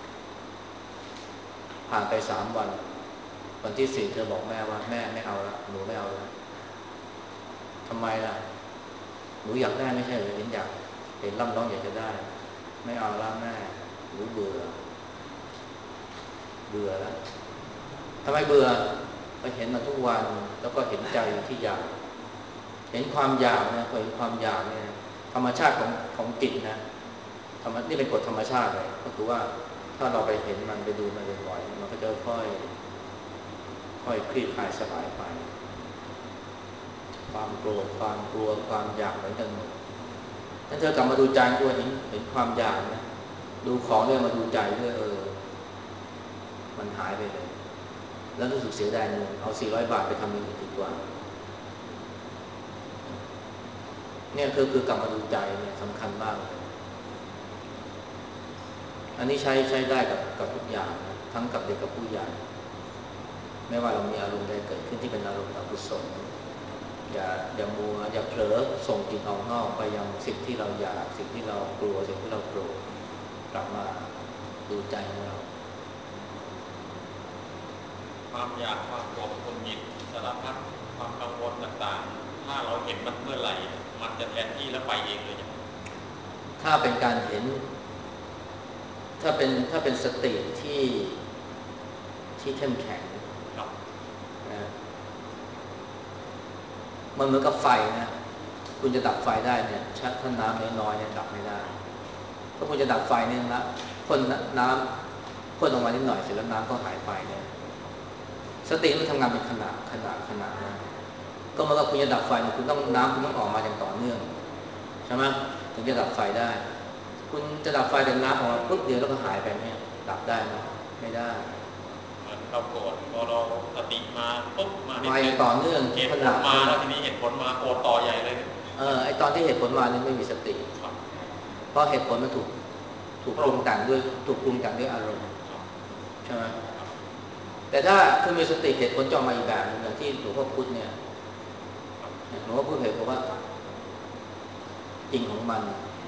ผ่านไปสามวันวันที่สี่เธอบอกแม่ว่าแม่ไม่เอาละหนูไม่เอาละทำไมล่ะหนูอยากได้ไม่ใช่หรือเห็นอยากเห็นร่ำร้องอยากจะได้ไม่เอาละแม่หนูเบื่อเบื่อแล้วทำไมเบื่อไปเห็นมาทุกวันแล้วก็เห็นใจที่อยากเห็นความอยากนะพอเห็นความอยากเนี่ยธรรมชาติของของจิตนะธรรมนี่เป็นกฎธรรมชาติเลยก็คือว่าถ้าเราไปเห็นมันไปดูมันบ่อยๆมันก็จะค่อยค่อยคลี่คลายสลายไปความโกรธความกลัวความอยากเหมือนกันหมดถ้าเธอกลับมาดูใจตัวเห็นเห็นความอยากนะดูของด้วยมาดูใจด้วยเออมันหายไปเลยแล้วรู้สึกเสียดายเงินเอาสี่ร้อยบาทไปทำอย่างอื่นดีกว่าเนี่ยคือคือกลับมาดูใจเนี่ยสำคัญมากเลยอันนี้ใช้ใช้ได้กับกับทุกอย่างนะทั้งกับเด็กกับผู้ใหญ่ไม่ว่าเรามีอารมณ์ใดเกิดขึ้นที่เป็นอารมณ์อกุศลอย่าอย่ามัวอย่าเผลอส่งจิตออกนอกไปยังสิ่งที่เราอยากสิ่งที่เรากลัวสิ่งที่เราโกรธกลับมาดูใจของเราความอยากความโกรธความหงิดสารพัดความกังวลต่างๆถ้าเราเห็นมันเมื่อไหร่มันจะแทนที่แล้วไปเองเลยถ้าเป็นการเห็นถ้าเป็นถ้าเป็นสติที่ที่เข้มแข็งนะมันเหมือนกับไฟนะคุณจะดับไฟได้เนี่ยชัดถ้าน้ำน้อยๆเนี่ยดับไม่ได้ถ้าคุณจะดับไฟเนี่ยนะพ่นน้ำพ่นออกมานิดหน่อยเสร็จแล้วน้ำก็หายไปเนี่ยสติมันทำงานเป็นขนาดขนาดขนาดนะก็เหมือนกับคุณจะดับไฟเนี่ยคุณต้องน้ำคุณต้องออกมาอย่างต่อเนื่องใช่ไหมถึงจะดับไฟได้คุณจะดับไฟแต่น้ำออกมาปุ๊บเดียวแล้วก็หายไปเนี่ยดับได้ไหมไม่ได้เหมือนเราโกรธพอเราสติมาปุ๊บมามาอย่างต่อเนื่องเหตุผลมาแล้วทีนี้เหตุผลมาโกรธต่อใหญ่เลยเออไอตอนที่เหตุผลมาเนี่ยไม่มีสติเพราะเหตุผลมันถูกถูกปรุงแต่งด้วยถูกปรุงแต่งด้วยอารมณ์ใช่ไหมแต่ถ้าคือมีสติเหตุผลจะมาอีกแบบนึงอย่างที่หลวงพ่อพุธเนี่ยหลวงพ่อพุธเหตุผลว่าจริงของมัน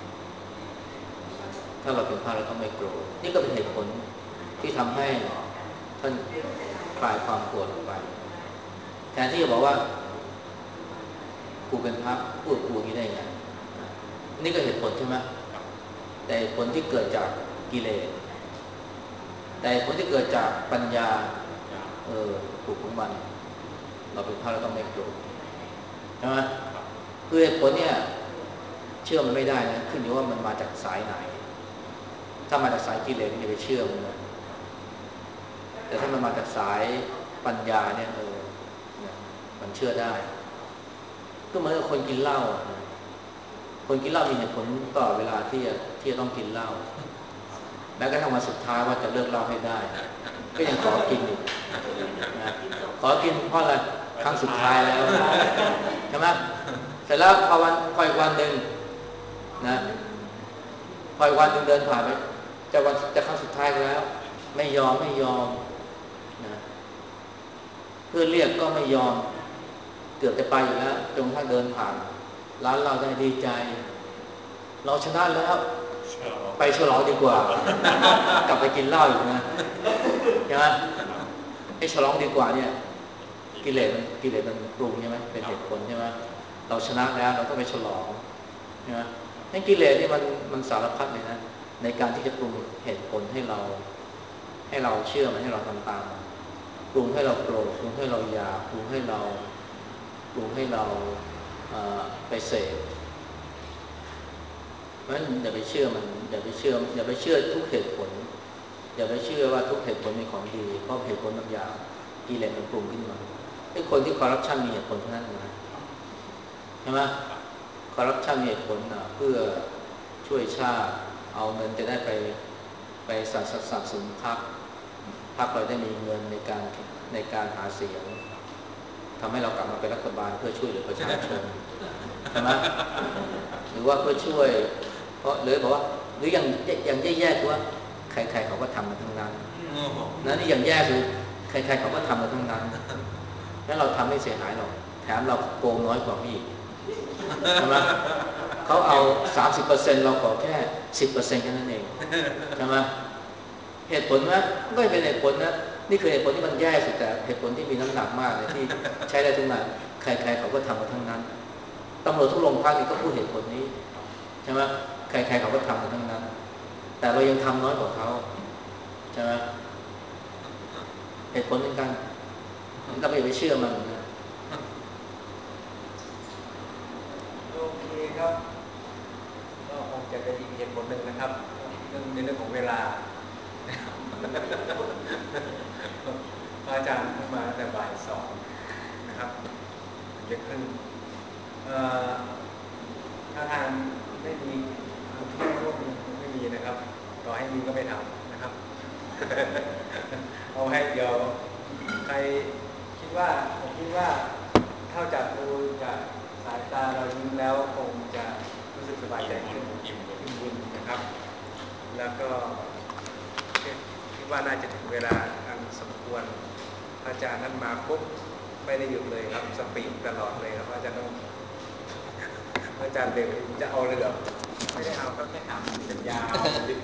ถ้าเราเป็นพระเราต้องไม่โกรธนี่ก็เป็นเหตุผลที่ทำให้ท่านคลายความโกรธออกไปแทนที่จะบอกว่ากูเป็นพระพูดกูอย่างนี้ได้ไงนี่ก็เหตุผลใช่ไหมแต่ผลที่เกิดจากกิเลสแต่ผลที่เกิดจากปัญญาเออถูกของมันเราเป็นพระเราต้องไม่โกรธใช่ไหมคือเหตุผลเนี่ยเชื่อมันไม่ได้นะขึ้นอยู่ว่ามันมาจากสายไหนถ้ามาจากสายกิเลสมันจะไปเชื่อมันนะแต่ถ้ามันมาจากสายปัญญาเนี่ยเออเนี่ยมันเชื่อได้ก็เหมือนกับคนกินเหล้าคนกินเหล้ามีเหตุผลตลอดเวลาที่จะที่จะต้องกินเหล้าแม้กระทั่งวันสุดท้ายว่าจะเลิกเหล้าให้ได้ก็ยังขอกินอยู่นะขอกินเพราะอะไรครั้งสุดท้ายแล้วใช่ไหมเสร็จแล้วพอวันพออีกวันหนึ่งนะพออีกวันหนึ่งเดินผ่านไปจะวันจะครั้งสุดท้ายแล้วไม่ยอมไม่ยอมนะเพื่อเรียกก็ไม่ยอมเกือบจะไปอยู่แล้วจนถ้าเดินผ่านร้านเราได้ดีใจเราชนะแล้วไปฉลองดีกว่ากลับไปกินเหล้าอีกนะช่ไหมให้ฉลองดีกว่าเนี่ยกิเลสมันกิเลสมันปรุงใช่ไหมเป็นเหตุผลใช่ไหมเราชนะแล้วเราต้องไปฉลองใช่ไหมให้กิเลสนี่มันมันสารพัดเลยนะในการที่จะปรุงเหตุผลให้เราให้เราเชื่อมันให้เราทำตามปรุงให้เราโกรธปรุงให้เราอยากปรุงให้เราปรุงให้เราไปเสพเพราะฉะนั้นอย่าไปเชื่อมันอย่าไปเชื่ออย่าไปเชื่อทุกเหตุผลอย่าไปเชื่อว่าทุกเหตุผลเป็นของดีเพราะเหตุผลบางอย่างกิเลสมันปรุงขึ้นมาไอ้คนที่คอร์รัปชันมีเหตุผลเท่านั้นนะใช่ไหมคอร์รัปชันมีเหตุผลนะเพื่อช่วยชาติเอาเงินจะได้ไปไปสนับสนุนพรรคพรรคเราได้มีเงินในการในการหาเสียงทำให้เรากลับมาเป็นรัฐบาลเพื่อช่วยเหลือประชาชนใช่ไหมหรือว่าเพื่อช่วยเพราะหรือบอกว่าหรืออย่างอย่างแย่ๆคือว่าใครๆเขาก็ทำกันทั้งนั้นนะนี่อย่างแย่คือใครๆเขาก็ทำกันทั้งนั้นแล้วเราทำไม่เสียหายหรอกแถมเราโกงน้อยกว่าพี่ใช่ไหมเขาเอา สามสิบเปอร์เซ็นต์ เราขอแค่ สิบเปอร์เซ็นต์ แค่นั้นเองใช่ไหมเหตุผลนะไม่เป็นเหตุผลนะนี่คือเหตุผลที่มันแย่สุดแต่เหตุผลที่มีน้ำหนักมากเลยที่ใช้ได้ทุกนั้นใครๆเขาก็ทำกันทั้งนั้นตำรวจทุกโรงพักนี่ก็พูดเหตุผลนี้ใช่ไหมใครๆเขาก็ทำกันทั้งนั้นแต่เรายังทำน้อยกว่าเขาใช่ไหมเหตุผลเหมือนกันเราไม่ไปเชื่อมันนะโอเคครับก็คงจะเป็นอีกเหตุผลหนึ่งนะครับเรื่องในเรื่องของเวลาอาจารย์ขึ้นมาตั้งแต่บ่ายสองนะครับเด็กขึ้นถ้าทางไม่มีที่ร่วมไม่มีนะครับต่อให้มีก็ไม่ทำนะครับเอาให้เดี๋ยวใครคิดว่าผมคิดว่าเท่าจากดูจากสายตาเรายิ้มแล้วคงจะรู้สึกสบายใจขึ้นอิ่มบุญนะครับแล้วก็คิดว่าน่าจะถึงเวลาอันสมควรอาจารย์นั้นมาปุ๊บไม่ได้หยุดเลยครับสปีดตลอดเลยครับอาจารย์ต้องอาจารย์เด็กจะเอาเลยเหรอไม่ได้เอาก็แค่ถามสัญญา